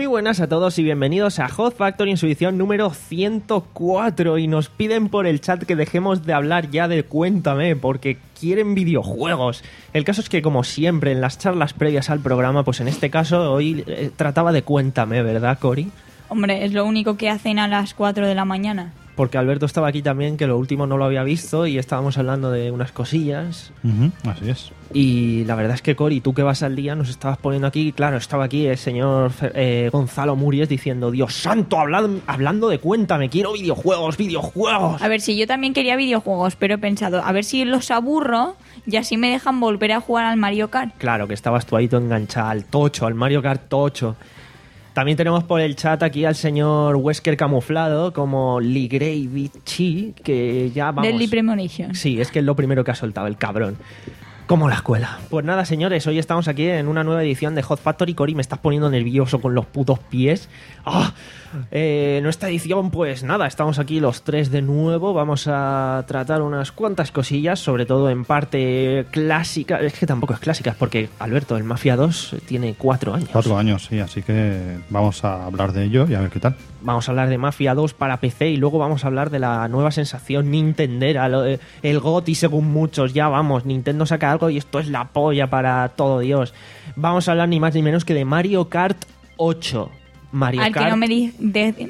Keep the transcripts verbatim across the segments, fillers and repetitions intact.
Muy buenas a todos y bienvenidos a Hot Factory en su edición número ciento cuatro, y nos piden por el chat que dejemos de hablar ya de Cuéntame porque quieren videojuegos. El caso es que, como siempre en las charlas previas al programa, pues en este caso hoy eh, trataba de Cuéntame, ¿verdad, Cori? Hombre, es lo único que hacen a las cuatro de la mañana. Porque Alberto estaba aquí también, que lo último no lo había visto, y estábamos hablando de unas cosillas. Uh-huh, así es. Y la verdad es que, Cori, tú que vas al día, nos estabas poniendo aquí, claro, estaba aquí el señor eh, Gonzalo Muries diciendo: Dios santo, hablando, hablando de Cuéntame, quiero videojuegos, videojuegos. A ver, si yo también quería videojuegos, pero he pensado, a ver si los aburro y así me dejan volver a jugar al Mario Kart. Claro, que estabas tú ahí todo enganchado al tocho, al Mario Kart tocho. También tenemos por el chat aquí al señor Wesker camuflado como Ligrey Vichy, que ya vamos... Deadly Premonition. Sí, es que es lo primero que ha soltado, el cabrón. Como la escuela. Pues nada, señores, hoy estamos aquí en una nueva edición de Hot Factory. Cori, me estás poniendo nervioso con los putos pies. ¡Ah! Eh, en esta edición, pues nada, estamos aquí los tres de nuevo. Vamos a tratar unas cuantas cosillas, sobre todo en parte clásica. Es que tampoco es clásicas, porque Alberto, el Mafia dos tiene cuatro años. Cuatro años, sí, así que vamos a hablar de ello y a ver qué tal. Vamos a hablar de Mafia dos para P C y luego vamos a hablar de la nueva sensación nintendera, lo, el G O T Y según muchos. Ya vamos, Nintendo saca algo y esto es la polla para todo Dios. Vamos a hablar ni más ni menos que de Mario Kart ocho. Mario Al Kart. que no me, di- de-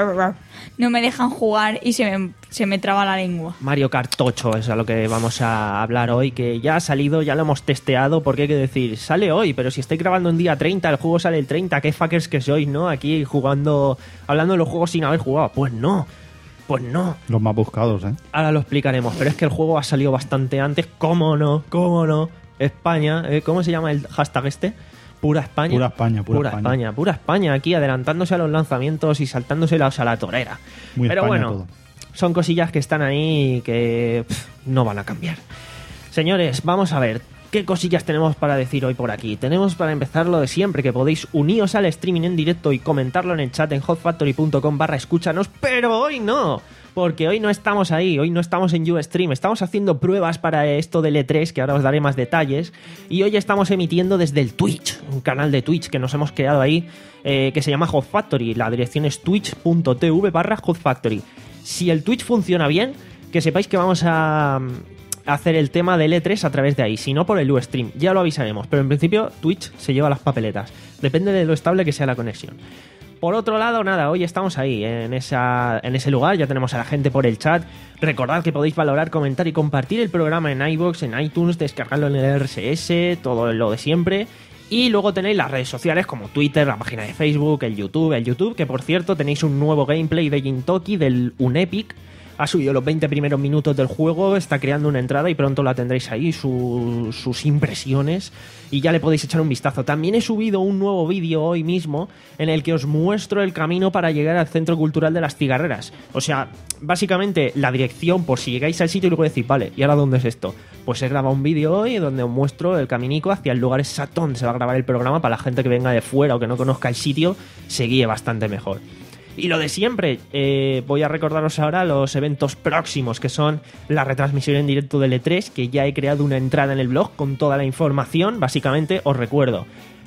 no me dejan jugar y se me, se me traba la lengua. Mario Kart ocho es a lo que vamos a hablar hoy, que ya ha salido, ya lo hemos testeado, porque hay que decir, sale hoy, pero si estoy grabando un día treinta, el juego sale el treinta, qué fuckers que sois, ¿no? Aquí jugando, hablando de los juegos sin haber jugado. Pues no, pues no. Los más buscados, ¿eh? Ahora lo explicaremos, pero es que el juego ha salido bastante antes. ¿Cómo no? ¿Cómo no? España, ¿eh? ¿Cómo se llama el hashtag este? Pura España. Pura España, pura, Pura España. España, pura España, aquí adelantándose a los lanzamientos y saltándoselos a la torera. Muy Pero España bueno, todo. son cosillas que están ahí y que pff, no van a cambiar. Señores, vamos a ver qué cosillas tenemos para decir hoy por aquí. Tenemos para empezar lo de siempre, que podéis uniros al streaming en directo y comentarlo en el chat en hotfactory.com barra escúchanos, pero hoy no. Porque hoy no estamos ahí, hoy no estamos en Ustream, estamos haciendo pruebas para esto del E tres, que ahora os daré más detalles, y hoy estamos emitiendo desde el Twitch, un canal de Twitch que nos hemos creado ahí, eh, que se llama Hot Factory. La dirección es twitch.tv barra Hot Factory. Si el Twitch funciona bien, que sepáis que vamos a hacer el tema del E tres a través de ahí, si no por el Ustream, ya lo avisaremos, pero en principio Twitch se lleva las papeletas, depende de lo estable que sea la conexión. Por otro lado, nada, hoy estamos ahí, en, esa, en ese lugar, ya tenemos a la gente por el chat. Recordad que podéis valorar, comentar y compartir el programa en iVoox, en iTunes, descargarlo en el R S S, todo lo de siempre. Y luego tenéis las redes sociales como Twitter, la página de Facebook, el YouTube, el YouTube, que por cierto tenéis un nuevo gameplay de Gintoki del Unepic. Ha subido los veinte primeros minutos del juego, está creando una entrada y pronto la tendréis ahí, su, sus impresiones, y ya le podéis echar un vistazo. También he subido un nuevo vídeo hoy mismo en el que os muestro el camino para llegar al Centro Cultural de las Cigarreras. O sea, básicamente la dirección, por si llegáis al sitio y luego decís, vale, ¿y ahora dónde es esto? Pues he grabado un vídeo hoy donde os muestro el caminico hacia el lugar exacto donde se va a grabar el programa, para la gente que venga de fuera o que no conozca el sitio, se guíe bastante mejor. Y lo de siempre, eh, voy a recordaros ahora los eventos próximos, que son la retransmisión en directo del E tres, que ya he creado una entrada en el blog con toda la información. Básicamente, os recuerdo,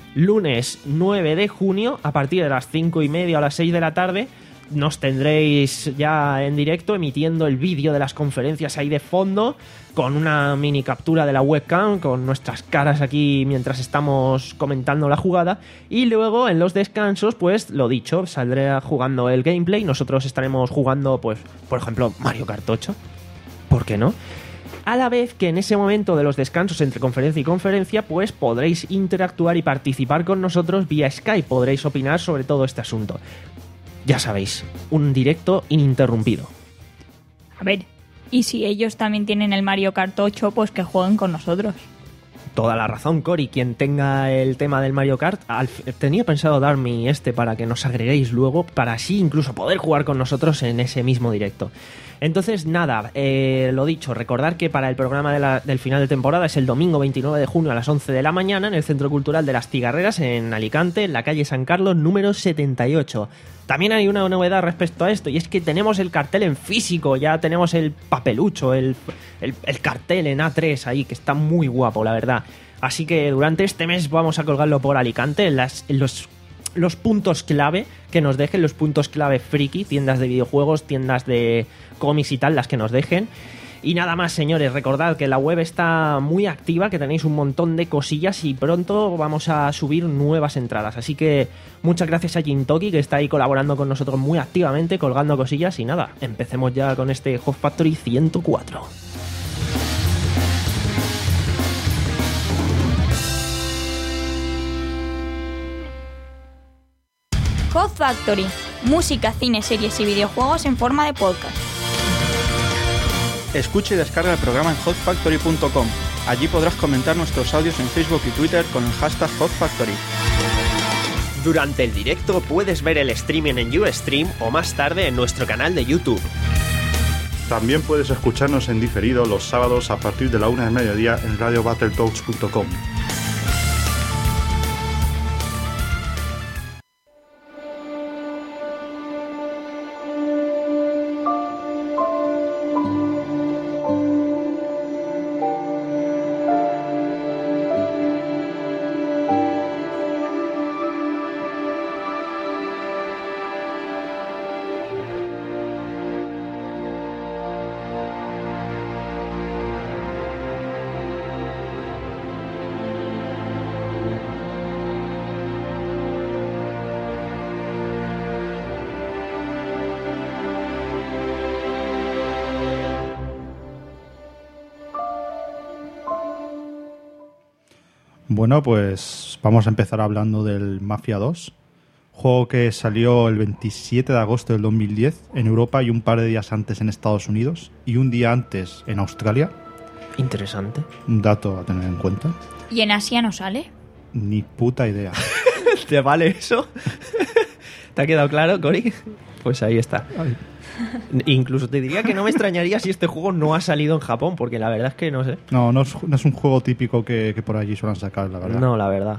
lunes nueve de junio, a partir de las cinco y media o las seis de la tarde, nos tendréis ya en directo emitiendo el vídeo de las conferencias ahí de fondo, con una mini captura de la webcam, con nuestras caras aquí mientras estamos comentando la jugada. Y luego en los descansos, pues lo dicho, saldré jugando el gameplay. Nosotros estaremos jugando, pues, por ejemplo, Mario Kart ocho. ¿Por qué no? A la vez que en ese momento de los descansos entre conferencia y conferencia, pues podréis interactuar y participar con nosotros vía Skype. Podréis opinar sobre todo este asunto. Ya sabéis, un directo ininterrumpido. A ver, y si ellos también tienen el Mario Kart ocho, pues que jueguen con nosotros. Toda la razón, Cori. Quien tenga el tema del Mario Kart, al, tenía pensado dar mi este para que nos agreguéis luego, para así incluso poder jugar con nosotros en ese mismo directo. Entonces, nada, eh, lo dicho, recordar que para el programa de la, del final de temporada es el domingo veintinueve de junio a las once de la mañana en el Centro Cultural de las Cigarreras, en Alicante, en la calle San Carlos, número setenta y ocho. También hay una novedad respecto a esto, y es que tenemos el cartel en físico, ya tenemos el papelucho, el, el, el cartel en A tres ahí, que está muy guapo, la verdad. Así que durante este mes vamos a colgarlo por Alicante, en, las, en los los puntos clave que nos dejen, los puntos clave friki, tiendas de videojuegos, tiendas de cómics y tal, las que nos dejen. Y nada más, señores, recordad que la web está muy activa, que tenéis un montón de cosillas y pronto vamos a subir nuevas entradas. Así que muchas gracias a Jintoki, que está ahí colaborando con nosotros muy activamente, colgando cosillas. Y nada, empecemos ya con este Hot Factory ciento cuatro. Hot Factory, música, cine, series y videojuegos en forma de podcast. Escucha y descarga el programa en hot factory punto com. Allí podrás comentar nuestros audios en Facebook y Twitter con el hashtag Hot Factory. Durante el directo puedes ver el streaming en Ustream o más tarde en nuestro canal de YouTube. También puedes escucharnos en diferido los sábados a partir de la una del mediodía en radio battletoads punto com. Bueno, pues vamos a empezar hablando del Mafia dos, juego que salió el veintisiete de agosto del dos mil diez en Europa y un par de días antes en Estados Unidos y un día antes en Australia. Interesante. Un dato a tener en cuenta. ¿Y en Asia no sale? Ni puta idea. ¿Te vale eso? ¿Te ha quedado claro, Cory? Pues ahí está. Ay. Incluso te diría que no me extrañaría si este juego no ha salido en Japón, porque la verdad es que no sé. No, no es, no es un juego típico que, que por allí suelen sacar, la verdad. No, la verdad.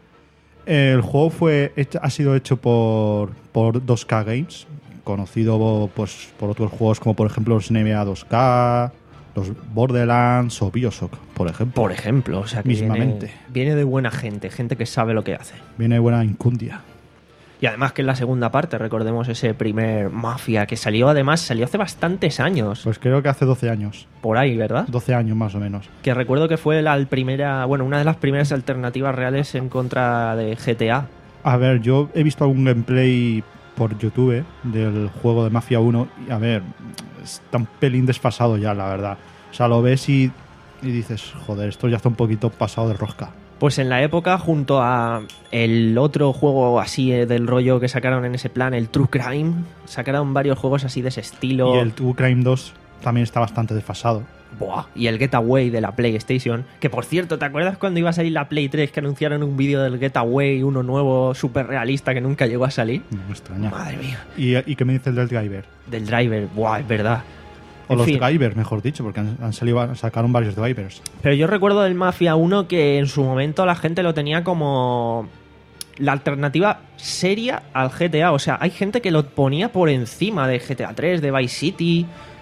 El juego fue hecho, ha sido hecho por, por dos K Games, conocido pues, por otros juegos como por ejemplo los N B A dos K, los Borderlands o Bioshock, por ejemplo. Por ejemplo, o sea que Mismamente. Viene, viene de buena gente, gente que sabe lo que hace. Viene buena incundia. Y además que en la segunda parte, recordemos ese primer Mafia que salió, además salió hace bastantes años. Pues creo que hace doce años. Por ahí, ¿verdad? doce años más o menos. Que recuerdo que fue la primera, bueno, una de las primeras alternativas reales en contra de G T A. A ver, yo he visto algún gameplay por YouTube del juego de Mafia uno y a ver, está un pelín desfasado ya, la verdad. O sea, lo ves y, y dices, joder, esto ya está un poquito pasado de rosca. Pues en la época, junto a el otro juego así eh, del rollo que sacaron en ese plan, el True Crime, sacaron varios juegos así de ese estilo. Y el True Crime dos también está bastante desfasado. Buah. Y el Getaway de la PlayStation. Que por cierto, ¿te acuerdas cuando iba a salir la Play tres que anunciaron un vídeo del Getaway, uno nuevo, súper realista, que nunca llegó a salir? No me extraña. Madre mía. ¿Y, ¿Y qué me dices del Driver? Del Driver, buah, es verdad. O En los fin. drivers, mejor dicho, porque han, han salido, sacaron varios drivers. Pero yo recuerdo del Mafia uno que en su momento la gente lo tenía como la alternativa seria al G T A. O sea, hay gente que lo ponía por encima de G T A tres, de Vice City.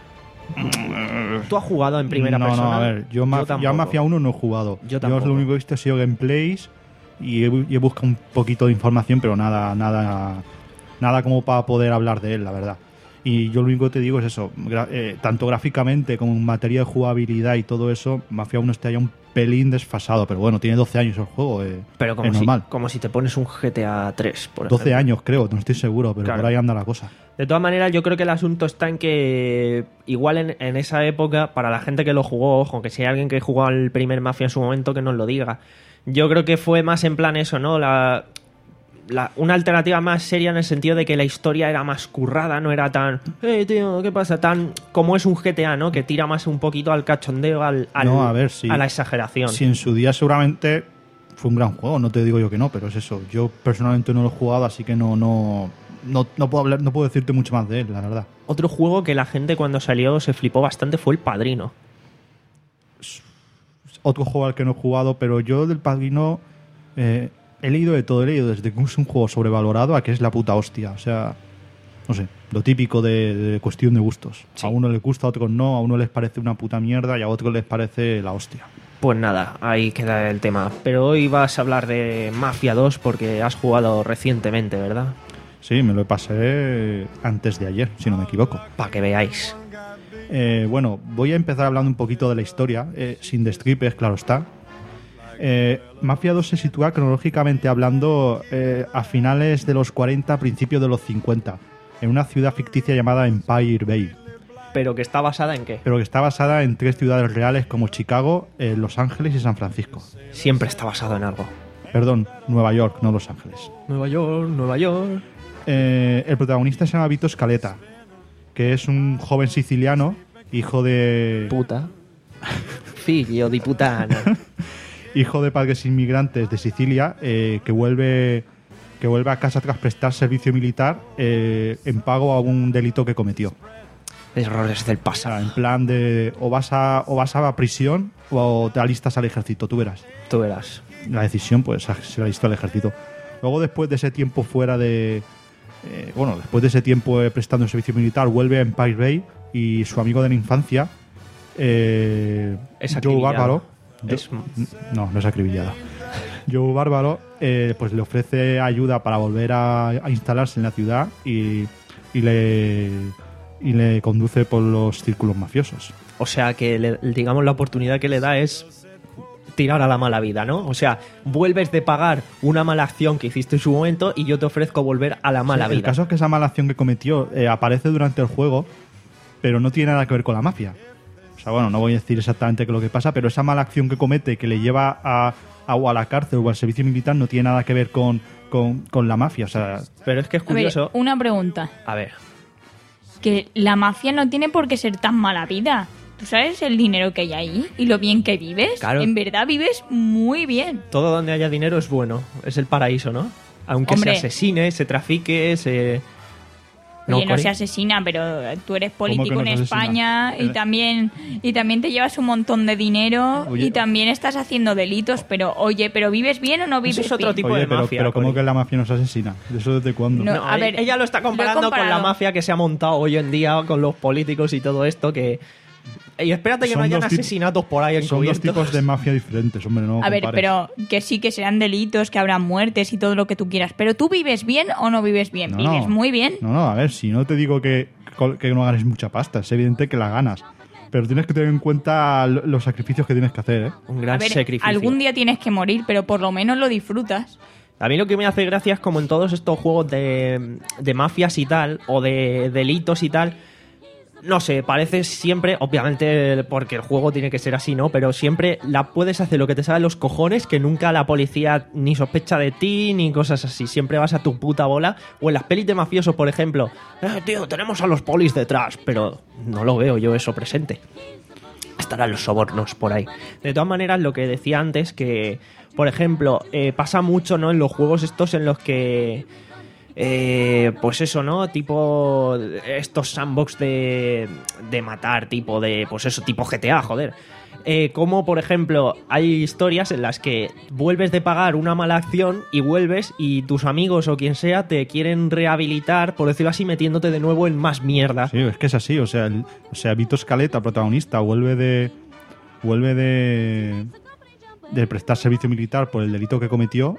¿Tú has jugado en primera no, persona? No, a ver, yo, Maf- yo a tampoco. Mafia uno no he jugado. Yo tampoco. lo único que he visto ha sido gameplays y he, bu- y he buscado un poquito de información, pero nada, nada, nada como para poder hablar de él, la verdad. Y yo lo único que te digo es eso, gra- eh, tanto gráficamente como en materia de jugabilidad y todo eso, Mafia uno está ya un pelín desfasado, pero bueno, tiene doce años el juego, eh, Pero como es si, normal. como si te pones un G T A tres, por doce ejemplo. años creo, no estoy seguro, pero Claro. por ahí anda la cosa. De todas maneras, yo creo que el asunto está en que igual en, en esa época, para la gente que lo jugó, ojo, que si hay alguien que jugó al primer Mafia en su momento, que nos lo diga. Yo creo que fue más en plan eso, ¿no? La, la, una alternativa más seria en el sentido de que la historia era más currada, no era tan, hey, tío, ¿qué pasa? Tan como es un G T A, ¿no? Que tira más un poquito al cachondeo, al, al- No, a ver, sí. a la exageración. Si en su día seguramente fue un gran juego, no te digo yo que no, pero es eso. Yo personalmente no lo he jugado, así que no, no, no, no puedo hablar, no puedo decirte mucho más de él, la verdad. Otro juego que la gente cuando salió se flipó bastante fue El Padrino. Otro juego al que no he jugado, pero yo del Padrino eh, he leído de todo, he leído desde que es un juego sobrevalorado a que es la puta hostia. O sea, no sé, lo típico de, de cuestión de gustos. Sí. A uno le gusta, a otros no, a uno les parece una puta mierda y a otros les parece la hostia. Pues nada, ahí queda el tema. Pero hoy vas a hablar de Mafia dos porque has jugado recientemente, ¿verdad? Sí, me lo pasé antes de ayer, si no me equivoco. Para que veáis. Eh, bueno, voy a empezar hablando un poquito de la historia, eh, sin destripes, claro está. Eh, Mafia dos se sitúa cronológicamente hablando eh, a finales de los cuarenta, principios de los cincuenta, en una ciudad ficticia llamada Empire Bay, ¿Pero que está basada en qué? pero que está basada en tres ciudades reales como Chicago, eh, Los Ángeles y San Francisco. Siempre está basado en algo. Perdón, Nueva York, no Los Ángeles. Nueva York, Nueva York... Eh, el protagonista se llama Vito Scaletta, que es un joven siciliano, hijo de Puta. Figlio di putana. hijo de padres inmigrantes de Sicilia, eh, que vuelve que vuelve a casa tras prestar servicio militar eh, en pago a un delito que cometió. Errores del O sea, pasado. en plan de o vas a o vas a prisión o te alistas al ejército, tú verás. Tú verás. La decisión, pues, se alistó al ejército. Luego, después de ese tiempo fuera de eh, bueno, después de ese tiempo eh, prestando servicio militar, vuelve a Empire Bay y su amigo de la infancia, eh, Es Joe acribillado. Bárbaro, Es- no, no es acribillado. Joe Bárbaro, eh, pues le ofrece ayuda para volver a, a instalarse en la ciudad y, y le y le conduce por los círculos mafiosos. O sea que, le- digamos, la oportunidad que le da es tirar a la mala vida, ¿no? O sea, vuelves de pagar una mala acción que hiciste en su momento y yo te ofrezco volver a la mala Sí, vida. el caso es que esa mala acción que cometió eh, aparece durante el juego, pero no tiene nada que ver con la mafia. O sea, bueno, no voy a decir exactamente qué es lo que pasa, pero esa mala acción que comete, que le lleva a, a, o a la cárcel o al servicio militar, no tiene nada que ver con, con, con la mafia. O sea, Pero es que es A ver, curioso... una pregunta. A ver, Que la mafia no tiene por qué ser tan mala vida. ¿Tú sabes el dinero que hay ahí y lo bien que vives? Claro. En verdad vives muy bien. todo donde haya dinero es bueno. Es el paraíso, ¿no? Aunque Hombre. se asesine, se trafique, se... Oye, no Cori? se asesina, pero tú eres ¿Cómo que político no en se asesina? España y Eh. también y también te llevas un montón de dinero Oye. y también estás haciendo delitos, pero oye, ¿pero vives bien o no vives es otro bien? tipo oye, de pero, mafia, pero ¿cómo Cori. que la mafia no se asesina? ¿Eso desde cuándo? No. No, a e- ver, ella lo está lo he comparando con la comparado. mafia que se ha montado hoy en día con los políticos y todo esto que... Y espérate que Son no hayan dos tip- asesinatos por ahí Son dos encubiertos. tipos de mafia diferentes, hombre, no A ver, compares. pero que sí que serán delitos, que habrán muertes y todo lo que tú quieras, pero ¿tú vives bien o no vives bien? No, ¿Vives no. muy bien? No, no, a ver, si no te digo que, que no ganes mucha pasta, es evidente que la ganas. Pero tienes que tener en cuenta lo- los sacrificios que tienes que hacer, ¿eh? Un gran A ver, sacrificio. algún día tienes que morir, pero por lo menos lo disfrutas. A mí lo que me hace gracia es como en todos estos juegos de, de mafias y tal, o de delitos y tal, no sé, parece siempre, obviamente porque el juego tiene que ser así, ¿no? Pero siempre la puedes hacer lo que te sale los cojones, que nunca la policía ni sospecha de ti, ni cosas así. Siempre vas a tu puta bola. O en las pelis de mafiosos, por ejemplo, eh, tío, tenemos a los polis detrás, pero no lo veo yo eso presente. Estarán los sobornos por ahí. De todas maneras, lo que decía antes, que, por ejemplo, eh, pasa mucho, ¿no? En los juegos estos en los que... Eh, pues eso, ¿no? Tipo estos sandbox de, de matar, tipo de, pues eso, tipo G T A, joder. Eh, como, por ejemplo, hay historias en las que vuelves de pagar una mala acción y vuelves y tus amigos o quien sea te quieren rehabilitar, por decirlo así, metiéndote de nuevo en más mierda. Sí, es que es así, o sea, el- o sea, Vito Scaletta, protagonista, vuelve de vuelve de de prestar servicio militar por el delito que cometió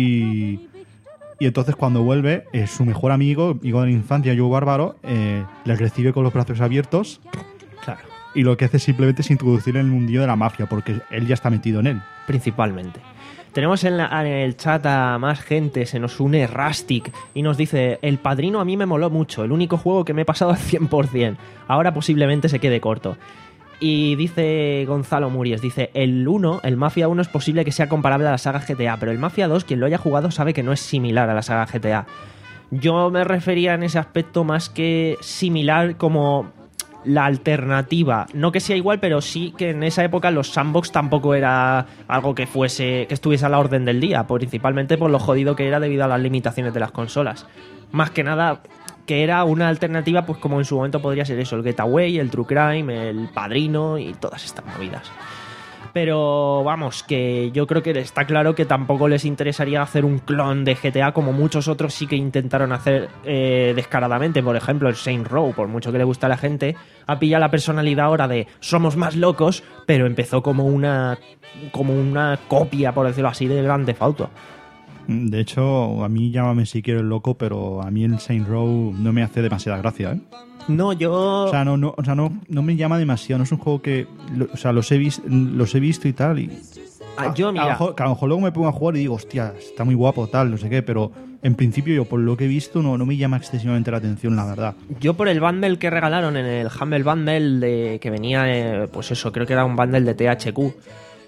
y y entonces cuando vuelve, eh, su mejor amigo, amigo de la infancia, Joe Bárbaro, eh, le recibe con los brazos abiertos Claro, y lo que hace simplemente es introducirle en el mundillo de la mafia, porque él ya está metido en él. principalmente. Tenemos en, la- en el chat a más gente, se nos une Rustic y nos dice: El Padrino a mí me moló mucho, el único juego que me he pasado al cien por ciento. Ahora posiblemente se quede corto. Y dice Gonzalo Muries, dice: el uno, el Mafia uno es posible que sea comparable a la saga G T A, pero el Mafia dos, quien lo haya jugado sabe que no es similar a la saga G T A. Yo me refería en ese aspecto más que similar como la alternativa. No que sea igual, pero sí que en esa época los sandbox tampoco era algo que fuese, que estuviese a la orden del día, principalmente por lo jodido que era debido a las limitaciones de las consolas. Más que nada que era una alternativa, pues como en su momento podría ser eso, el Getaway, el True Crime, el Padrino y todas estas movidas. Pero vamos, que yo creo que está claro que tampoco les interesaría hacer un clon de G T A como muchos otros sí que intentaron hacer eh, descaradamente. Por ejemplo, el Saints Row, por mucho que le guste a la gente, ha pillado la personalidad ahora de somos más locos, pero empezó como una, como una copia, por decirlo así, de Grand Theft Auto. De hecho, a mí llámame si quieres loco, pero a mí el Saints Row no me hace demasiada gracia, ¿eh? No, yo... O sea, no, no, o sea, no, no me llama demasiado. No es un juego que... Lo, o sea, los he, vis, los he visto y tal. Y, Ah, yo, a, mira... a, lo mejor, que a lo mejor luego me pongo a jugar y digo, hostia, está muy guapo, tal, no sé qué. Pero en principio, yo por lo que he visto, no, no me llama excesivamente la atención, la verdad. Yo por el bundle que regalaron en el Humble Bundle, de, que venía, eh, pues eso, creo que era un bundle de T H Q.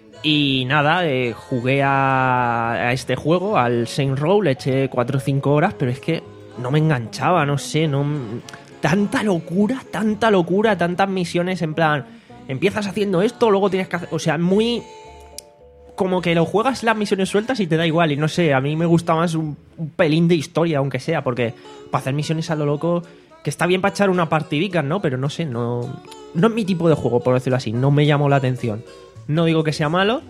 Y nada, eh, jugué a, a este juego, al Saints Row, le eché cuatro o cinco horas, pero es que no me enganchaba, no sé, no... Tanta locura, tanta locura, tantas misiones en plan... Empiezas haciendo esto, luego tienes que hacer... O sea, muy... Como que lo juegas las misiones sueltas y te da igual. Y no sé, a mí me gusta más un, un pelín de historia, aunque sea, porque para hacer misiones a lo loco... Que está bien para echar una partidica, ¿no? Pero no sé, no... No es mi tipo de juego, por decirlo así. No me llamó la atención. No digo que sea malo,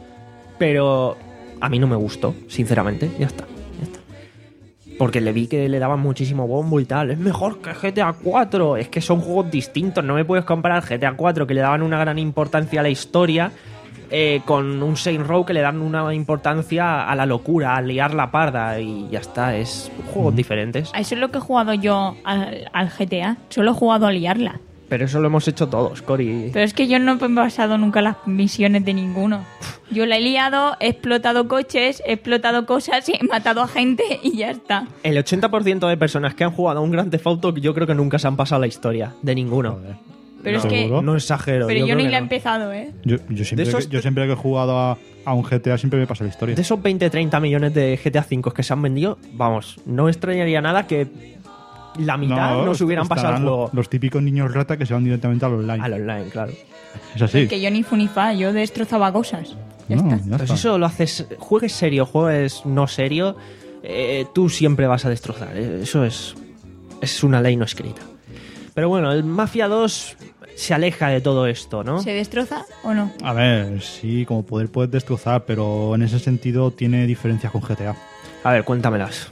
pero a mí no me gustó, sinceramente. Ya está, ya está. Porque le vi que le daban muchísimo bombo y tal. Es mejor que G T A cuatro. Es que son juegos distintos. No me puedes comparar G T A cuatro, que le daban una gran importancia a la historia, eh, con un Saints Row que le dan una importancia a la locura, a liar la parda. Y ya está, es juegos diferentes. A eso es lo que he jugado yo al, al G T A. Solo he jugado a liarla. Pero eso lo hemos hecho todos, Cory. Pero es que yo no he basado nunca las misiones de ninguno. Yo la he liado, he explotado coches, he explotado cosas y he matado a gente y ya está. El ochenta por ciento de personas que han jugado a un Grand Theft Auto, yo creo que nunca se han pasado la historia. De ninguno. Joder. Pero No. es que... ¿Seguro? No exagero. Pero yo, creo ni que la he no. empezado, ¿eh? Yo, yo, siempre, De esos que, yo siempre que he jugado a, a un G T A siempre me pasa la historia. De esos veinte a treinta millones de G T A cinco que se han vendido, vamos, no me extrañaría nada que la mitad no, se hubieran pasado el estarán juego. Los, los típicos niños rata que se van directamente al online. Al online, claro. Es así. Que yo ni fu ni fa, yo destrozaba cosas. Ya No, está. ya Pues está. eso lo haces, juegues serio, juegues no serio, eh, tú siempre vas a destrozar. eh, Eso es, es una ley no escrita. Pero bueno, el Mafia dos se aleja de todo esto, ¿no? ¿Se destroza o no? A ver, sí, como poder puedes destrozar, pero en ese sentido tiene diferencias con G T A. A ver, cuéntamelas.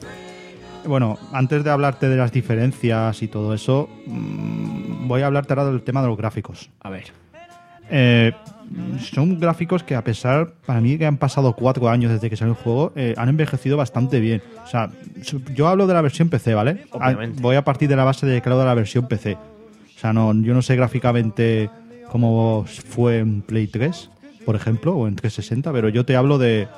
Bueno, antes de hablarte de las diferencias y todo eso, mmm, voy a hablarte ahora del tema de los gráficos. A ver. Eh, son gráficos que, a pesar, para mí que han pasado cuatro años desde que salió el juego, eh, han envejecido bastante bien. O sea, yo hablo de la versión P C, ¿vale? Obviamente. Voy a partir de la base de, claro, de la versión P C. O sea, no, yo no sé gráficamente cómo fue en Play tres, por ejemplo, o en trescientos sesenta, pero yo te hablo de,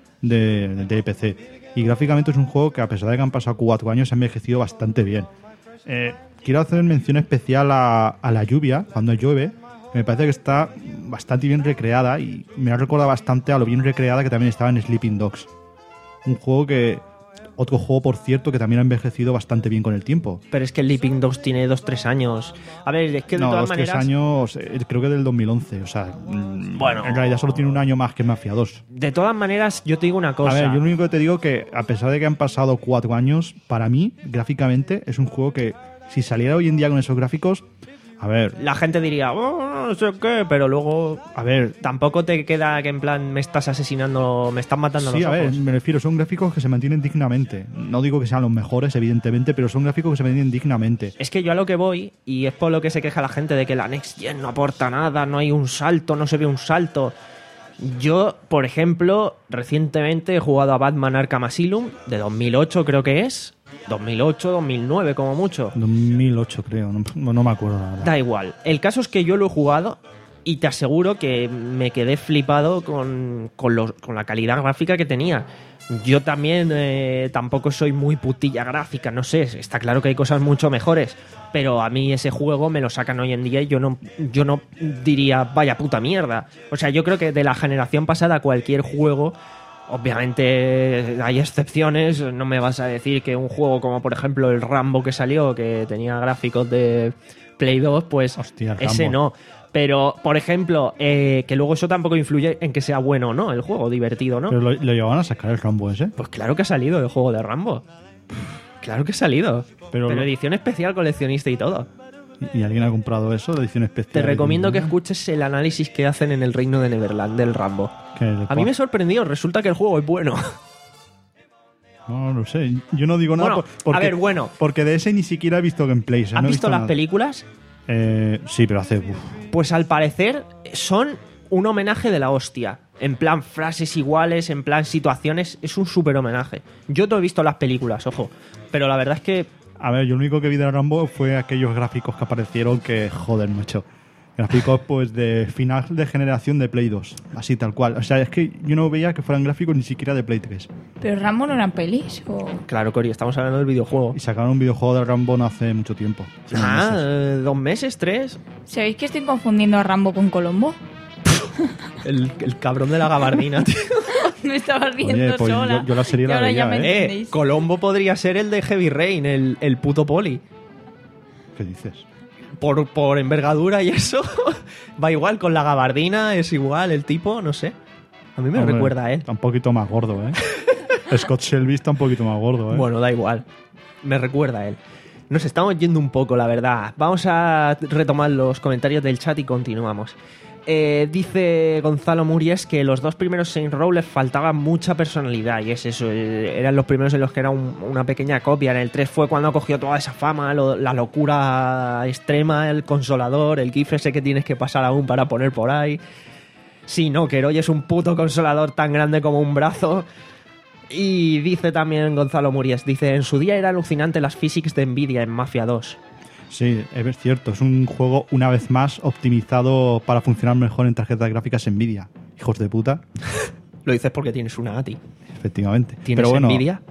de, de P C. Y gráficamente es un juego que, a pesar de que han pasado cuatro años, ha envejecido bastante bien. Eh, quiero hacer mención especial a, a la lluvia, cuando llueve. Me parece que está bastante bien recreada y me ha recordado bastante a lo bien recreada que también estaba en Sleeping Dogs. Un juego que... Otro juego, por cierto, que también ha envejecido bastante bien con el tiempo. Pero es que el Leaping Dogs tiene dos tres años. A ver, es que de no, todas dos, tres maneras... años, eh, creo que del dos mil once. O sea, mm, Bueno. en realidad solo tiene un año más que Mafia dos. De todas maneras, yo te digo una cosa. A ver, yo lo único que te digo que, a pesar de que han pasado cuatro años, para mí, gráficamente, es un juego que, si saliera hoy en día con esos gráficos, a ver, La gente diría, oh, no sé qué, pero luego, a ver, tampoco te queda que en plan me estás asesinando, me estás matando sí, los a ver, ojos. me refiero, son gráficos que se mantienen dignamente. No digo que sean los mejores, evidentemente, pero son gráficos que se mantienen dignamente. Es que yo a lo que voy, y es por lo que se queja la gente de que la Next Gen no aporta nada, no hay un salto, no se ve un salto. Yo, por ejemplo, recientemente he jugado a Batman Arkham Asylum, de dos mil ocho creo que es. dos mil ocho, dos mil nueve como mucho. dos mil ocho creo, no, no me acuerdo la verdad. Da igual. El caso es que yo lo he jugado y te aseguro que me quedé flipado con, con, los, con la calidad gráfica que tenía. Yo también eh, tampoco soy muy putilla gráfica, no sé, está claro que hay cosas mucho mejores, pero a mí ese juego me lo sacan hoy en día y yo no, yo no diría vaya puta mierda. O sea, yo creo que de la generación pasada cualquier juego... Obviamente hay excepciones, no me vas a decir que un juego como por ejemplo el Rambo que salió, que tenía gráficos de Play dos, pues Hostia, el ese Rambo. no. Pero, por ejemplo, eh, que luego eso tampoco influye en que sea bueno o no el juego, divertido, ¿no? Pero lo, lo llevaban a sacar el Rambo ese. Pues claro que ha salido el juego de Rambo. Claro que ha salido. Pero Pero, lo- edición especial, coleccionista y todo. ¿Y alguien ha comprado eso, de edición especial? Te recomiendo que ¿No? escuches el análisis que hacen en el Reino de Neverland del Rambo. Que le- A mí me sorprendió, resulta que el juego es bueno. No, no lo sé. Yo no digo nada Bueno, por- porque, a ver, bueno. porque de ese ni siquiera he visto gameplay. ¿Has visto las películas? Eh, sí, pero hace... uf. Pues al parecer son un homenaje de la hostia. En plan frases iguales, en plan situaciones. Es un súper homenaje. Yo no he visto las películas, ojo. Pero la verdad es que A ver, yo lo único que vi de Rambo fue aquellos gráficos que aparecieron que, joder, macho. Gráficos, pues, de final de generación de Play dos. Así, tal cual. O sea, es que yo no veía que fueran gráficos ni siquiera de Play tres. ¿Pero Rambo no eran pelis? ¿O? Claro, Cori, estamos hablando del videojuego. Y sacaron un videojuego de Rambo no hace mucho tiempo. Hace unos Ah, meses. eh, dos meses, tres. ¿Sabéis que estoy confundiendo a Rambo con Colombo? El, el cabrón de la gabardina, tío. Me estaba riendo Oye, pues sola. yo- yo la serie Y la ahora veía, ya me ¿eh? Eh, entendéis. Colombo podría ser el de Heavy Rain, el, el puto poli. ¿Qué dices? Por, por envergadura y eso. Va igual, con la gabardina es igual el tipo, no sé. A mí me Hombre, recuerda a él. Está un poquito más gordo, ¿eh? Scott Shelby está un poquito más gordo, ¿eh? Bueno, da igual. Me recuerda a él. Nos estamos yendo un poco, la verdad. Vamos a retomar los comentarios del chat y continuamos. Eh, dice Gonzalo Muries que los dos primeros Saints Row les faltaba mucha personalidad, y es eso, eh, eran los primeros en los que era un- una pequeña copia. En el tres fue cuando cogió toda esa fama, lo- la locura extrema, el consolador, el gif ese que tienes que pasar aún para poner por ahí. Sí, no, que hoy es un puto consolador tan grande como un brazo. Y dice también Gonzalo Muries, dice, en su día era alucinante las physics de Nvidia en Mafia dos. Sí, es cierto. Es un juego, una vez más, optimizado para funcionar mejor en tarjetas gráficas Nvidia. Hijos de puta. Lo dices porque tienes una A T I. Efectivamente. ¿Tienes Pero bueno, Nvidia?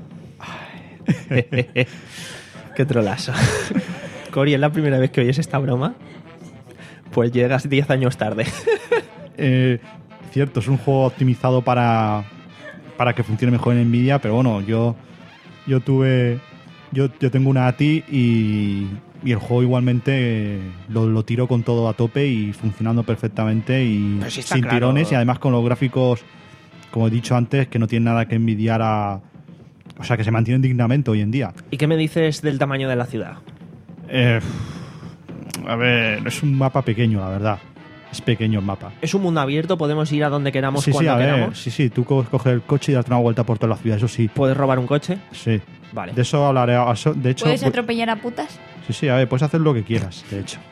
Qué trolazo. Cori, ¿es la primera vez que oyes esta broma? Pues llegas diez años tarde. eh, cierto, es un juego optimizado para, para que funcione mejor en Nvidia, pero bueno, yo, yo tuve... Yo, yo tengo una A T I y, y el juego igualmente eh, lo, lo tiro con todo a tope y funcionando perfectamente y Pero sí está sin claro. tirones, y además con los gráficos, como he dicho antes, que no tienen nada que envidiar a... O sea, que se mantienen dignamente hoy en día. ¿Y qué me dices del tamaño de la ciudad? Eh, a ver, es un mapa pequeño, la verdad. Es pequeño el mapa. ¿Es un mundo abierto? ¿Podemos ir a donde queramos Sí, sí, cuando a ver, queramos? sí, sí, tú co- coges el coche y das una vuelta por toda la ciudad, eso sí. ¿Puedes robar un coche? Sí. Vale. De eso hablaré. eso- De hecho, ¿Puedes voy- atropellar a putas? sí, sí, a ver, puedes hacer lo que quieras, de hecho.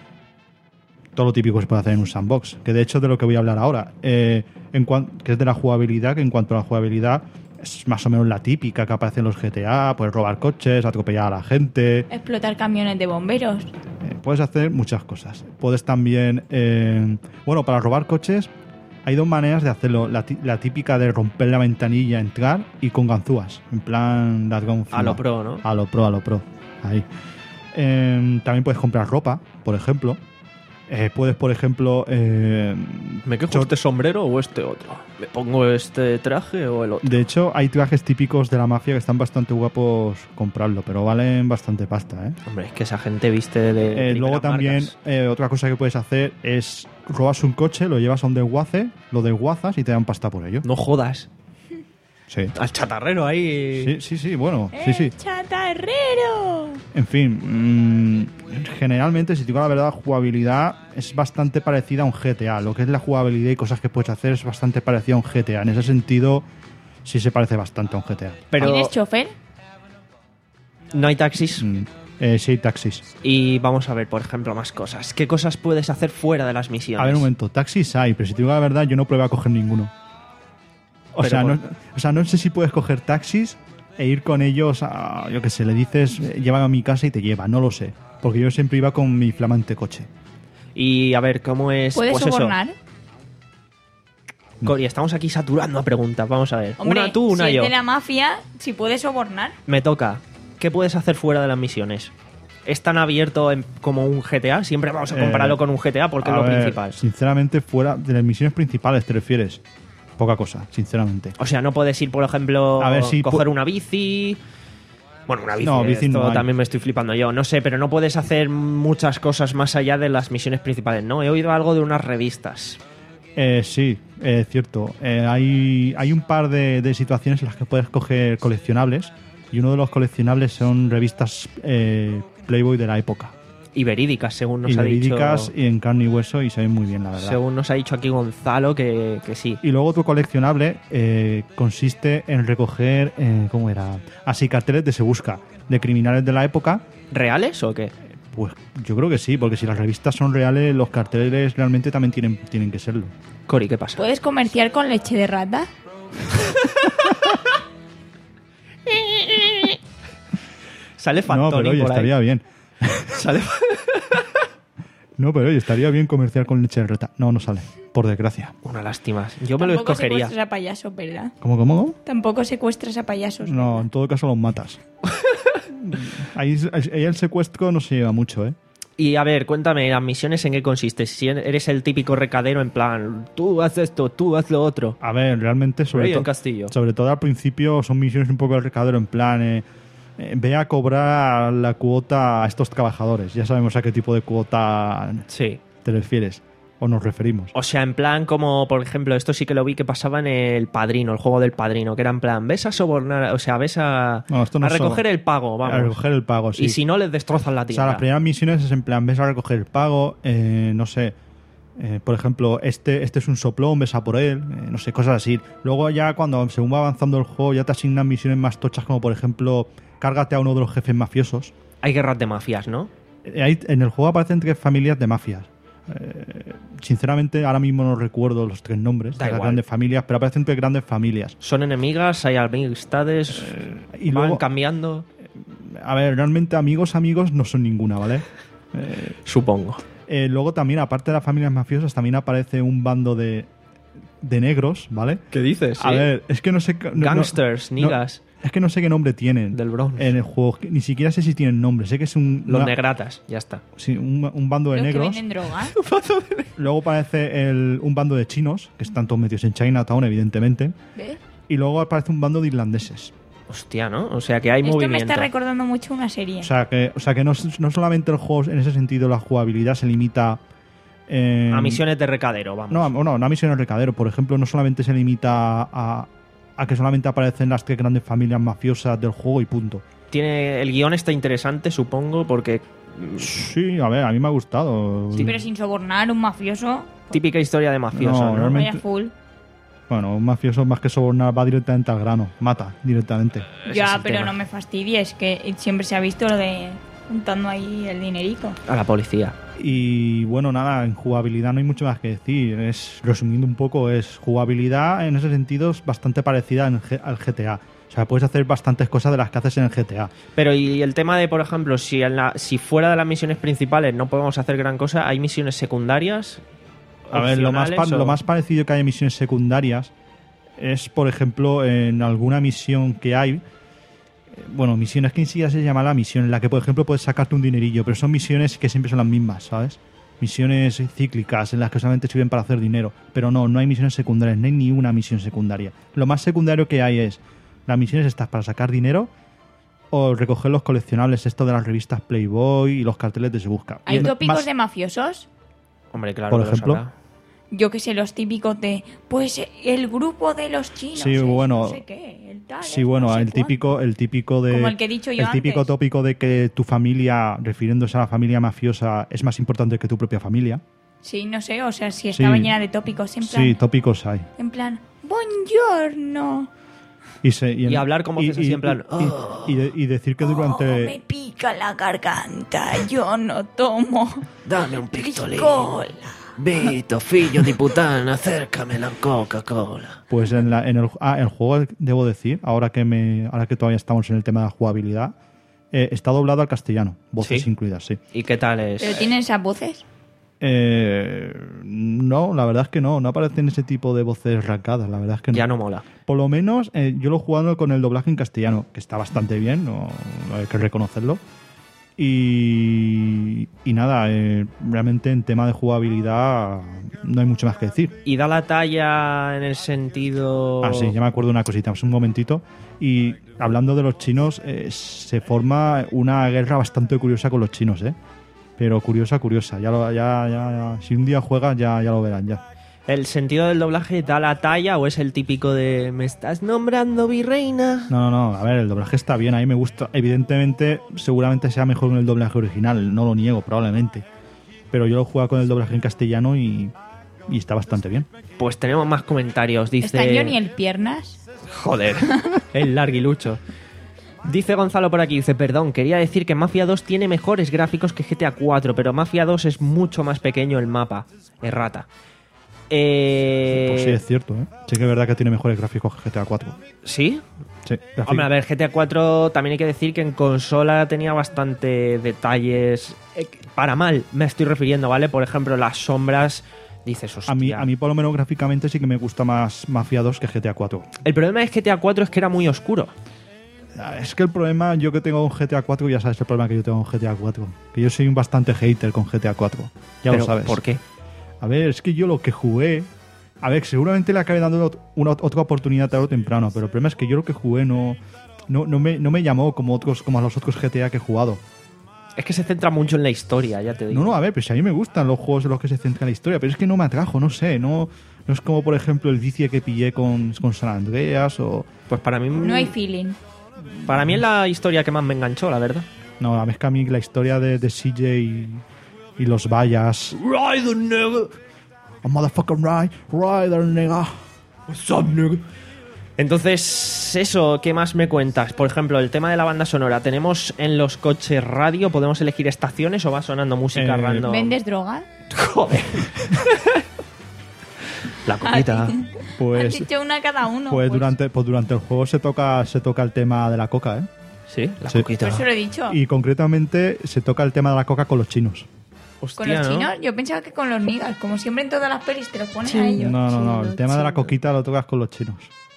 Todo lo típico que se puede hacer en un sandbox, que de hecho es de lo que voy a hablar ahora. Eh, en cuan- que es de la jugabilidad, que en cuanto a la jugabilidad es más o menos la típica que aparece en los G T A, puedes robar coches, atropellar a la gente, Explotar camiones de bomberos. eh, puedes hacer muchas cosas. Puedes también, eh, bueno, para robar coches hay dos maneras de hacerlo. La, ti- la típica de romper la ventanilla, entrar y con ganzúas, en plan ladrón A lo fino. pro, ¿no? A lo pro, a lo pro. Ahí. Eh, también puedes comprar ropa, por ejemplo. Eh, puedes, por ejemplo... eh, ¿Me quejo Yo- este sombrero o este otro? ¿Me pongo este traje o el otro? de hecho, hay trajes típicos de la mafia que están bastante guapos comprarlo, pero valen bastante pasta, ¿eh? Hombre, es que esa gente viste de Eh, primeras luego también, marcas. eh, otra cosa que puedes hacer es robas un coche, lo llevas a un desguace, lo desguazas y te dan pasta por ello. No jodas. Sí. Al chatarrero ahí. Sí, sí, sí, bueno, sí, sí. ¡Eh, chatarrero! En fin, mmm, generalmente, si te digo la verdad, la jugabilidad es bastante parecida a un G T A. Lo que es la jugabilidad y cosas que puedes hacer es bastante parecida a un G T A. En ese sentido, sí se parece bastante a un G T A. Pero ¿Tienes chofer? no hay taxis. Mm, eh, sí, hay taxis. Y vamos a ver, por ejemplo, más cosas. ¿Qué cosas puedes hacer fuera de las misiones? A ver, un momento, taxis hay, pero si te digo la verdad, yo no pruebo a coger ninguno. O Pero sea, por- no, o sea, no sé si puedes coger taxis e ir con ellos a, yo qué sé, le dices, eh, llévame a mi casa y te lleva, no lo sé. Porque yo siempre iba con mi flamante coche. Y a ver, ¿cómo es? ¿Puedes pues eso. sobornar? Cori, estamos aquí saturando a preguntas. Vamos a ver. Hombre, una tú, una si yo. es de la mafia, si puedes sobornar. Me toca. ¿Qué puedes hacer fuera de las misiones? ¿Es tan abierto en- como un G T A? Siempre vamos a compararlo Eh, con un G T A porque A es lo ver, principal. Sinceramente, fuera de las misiones principales, ¿te refieres? Poca cosa, sinceramente. O sea, no puedes ir, por ejemplo, A ver, si coger pu- una bici. Bueno, una bici. No, bici esto no hay. también me estoy flipando yo. No sé, pero no puedes hacer muchas cosas más allá de las misiones principales, ¿no? He oído algo de unas revistas. Eh, sí, es cierto. Eh, hay, hay un par de, de situaciones en las que puedes coger coleccionables. Y uno de los coleccionables son revistas eh, Playboy de la época. Y verídicas, según nos y ha verídicas dicho. y en carne y hueso y se ven muy bien, la verdad. Según nos ha dicho aquí Gonzalo, que, que sí. Y luego otro coleccionable eh, consiste en recoger, eh, ¿cómo era? Así, carteles de Se Busca, de criminales de la época. ¿Reales o qué? Pues yo creo que sí, porque si las revistas son reales, los carteles realmente también tienen, tienen que serlo. Cori, ¿qué pasa? ¿Puedes comerciar con leche de rata? Sale No, Fantoni pero oye, por ahí. estaría bien. Sale... No, pero oye, estaría bien comerciar con leche de rata. No, no sale, por desgracia. Una lástima. Yo me lo Tampoco escogería. secuestras a payasos, ¿verdad? ¿Cómo, cómo, cómo? Tampoco secuestras a payasos. No, ¿verdad? en todo caso los matas. ahí, ahí el secuestro no se lleva mucho, ¿eh? Y a ver, cuéntame, ¿las misiones en qué consiste? Si eres el típico recadero en plan, tú haz esto, tú haz lo otro. A ver, realmente sobre Rey en todo Castillo. sobre todo al principio son misiones un poco de recadero en plan eh, eh, ve a cobrar la cuota a estos trabajadores. Ya sabemos a qué tipo de cuota Sí. te refieres o nos referimos. O sea, en plan como, por ejemplo, esto sí que lo vi que pasaba en El Padrino, el juego del Padrino, que era en plan, ves a sobornar, o sea, ves a, No, esto no a es recoger sobor- el pago, vamos. A recoger el pago, sí. Y si no, les destrozan la O sea, tienda. las primeras misiones es en plan, ves a recoger el pago, eh, no sé, eh, por ejemplo, este, este es un soplón, ves a por él, eh, no sé, cosas así. Luego ya cuando según va avanzando el juego ya te asignan misiones más tochas como por ejemplo, cárgate a uno de los jefes mafiosos. Hay guerras de mafias, ¿no? Eh, hay- en el juego aparecen tres familias de mafias. Eh, sinceramente ahora mismo no recuerdo los tres nombres Da de las igual. grandes familias, pero aparecen tres grandes familias. Son enemigas, hay amistades, y van luego- cambiando, A ver, realmente amigos, amigos no son ninguna, ¿vale? supongo. Eh, luego también, aparte de las familias mafiosas, también aparece un bando de, de negros, ¿vale? ¿Qué dices? A ver, es que no sé... no- no- Gangsters, no- niggas, es que no sé qué nombre tienen del Bronx. en el juego. Ni siquiera sé si tienen nombre. Sé que es un, Los una- negratas, ya está. sí, un, un bando de Los que negros. venden droga. Luego aparece el- un bando de chinos, que están todos metidos en Chinatown, evidentemente. ¿Ves? Y luego aparece un bando de irlandeses. Hostia, ¿no? O sea que hay Esto me movimiento. está recordando mucho una serie. O sea que, o sea que no, no solamente el juego, en ese sentido, la jugabilidad se limita... en- A misiones de recadero, vamos. No, no, no a misiones recadero. Por ejemplo, no solamente se limita a, a que solamente aparecen las tres grandes familias mafiosas del juego y punto. Tiene, el guión está interesante, supongo, porque Sí, a ver, a mí me ha gustado. Sí, pero sin sobornar un mafioso. típica historia de mafioso, No, ¿no? realmente- Vaya full. Bueno, un mafioso más que sobornar va directamente al grano. Mata directamente. Ese es Ya, el pero tema. no me fastidies, que siempre se ha visto lo de juntando ahí el dinerico. A la policía. Y bueno, nada, en jugabilidad no hay mucho más que decir. Es, resumiendo un poco, es jugabilidad en ese sentido es bastante parecida en G- al G T A. O sea, puedes hacer bastantes cosas de las que haces en el G T A. Pero y el tema de, por ejemplo, si, en la, si fuera de las misiones principales no podemos hacer gran cosa, ¿hay misiones secundarias? A ver, lo más, pa- opcionales, o- lo más parecido que hay en misiones secundarias es, por ejemplo, en alguna misión que hay. eh, Bueno, misiones que ni siquiera se llama la misión, en la que, por ejemplo, puedes sacarte un dinerillo, pero son misiones que siempre son las mismas, ¿sabes? Misiones cíclicas en las que solamente sirven para hacer dinero. Pero no, no hay misiones secundarias, no hay ni una misión secundaria. Lo más secundario que hay es las misiones estas para sacar dinero o recoger los coleccionables, esto de las revistas Playboy y los carteles de Se Busca. ¿Hay Y tópicos más- de mafiosos? Hombre, claro. Por que los ejemplo. habrá. Yo que sé, los típicos de, pues el grupo de los chinos. Sí, es bueno, No sé qué, el tal, Sí, es bueno, no sé el cuánto. típico, el típico de Como el que he dicho yo el típico antes. tópico de que tu familia, refiriéndose a la familia mafiosa, es más importante que tu propia familia. Sí, no sé, o sea, si estaba Sí. llena de tópicos, en plan, Sí, tópicos hay. en plan, buongiorno. Y, se- en- Y hablar como voces así en plan, y- y- y de- y decir que Oh, me durante pica la garganta, yo no tomo Dame un pistolín. Cola. Vito, fillo di putana, acércame la Coca-Cola. pues en, la, en el, ah, el juego debo decir, ahora que me ahora que todavía estamos en el tema de la jugabilidad, eh, está doblado al castellano, voces ¿Sí? incluidas, sí. ¿Y qué tal es? ¿Pero tienen esas voces? Eh, no, la verdad es que no, no aparecen ese tipo de voces rasgadas, la verdad es que no. Ya no mola. Por lo menos eh, yo lo he jugado con el doblaje en castellano, que está bastante bien, no, no hay que reconocerlo. Y, y nada, eh, realmente en tema de jugabilidad no hay mucho más que decir. ¿Y da la talla en el sentido...? Ah, sí, ya me acuerdo de una cosita, un momentito. Y hablando de los chinos, eh, se forma una guerra bastante curiosa con los chinos, ¿eh? Pero curiosa, curiosa. Ya, lo, ya, ya, ya. Si un día juegas, ya, ya lo verán, ya. ¿El sentido del doblaje da la talla o es el típico de ¿me estás nombrando virreina? No, no, no, a ver, el doblaje está bien, a mí me gusta. Evidentemente, seguramente sea mejor con el doblaje original, no lo niego, probablemente. Pero yo lo he jugado con el doblaje en castellano y, y está bastante bien. Pues tenemos más comentarios. Dice... ¿Está Johnny el Piernas? Joder, el larguilucho. Dice Gonzalo por aquí, dice, perdón, quería decir que Mafia dos tiene mejores gráficos que G T A cuatro, pero Mafia dos es mucho más pequeño el mapa. Errata. Eh... Pues sí, es cierto, ¿eh? Sí que es verdad que tiene mejores gráficos que G T A cuatro. ¿Sí? Sí, gráfico. Hombre, a ver, G T A cuatro también hay que decir que en consola tenía bastante detalles. Eh, para mal, me estoy refiriendo, ¿vale? Por ejemplo, las sombras, dices, hostia. A mí, a mí, por lo menos gráficamente, sí que me gusta más Mafia dos que G T A cuatro. El problema de G T A cuatro es que era muy oscuro. Es que el problema, yo que tengo con G T A cuatro, ya sabes el problema que yo tengo con G T A cuatro. Que yo soy un bastante hater con G T A cuatro. Ya Pero, lo sabes. ¿por qué? A ver, es que yo lo que jugué... A ver, seguramente le acabé dando una, otra oportunidad tarde o temprano, pero el problema es que yo lo que jugué no, no, no, me, no me llamó como otros como a los otros G T A que he jugado. Es que se centra mucho en la historia, ya te digo. No, no, a ver, pues a mí me gustan los juegos en los que se centra en la historia, pero es que no me atrajo, no sé, no, no es como por ejemplo el vicio que pillé con, con San Andreas o... Pues para mí... No hay feeling. Para mí es la historia que más me enganchó, la verdad. No, a mí es que a mí la historia de, de C J y, y los vallas... Rider, nigga. A motherfucking ride, rider, nigga. What's up, nigga? Entonces, eso, ¿qué más me cuentas? Por ejemplo, el tema de la banda sonora. ¿Tenemos en los coches radio? ¿Podemos elegir estaciones o va sonando música Eh, random? ¿Vendes droga? Joder. La coquita. Has Pues, dicho una cada uno. pues, pues. durante, pues durante el juego se toca, se toca el tema de la coca, ¿eh? Sí, la Sí. coquita. Por eso lo he dicho. Y concretamente se toca el tema de la coca con los chinos. Hostia, ¿Con los ¿no? chinos? Yo pensaba que con los niggas. Como siempre en todas las pelis te los ponen Sí. a ellos. No, no, no. El Chino, tema de la chino. coquita lo tocas con los chinos.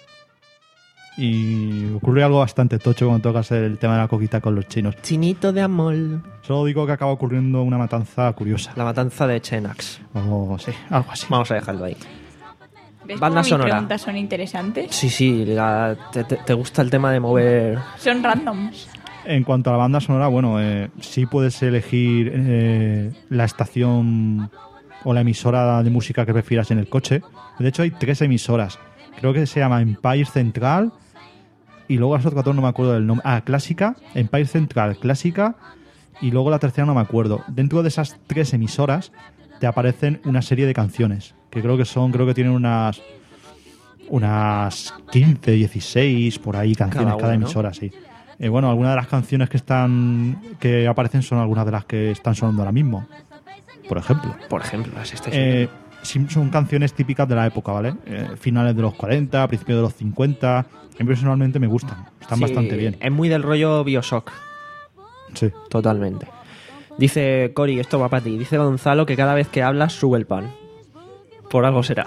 Y ocurre algo bastante tocho cuando tocas el tema de la coquita con los chinos. Chinito de amor. Solo digo que acaba ocurriendo una matanza curiosa. La matanza de Chenax. O sí, algo así. Vamos a dejarlo ahí. ¿Ves Banda cómo mis sonora. preguntas son interesantes? Sí, sí, la- te, te- te gusta el tema de mover... Son randoms. En cuanto a la banda sonora, bueno, eh, sí puedes elegir eh, la estación o la emisora de música que prefieras en el coche. De hecho, hay tres emisoras. Creo que se llama Empire Central y luego las otras dos no me acuerdo del nombre. Ah, Clásica, Empire Central, Clásica y luego la tercera no me acuerdo. Dentro de esas tres emisoras te aparecen una serie de canciones que creo que son, creo que tienen unas unas quince, dieciséis por ahí canciones Cada cada, uno, ¿no? emisora, sí. Eh, bueno, algunas de las canciones que están que aparecen son algunas de las que están sonando ahora mismo. Por ejemplo. Por ejemplo, las estáis Eh, sí, son canciones típicas de la época, ¿vale? Eh, finales de los cuarenta, principios de los cincuenta. A mí personalmente me gustan. Están Sí, bastante bien. Es muy del rollo Bioshock, Sí. totalmente. Dice Cory, esto va para ti. Dice Gonzalo que cada vez que hablas sube el pan. Por algo será.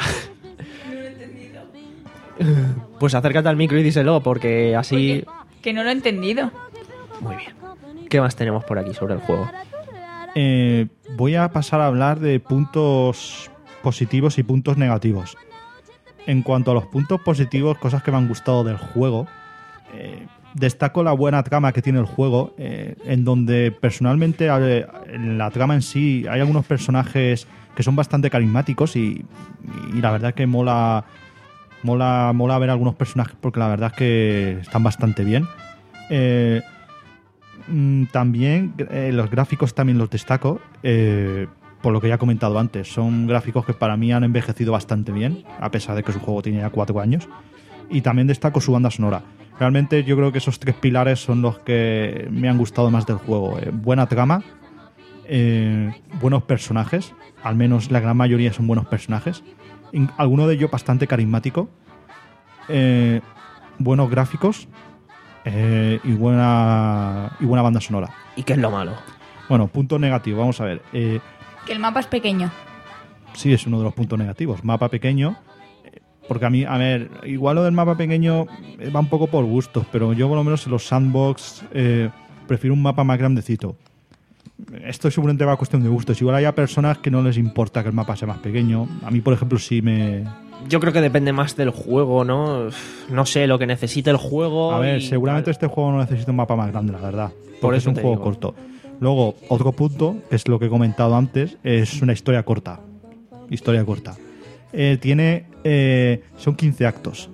Pues acércate al micro y díselo, porque así... Que no lo he entendido. Muy bien. ¿Qué más tenemos por aquí sobre el juego? Eh, voy a pasar a hablar de puntos positivos y puntos negativos. En cuanto a los puntos positivos, cosas que me han gustado del juego, eh, destaco la buena trama que tiene el juego, eh, en donde personalmente eh, en la trama en sí hay algunos personajes que son bastante carismáticos y, y la verdad que mola, mola, mola ver algunos personajes porque la verdad es que están bastante bien. Eh, mm, también eh, los gráficos también los destaco. Eh, por lo que ya he comentado antes, son gráficos que para mí han envejecido bastante bien, a pesar de que su juego tiene ya cuatro años. Y también destaco su banda sonora. Realmente yo creo que esos tres pilares son los que me han gustado más del juego. Eh, buena trama, eh, buenos personajes, al menos la gran mayoría son buenos personajes, In- alguno de ellos bastante carismático, eh, buenos gráficos eh, y, buena, y buena banda sonora. ¿Y qué es lo malo? Bueno, punto negativo, vamos a ver. Eh, Que el mapa es pequeño. sí, es uno de los puntos negativos. Mapa pequeño, eh, porque a mí, a ver, igual lo del mapa pequeño eh, va un poco por gustos, pero yo por lo menos en los sandbox eh, prefiero un mapa más grandecito. Esto seguramente va a cuestión de gustos. Igual hay personas que no les importa que el mapa sea más pequeño. A mí, por ejemplo, sí me... Yo creo que depende más del juego, ¿no? No sé, lo que necesite el juego. A ver, y seguramente tal. este juego no necesita un mapa más grande, la verdad. Por Porque eso es un te juego digo. corto. Luego, otro punto, que es lo que he comentado antes, es una historia corta. Historia corta. eh, tiene eh, son quince actos.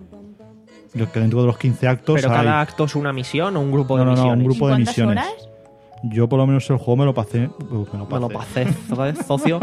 Lo que dentro de los quince actos ¿Pero hay... cada acto es una misión o un grupo No, de no, no, misiones? un grupo ¿Y de cuántas misiones. horas? Yo por lo menos el juego me lo pasé... uh, me lo Me lo pasé. pasé, socio.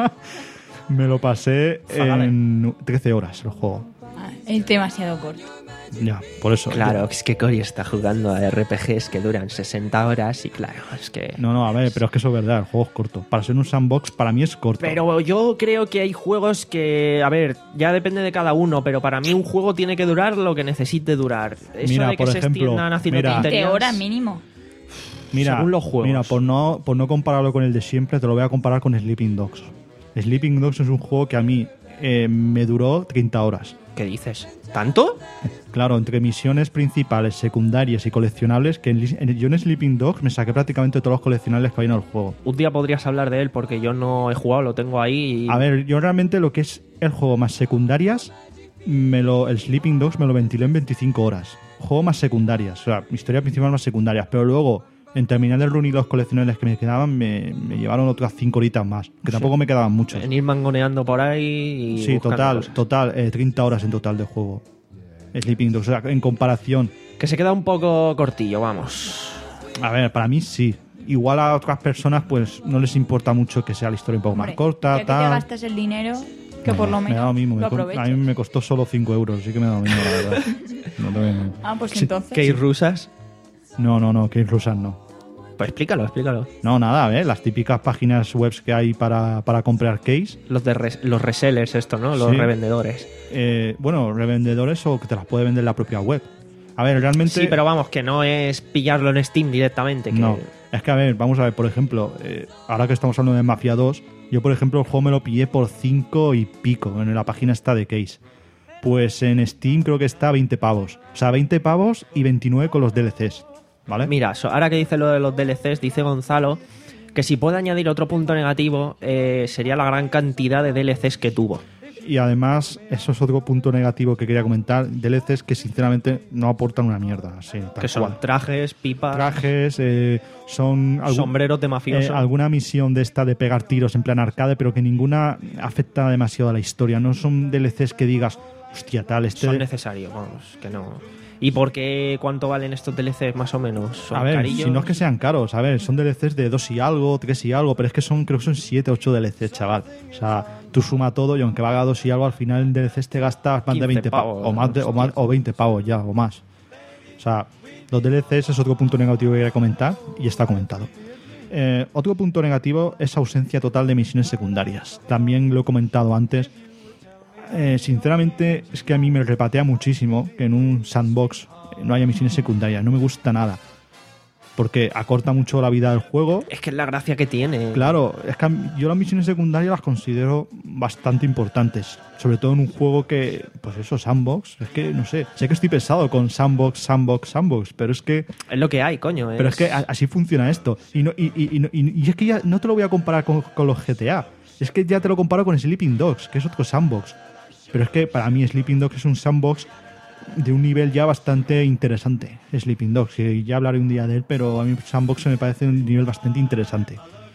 Me lo pasé Fágale. en trece horas el juego. Ah, es demasiado corto. Ya, por eso. Claro, es que Cory está jugando a R P Gs que duran sesenta horas y claro, es que... No, no, a ver, pero es que eso es verdad, el juego es corto. Para ser un sandbox, para mí es corto. Pero yo creo que hay juegos que, a ver, ya depende de cada uno, pero para mí un juego tiene que durar lo que necesite durar. Eso Mira, de que por se ejemplo, extiendan haciendo mira. veinte tonterías- horas mínimo. Mira, según los juegos. mira por, no, por no compararlo con el de siempre, te lo voy a comparar con Sleeping Dogs. Sleeping Dogs es un juego que a mí eh, me duró treinta horas. ¿Qué dices? ¿Tanto? Claro, entre misiones principales, secundarias y coleccionables, que en, en- yo en Sleeping Dogs me saqué prácticamente todos los coleccionables que hay en el juego. Un día podrías hablar de él porque yo no he jugado, lo tengo ahí y... A ver, yo realmente lo que es el juego más secundarias, me lo, el Sleeping Dogs me lo ventilé en veinticinco horas. Juego más secundarias, o sea, historia principal más secundarias, pero luego en terminar el run y los coleccionables que me quedaban me, me llevaron otras cinco horitas más, que tampoco me quedaban muchos. En ir mangoneando por ahí y Sí, buscando total, cosas. total, eh, treinta horas en total de juego. Sleeping Dogs, o sea, en comparación. Que se queda un poco cortillo, vamos. A ver, para mí sí. Igual a otras personas, pues no les importa mucho que sea la historia un poco más Hombre, corta, ya que te tal. gastas el dinero, que No, por lo me da menos lo mismo. lo me co- aproveches. a mí me costó solo cinco euros, así que me da lo mismo, la verdad. No, te voy a- Ah, pues Sí, entonces. ¿Qué rusas? no, no, no, que rusas no. Pues explícalo, explícalo. No, nada, ¿eh? Las típicas páginas web que hay para, para comprar case. Los de res- los resellers, esto, ¿no? Los Sí. revendedores. Eh, bueno, revendedores o que te las puede vender la propia web. A ver, realmente... Sí, pero vamos, que no es pillarlo en Steam directamente. Que... No, es que a ver, vamos a ver, por ejemplo, eh, ahora que estamos hablando de Mafia dos, yo por ejemplo el juego me lo pillé por cinco y pico en la página esta de Case. Pues en Steam creo que está a veinte pavos. O sea, veinte pavos y veintinueve con los D L Cs, ¿vale? Mira, so- ahora que dice lo de los D L Cs, dice Gonzalo que si puede añadir otro punto negativo eh, sería la gran cantidad de D L Cs que tuvo. Y además, eso es otro punto negativo que quería comentar, D L Cs que sinceramente no aportan una mierda, así, tal Que son cual. trajes, pipas, Trajes, eh, son... algún- sombreros de Eh, mafioso. alguna misión de esta de pegar tiros en plan arcade, pero que ninguna afecta demasiado a la historia. No son D L Cs que digas, hostia, tal, este... Son necesarios, vamos, que no. ¿Y por qué cuánto valen estos D L Cs más o menos? ¿Son A ver, carillos? si no es que sean caros, a ver, son D L Cs de dos y algo, tres y algo, pero es que son, creo que son siete, ocho D L Cs, chaval. O sea, tú suma todo y aunque valga dos y algo, al final en D L Cs te gastas más de quince veinte pavos, pavos, o, más de- o, más- hostia. o veinte pavos ya, o más. O sea, los D L Cs es otro punto negativo que quería comentar y está comentado. Eh, otro punto negativo es ausencia total de misiones secundarias. También lo he comentado antes. Eh, sinceramente, es que a mí me repatea muchísimo que en un sandbox no haya misiones secundarias. No me gusta nada. Porque acorta mucho la vida del juego. Es que es la gracia que tiene. Claro, es que a mí- yo las misiones secundarias las considero bastante importantes. Sobre todo en un juego que, pues eso, sandbox. Es que, no sé, sé que estoy pesado con sandbox, sandbox, sandbox, pero es que Es lo que hay, coño. pero es que a- así funciona esto. Y, no, y, y- y no- y- y es que ya no te lo voy a comparar con, con los G T A. Es que ya te lo comparo con Sleeping Dogs, que es otro sandbox. Pero es que para mí Sleeping Dogs es un sandbox de un nivel ya bastante interesante. Sleeping Dogs, y ya hablaré un día de él, pero a mí sandbox me parece un nivel bastante interesante.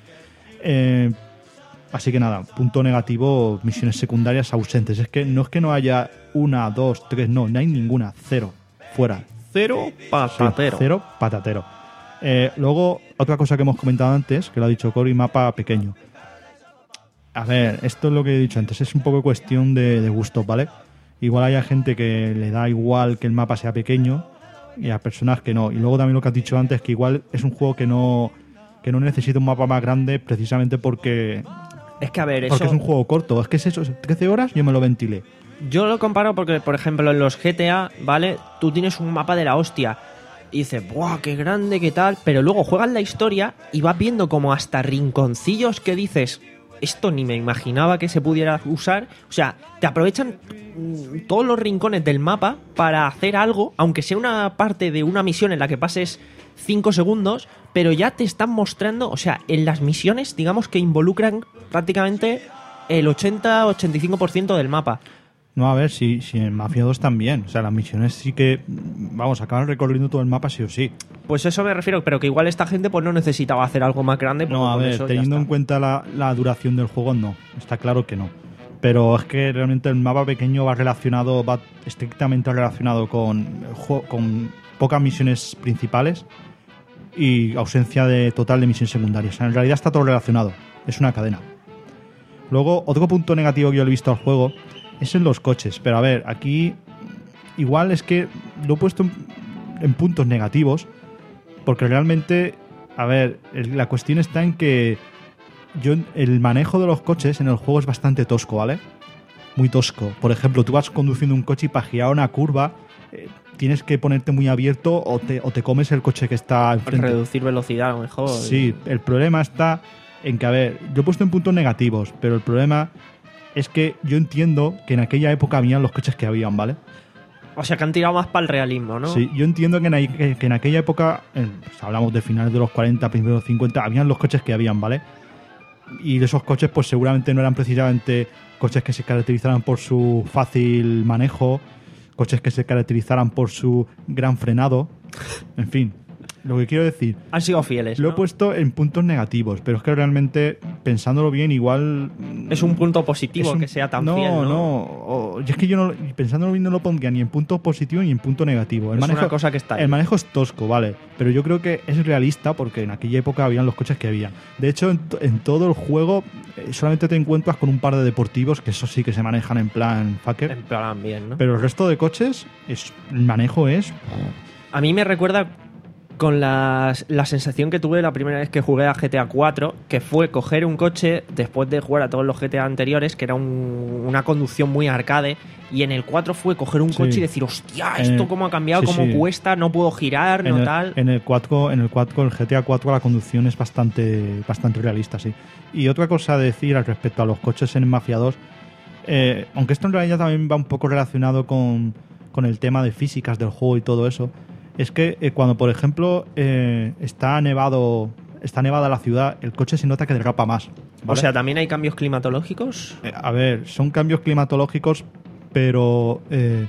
Eh, así que nada, punto negativo, misiones secundarias ausentes. Es que no es que no haya una, dos, tres, no, no hay ninguna, cero, fuera. Cero patatero. Cero patatero. Eh, luego, otra cosa que hemos comentado antes, que lo ha dicho Cory, mapa pequeño. A ver, esto es lo que he dicho antes, es un poco cuestión de, de gustos, ¿vale? Igual hay gente que le da igual que el mapa sea pequeño y a personas que no. Y luego también lo que has dicho antes, que igual es un juego que no, que no necesita un mapa más grande precisamente porque, Es que a ver, porque eso. es un juego corto. Es que es eso, trece horas yo me lo ventilé. Yo lo comparo porque, por ejemplo, en los G T A, ¿vale? Tú tienes un mapa de la hostia y dices, ¡buah, qué grande, qué tal! Pero luego juegas la historia y vas viendo como hasta rinconcillos que dices, esto ni me imaginaba que se pudiera usar. O sea, te aprovechan mm, todos los rincones del mapa para hacer algo, aunque sea una parte de una misión en la que pases cinco segundos, pero ya te están mostrando, o sea, en las misiones, digamos que involucran prácticamente el ochenta ochenta y cinco por ciento del mapa. No, a ver, si, si en Mafia dos también. O sea, las misiones sí que, vamos, acaban recorriendo todo el mapa sí o sí. Pues eso me refiero, pero que igual esta gente pues no necesitaba hacer algo más grande. No, porque a con ver, eso ya teniendo está. en cuenta la, la duración del juego, no. Está claro que no. pero es que realmente el mapa pequeño va relacionado, va estrictamente relacionado con, con pocas misiones principales y ausencia de total de misiones secundarias. En realidad está todo relacionado, es una cadena. Luego, otro punto negativo que yo he visto al juego es en los coches, pero a ver, aquí igual es que lo he puesto en, en puntos negativos, porque realmente, a ver, el, la cuestión está en que yo el manejo de los coches en el juego es bastante tosco, ¿vale? Muy tosco. Por ejemplo, tú vas conduciendo un coche y para girar una curva eh, tienes que ponerte muy abierto o te, o te comes el coche que está enfrente. Reducir velocidad a lo mejor. Sí, el problema está en que, a ver, yo he puesto en puntos negativos, pero el problema es que yo entiendo que en aquella época habían los coches que habían, ¿vale? O sea, que han tirado más para el realismo, ¿no? Sí, yo entiendo que en, que, que en aquella época, eh, pues hablamos de finales de los cuarenta, principios de los cincuenta, habían los coches que habían, ¿vale? Y esos coches pues seguramente no eran precisamente coches que se caracterizaran por su fácil manejo, coches que se caracterizaran por su gran frenado, en fin. Lo que quiero decir, han sido fieles, lo ¿no? he puesto en puntos negativos, pero es que realmente, pensándolo bien, igual... Es un punto positivo un, que sea tan no, fiel, ¿no? No, o, y es que yo no, pensándolo bien no lo pondría ni en punto positivo ni en punto negativo. El es manejo, una cosa que está ahí. El manejo es tosco, vale, pero yo creo que es realista porque en aquella época habían los coches que habían. De hecho, en, en todo el juego eh, solamente te encuentras con un par de deportivos, que eso sí que se manejan en plan fucker. En plan bien, ¿no? Pero el resto de coches, es, el manejo es... A mí me recuerda con las, la sensación que tuve la primera vez que jugué a G T A cuatro, que fue coger un coche después de jugar a todos los G T A anteriores, que era un, una conducción muy arcade, y en el cuatro fue coger un coche sí. y decir, hostia, esto el, cómo ha cambiado, sí, cómo sí. cuesta, no puedo girar, en no el, tal. En el cuatro, en el cuatro, el G T A cuatro, la conducción es bastante, bastante realista, sí. Y otra cosa a decir al respecto a los coches en Mafia dos, eh, aunque esto en realidad también va un poco relacionado con, con el tema de físicas del juego y todo eso, es que eh, cuando, por ejemplo, eh, está nevado, está nevada la ciudad, el coche se nota que derrapa más, ¿vale? O sea, ¿también hay cambios climatológicos? Eh, a ver, son cambios climatológicos, pero... Eh,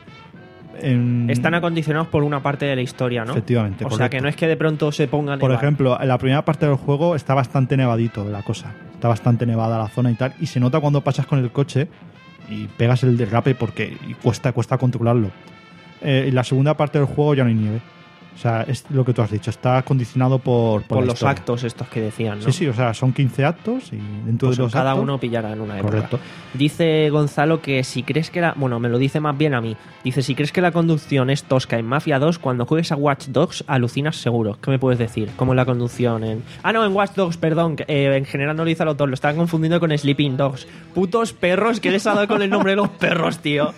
en... Están acondicionados por una parte de la historia, ¿no? Efectivamente, O correcto. sea, que no es que de pronto se pongan... Por ejemplo, en la primera parte del juego está bastante nevadito la cosa. Está bastante nevada la zona y tal. Y se nota cuando pasas con el coche y pegas el derrape porque y cuesta, cuesta controlarlo. Eh, en la segunda parte del juego ya no hay nieve. O sea, es lo que tú has dicho. Está condicionado por... Por, por la los historia. actos estos que decían, ¿no? Sí, sí. O sea, son quince actos y dentro Pues de los cada actos... uno pillará en una época. Correcto. Dice Gonzalo que si crees que la... Bueno, me lo dice más bien a mí. Dice, si crees que la conducción es tosca en Mafia dos, cuando juegues a Watch Dogs alucinas seguro. ¿Qué me puedes decir? ¿Cómo es la conducción en...? Ah, no, en Watch Dogs, perdón. Eh, en general no lo dice a los dos. Lo estaba confundiendo con Sleeping Dogs. Putos perros, que les ha dado con el nombre de los perros, tío.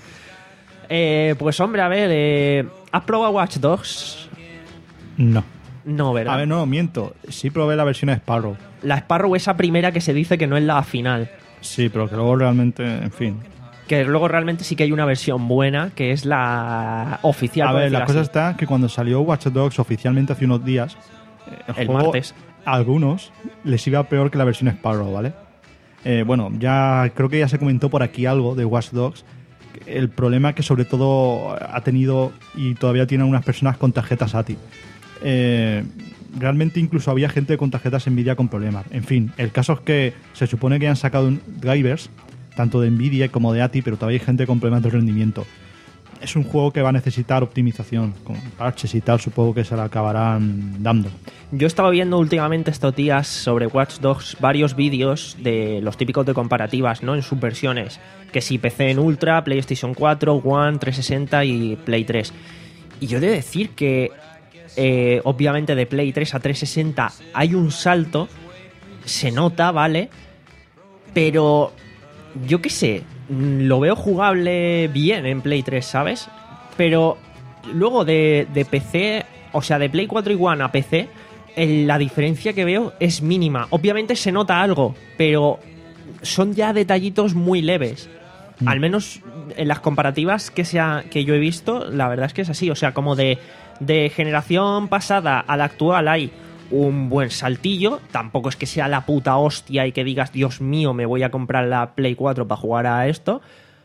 Eh, pues hombre, a ver... Eh, ¿has probado Watch Dogs? No. No, ¿verdad? A ver, no, miento. Sí probé la versión de Sparrow. La Sparrow, esa primera que se dice que no es la final. Sí, pero que luego realmente, en fin... Que luego realmente sí que hay una versión buena, que es la oficial. A por ver, decir la cosa así. está que cuando salió Watch Dogs oficialmente hace unos días, eh, El juego, martes. a algunos les iba peor que la versión Sparrow, ¿vale? Eh, bueno, ya creo que ya se comentó por aquí algo de Watch Dogs. El problema que sobre todo ha tenido y todavía tienen unas personas con tarjetas A T I. Eh, realmente incluso había gente con tarjetas Nvidia con problemas. En fin, el caso es que se supone que han sacado un- drivers tanto de Nvidia como de A T I, pero todavía hay gente con problemas de rendimiento. Es un juego que va a necesitar optimización, con parches y tal, supongo que se la acabarán dando. Yo estaba viendo últimamente estos días sobre Watch Dogs varios vídeos de los típicos de comparativas, ¿no? En sus versiones. Que si P C en Ultra, PlayStation cuatro, One, trescientos sesenta y Play tres. Y yo he de decir que eh, obviamente de Play tres a trescientos sesenta hay un salto, se nota, ¿vale? Pero yo qué sé, lo veo jugable bien en Play tres, ¿sabes? Pero luego de, de P C, o sea, de Play cuatro y One a P C, el- la diferencia que veo es mínima. Obviamente se nota algo, pero son ya detallitos muy leves. Mm. Al menos en las comparativas que, sea, que yo he visto, la verdad es que es así. O sea, como de, de generación pasada a la actual hay un buen saltillo. Tampoco es que sea la puta hostia y que digas, Dios mío, me voy a comprar la Play cuatro para jugar a esto.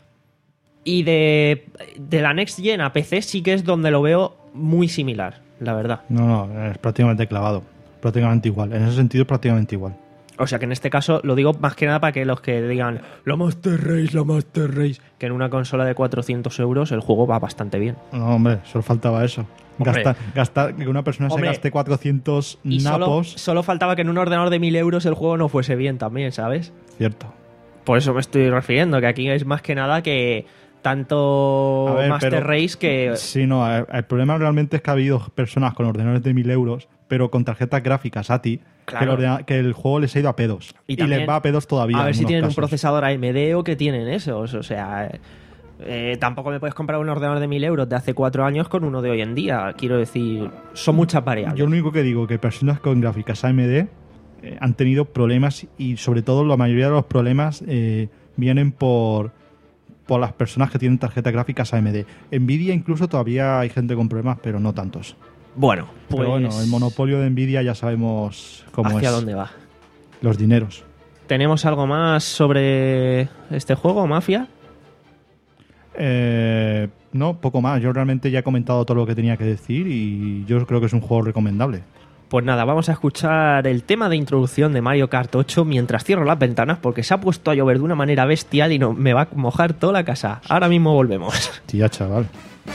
Y de, de la Next Gen a P C sí que es donde lo veo muy similar, la verdad. No, no, es prácticamente clavado. Prácticamente igual. En ese sentido es prácticamente igual. O sea que en este caso lo digo más que nada para que los que digan la Master Race, la Master Race, que en una consola de cuatrocientos euros el juego va bastante bien. No, hombre, solo faltaba eso. Hombre. Gastar, gastar, que una persona Hombre. se gaste cuatrocientos Y solo, napos. solo faltaba que en un ordenador de mil euros el juego no fuese bien también, ¿sabes? Cierto. Por eso me estoy refiriendo, que aquí es más que nada que tanto A ver, Master pero- Race que... Sí, no, el, el problema realmente es que ha habido personas con ordenadores de mil euros, pero con tarjetas gráficas A T I, Claro. que, el ordena- que el juego les ha ido a pedos. Y Y, también, les va a pedos todavía. A ver en si unos tienen un casos. procesador A M D o que tienen esos. O sea, eh, eh, tampoco me puedes comprar un ordenador de mil euros de hace cuatro años con uno de hoy en día. Quiero decir, son muchas variables. Yo lo único que digo que personas con gráficas A M D eh, han tenido problemas y sobre todo la mayoría de los problemas eh, vienen por, por las personas que tienen tarjetas gráficas A M D. Nvidia incluso todavía hay gente con problemas, pero no tantos. Bueno, pues... Pero bueno, el monopolio de Nvidia ya sabemos cómo ¿Hacia es. dónde va? Los dineros. ¿Tenemos algo más sobre este juego, Mafia? Eh, no, poco más. Yo realmente ya he comentado todo lo que tenía que decir y yo creo que es un juego recomendable. Pues nada, vamos a escuchar el tema de introducción de Mario Kart ocho mientras cierro las ventanas porque se ha puesto a llover de una manera bestial y no, me va a mojar toda la casa. Ahora mismo volvemos. Tía, chaval.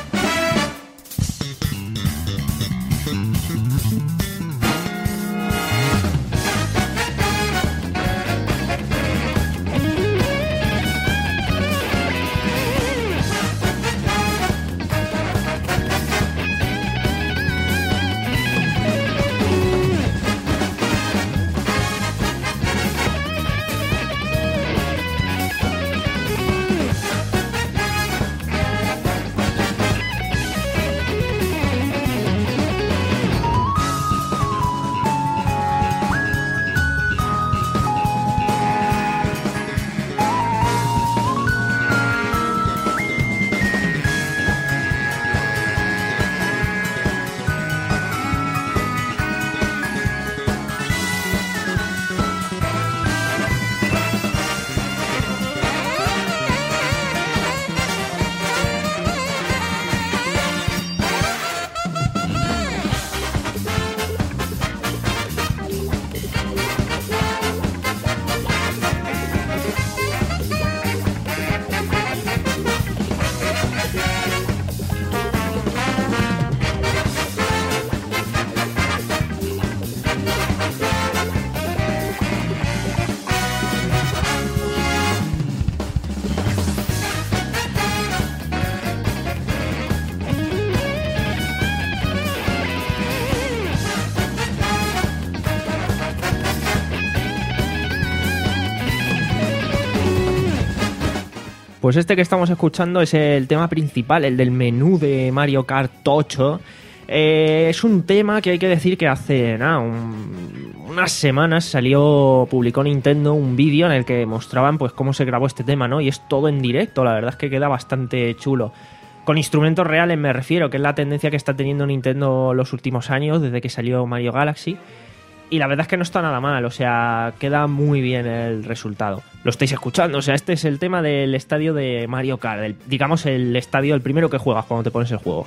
Pues este que estamos escuchando es el tema principal, el del menú de Mario Kart ocho. Eh, es un tema que hay que decir que hace nada, un- unas semanas salió, publicó Nintendo un vídeo en el que mostraban pues cómo se grabó este tema, ¿no? Y es todo en directo, la verdad es que queda bastante chulo. Con instrumentos reales me refiero, que es la tendencia que está teniendo Nintendo los últimos años, desde que salió Mario Galaxy. Y la verdad es que no está nada mal, o sea, queda muy bien el resultado. Lo estáis escuchando, o sea, este es el tema del estadio de Mario Kart, el- digamos el estadio, el primero que juegas cuando te pones el juego.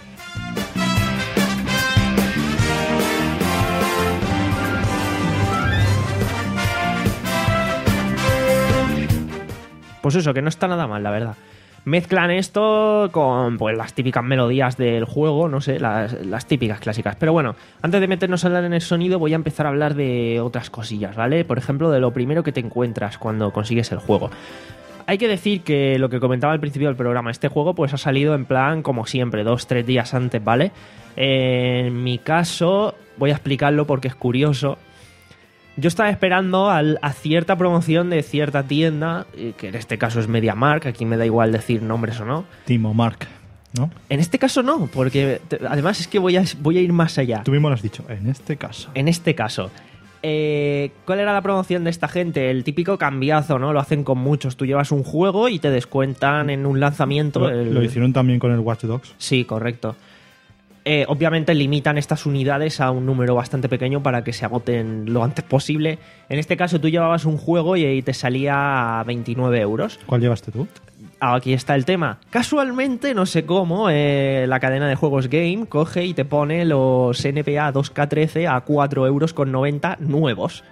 Pues eso, que no está nada mal, la verdad. Mezclan esto con pues las típicas melodías del juego, no sé, las, las típicas clásicas. Pero bueno, antes de meternos a hablar en el sonido, voy a empezar a hablar de otras cosillas, ¿vale? Por ejemplo, de lo primero que te encuentras cuando consigues el juego. Hay que decir que lo que comentaba al principio del programa, este juego pues ha salido en plan como siempre, dos, tres días antes, ¿vale? En mi caso, voy a explicarlo porque es curioso. Yo estaba esperando al- a cierta promoción de cierta tienda, eh, que en este caso es MediaMarkt, aquí me da igual decir nombres o no. Timo Mark, ¿no? En este caso no, porque te- además es que voy a, voy a ir más allá. Tú mismo lo has dicho, en este caso. En este caso, eh, ¿cuál era la promoción de esta gente? El típico cambiazo, ¿no? Lo hacen con muchos. Tú llevas un juego y te descuentan en un lanzamiento. Lo, el- lo hicieron también con el Watch Dogs. Sí, correcto. Eh, obviamente limitan estas unidades a un número bastante pequeño para que se agoten lo antes posible. En este caso tú llevabas un juego y ahí te salía a veintinueve euros. ¿Cuál llevaste tú? Aquí está el tema. Casualmente, no sé cómo, eh, la cadena de juegos Game coge y te pone los N P A dos K trece a cuatro euros con noventa nuevos.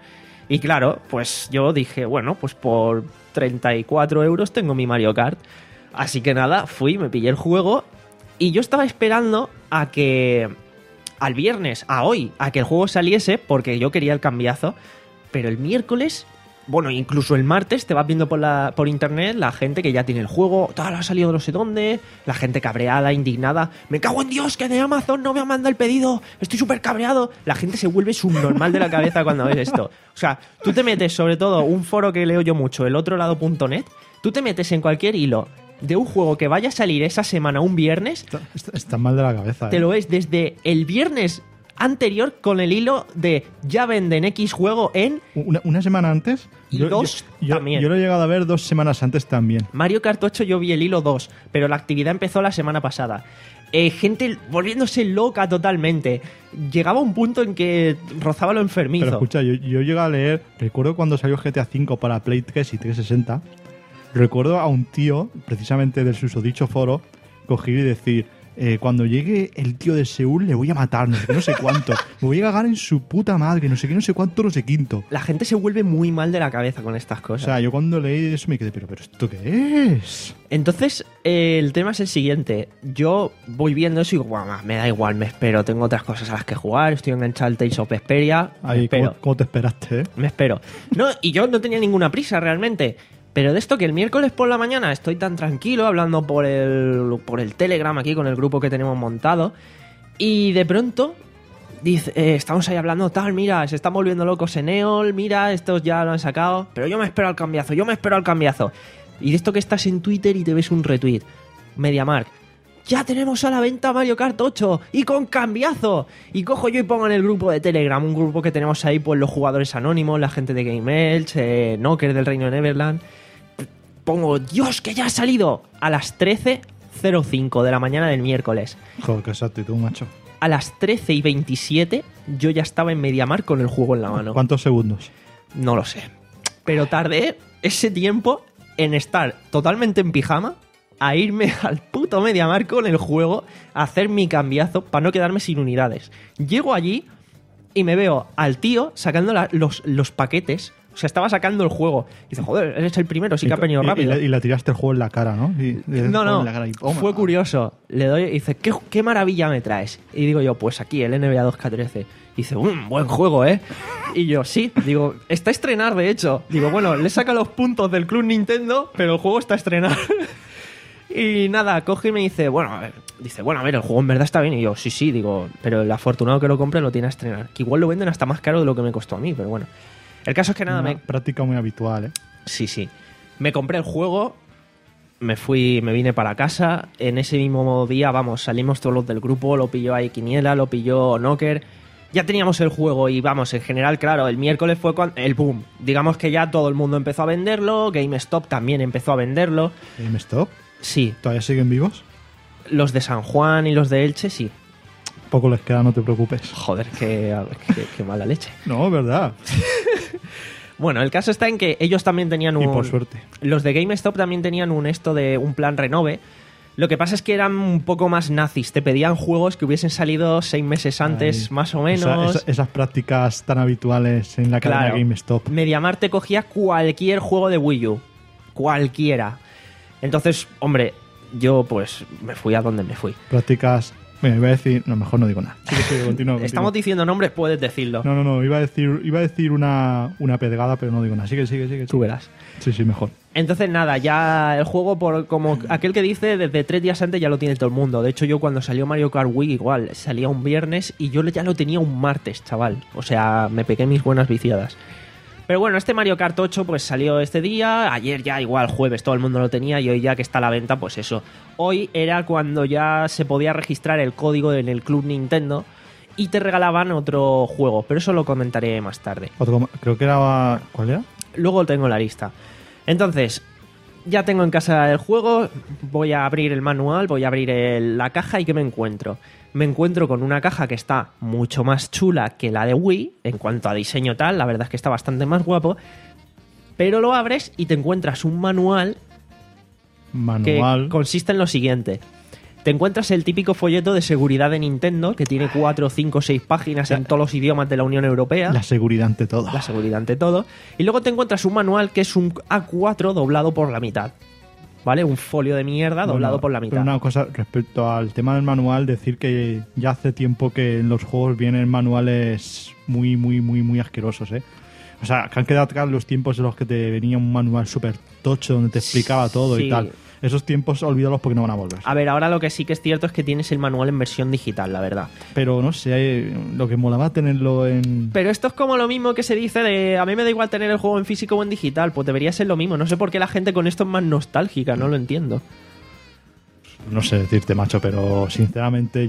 Y claro, pues yo dije, bueno, pues por treinta y cuatro euros tengo mi Mario Kart. Así que nada, fui, me pillé el juego y yo estaba esperando a que... al viernes, a hoy, a que el juego saliese porque yo quería el cambiazo. Pero el miércoles... Bueno, incluso el martes te vas viendo por, la, por internet la gente que ya tiene el juego, tal, ha salido no sé dónde, la gente cabreada, indignada. ¡Me cago en Dios, que de Amazon no me ha mandado el pedido! ¡Estoy súper cabreado! La gente se vuelve subnormal de la cabeza cuando ves esto. O sea, tú te metes, sobre todo, un foro que leo yo mucho, el otro lado punto net, tú te metes en cualquier hilo de un juego que vaya a salir esa semana, un viernes, Está, está, está mal de la cabeza. te ¿eh? lo ves desde el viernes anterior con el hilo de ya venden X juego en... Una, una semana antes. Y yo, dos yo, yo- también. Yo lo he llegado a ver dos semanas antes también. Mario Kart ocho yo vi el hilo dos, pero la actividad empezó la semana pasada. Eh, gente volviéndose loca totalmente. Llegaba un punto en que rozaba lo enfermizo. Pero escucha, yo, yo llegué a leer, recuerdo cuando salió G T A cinco para Play tres y trescientos sesenta, recuerdo a un tío, precisamente del susodicho foro, coger y decir, eh, cuando llegue el tío de Seúl le voy a matar, no sé qué, no sé cuánto, me voy a cagar en su puta madre, no sé qué, no sé cuánto, no sé quinto. La gente se vuelve muy mal de la cabeza con estas O cosas. sea, yo cuando leí eso me quedé, pero, pero ¿esto qué es? Entonces, eh, el tema es el siguiente. Yo voy viendo eso y digo, bueno, me da igual, me espero. Tengo otras cosas a las que jugar. Estoy enganchado al Tales of Vesperia. Me Ahí, espero. ¿cómo, cómo te esperaste, eh? Me espero. No, y yo no tenía ninguna prisa realmente. Pero de esto que el miércoles por la mañana estoy tan tranquilo hablando por el, por el Telegram aquí con el grupo que tenemos montado. Y de pronto dice, eh, estamos ahí hablando tal, mira, se están volviendo locos en E O L, mira, estos ya lo han sacado. Pero yo me espero al cambiazo, yo me espero al cambiazo. Y de esto que estás en Twitter y te ves un retweet. MediaMarkt. Ya tenemos a la venta Mario Kart ocho y con cambiazo. Y cojo yo y pongo en el grupo de Telegram, un grupo que tenemos ahí, pues los jugadores anónimos, la gente de Game Elch, eh, Knocker del Reino de Neverland. Pongo, Dios, que ya ha salido a las trece cero cinco de la mañana del miércoles. Joder, qué actitud, macho. A las trece y veintisiete yo ya estaba en MediaMarkt con el juego en la mano. ¿Cuántos segundos? No lo sé. Pero tardé ese tiempo en estar totalmente en pijama a irme al puto MediaMarkt con el juego, a hacer mi cambiazo para no quedarme sin unidades. Llego allí y me veo al tío sacando la- los, los paquetes. O sea, estaba sacando el juego. Y dice, joder, eres el primero, sí que ha venido y, rápido. Y, le, y le tiraste el juego en la cara, ¿no? Y- y el No, juego no, en la cara y toma. fue curioso. Le doy y dice, ¿qué, qué maravilla me traes? Y digo yo, pues aquí, el N B A dos K trece. Y dice, un buen juego, ¿eh? Y yo, sí. Digo, está a estrenar, de hecho. Digo, bueno, le saca los puntos del Club Nintendo, pero el juego está a estrenar. Y nada, coge y me dice, bueno, a ver, dice, bueno, a ver, el juego en verdad está bien. Y yo, sí, sí, digo, pero el afortunado que lo compre lo tiene a estrenar. Que igual lo venden hasta más caro de lo que me costó a mí, pero bueno. El caso es que nada, Una me, práctica muy habitual, ¿eh? Sí, sí. Me compré el juego, me fui, me vine para casa. En ese mismo día, vamos, salimos todos los del grupo, lo pilló ahí Quiniela, lo pilló Knocker. Ya teníamos el juego y vamos, en general, claro, el miércoles fue cuando, el boom. Digamos que ya todo el mundo empezó a venderlo, GameStop también empezó a venderlo. GameStop, Sí, ¿todavía siguen vivos? los de San Juan y los de Elche, sí. Poco les queda, no te preocupes. Joder, qué, qué, qué mala leche. No, ¿verdad? Bueno, el caso está en que ellos también tenían un... Y por suerte. Los de GameStop también tenían un esto de un plan renove. Lo que pasa es que eran un poco más nazis. Te pedían juegos que hubiesen salido seis meses antes, Ahí. más o menos. Esa- esa- esas prácticas tan habituales en la cadena Claro. GameStop. MediaMarkt te cogía cualquier juego de Wii U. Cualquiera. Entonces, hombre, yo pues me fui a donde me fui. Prácticas... Bueno, iba a decir... No, mejor no digo nada. Sí, sí, continúa, continúa. Estamos diciendo nombres, puedes decirlo. No, no, no. Iba a decir, iba a decir una, una pedgada, pero no digo nada. Sigue, sigue, sigue. Tú verás. Sí, sí, mejor. Entonces nada, ya el juego, por como aquel que dice, desde tres días antes ya lo tiene todo el mundo. De hecho, yo cuando salió Mario Kart Wii igual, salía un viernes y yo ya lo tenía un martes, chaval. O sea, me pegué mis buenas viciadas. Pero bueno, este Mario Kart ocho pues salió este día, ayer ya igual jueves todo el mundo lo tenía y hoy ya que está a la venta, pues eso. Hoy era cuando ya se podía registrar el código en el Club Nintendo y te regalaban otro juego, pero eso lo comentaré más tarde. Otro, creo que era... ¿Cuál era? Luego tengo la lista. Entonces, ya tengo en casa el juego, voy a abrir el manual, voy a abrir el- la caja y ¿qué me encuentro? Me encuentro con una caja que está mucho más chula que la de Wii, en cuanto a diseño tal, la verdad es que está bastante más guapo, pero lo abres y te encuentras un manual que Manual. consiste en lo siguiente. Te encuentras el típico folleto de seguridad de Nintendo, que tiene cuatro, cinco, seis páginas en todos los idiomas de la Unión Europea. La seguridad ante todo. La seguridad ante todo. Y luego te encuentras un manual que es un A cuatro doblado por la mitad. ¿Vale? Un folio de mierda doblado Bueno, por la mitad. Pero una cosa respecto al tema del manual, decir que ya hace tiempo que en los juegos vienen manuales muy, muy, muy, muy asquerosos, ¿eh? O sea, que han quedado atrás los tiempos en los que te venía un manual súper tocho donde te explicaba todo Sí. y tal. Esos tiempos, olvídalos porque no van a volver. A ver, ahora lo que sí que es cierto es que tienes el manual en versión digital, la verdad. Pero no sé, lo que molaba tenerlo en... Pero esto es como lo mismo que se dice de a mí me da igual tener el juego en físico o en digital, pues debería ser lo mismo. No sé por qué la gente con esto es más nostálgica, no lo entiendo. No sé decirte, macho, pero sinceramente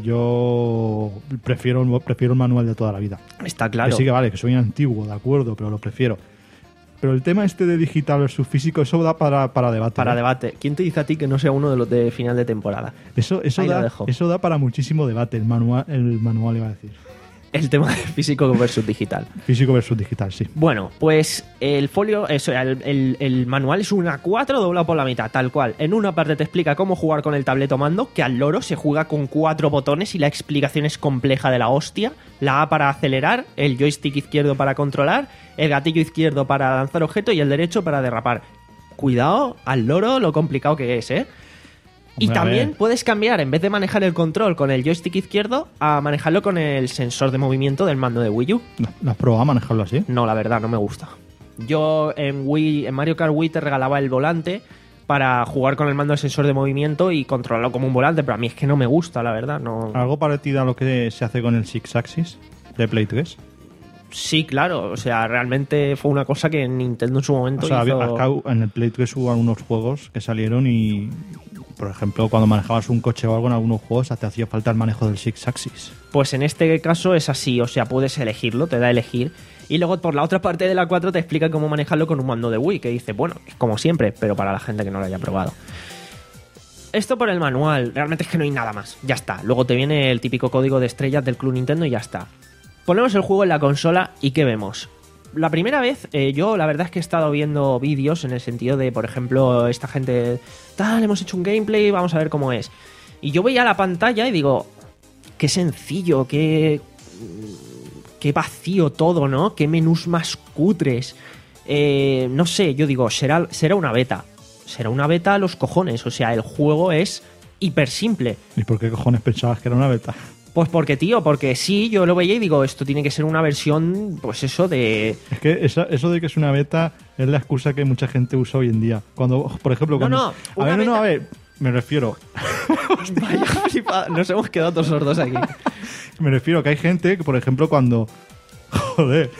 yo prefiero, prefiero el manual de toda la vida. Está claro. Que sí que vale, que soy antiguo, de acuerdo, pero lo prefiero. Pero el tema este de digital versus físico, eso da para, para debate. Para ¿eh? debate. ¿Quién te dice a ti que no sea uno de los de final de temporada? Eso, eso, Ahí lo da, dejo. eso da para muchísimo debate, el manual, el manual iba a decir. El tema de físico versus digital. Físico versus digital, sí. Bueno, pues el folio, eso, el, el- el manual es un A cuatro doblado por la mitad, tal cual. En una parte te explica cómo jugar con el tableto mando, que al loro se juega con cuatro botones y la explicación es compleja de la hostia. La A para acelerar, el joystick izquierdo para controlar, el gatillo izquierdo para lanzar objeto y el derecho para derrapar. Cuidado, al loro, lo complicado que es, ¿eh? Y Hombre, a también ver. puedes cambiar, en vez de manejar el control con el joystick izquierdo, a manejarlo con el sensor de movimiento del mando de Wii U. ¿No, ¿no has probado a manejarlo así? No, la verdad, no me gusta. Yo en Wii, en Mario Kart Wii te regalaba el volante para jugar con el mando del sensor de movimiento y controlarlo como un volante, pero a mí es que no me gusta, la verdad. No. ¿Algo parecido a lo que se hace con el Six Axis de Play tres? Sí, claro, o sea, realmente fue una cosa que Nintendo en su momento O sea, hizo... había- acá en el Play tres hubo algunos juegos que salieron y, por ejemplo, cuando manejabas un coche o algo en algunos juegos te hacía falta el manejo del Six Axis. Pues en este caso es así, o sea, puedes elegirlo, te da a elegir. Y luego por la otra parte de la cuatro te explica cómo manejarlo con un mando de Wii, que dice, bueno, es como siempre, pero para la gente que no lo haya probado. Esto por el manual, realmente es que no hay nada más, ya está. Luego te viene el típico código de estrellas del Club Nintendo y ya está. Ponemos el juego en la consola y ¿qué vemos? La primera vez, eh, yo la verdad es que he estado viendo vídeos en el sentido de, por ejemplo, esta gente, tal, hemos hecho un gameplay, vamos a ver cómo es. Y yo veía la pantalla y digo, qué sencillo, qué, qué vacío todo, ¿no? Qué menús más cutres. Eh, no sé, yo digo, será, será una beta. Será una beta a los cojones, o sea, el juego es hiper simple. ¿Y por qué cojones pensabas que era una beta? Pues porque, tío, porque sí, yo lo veía y digo, esto tiene que ser una versión, pues eso de... Es que esa- eso de que es una beta es la excusa que mucha gente usa hoy en día. Cuando, por ejemplo, No, cuando... no, a una ver, no, no, beta- a ver, me refiero... Vaya flipada, nos hemos quedado todos sordos aquí. Me refiero que hay gente que, por ejemplo, cuando... Joder.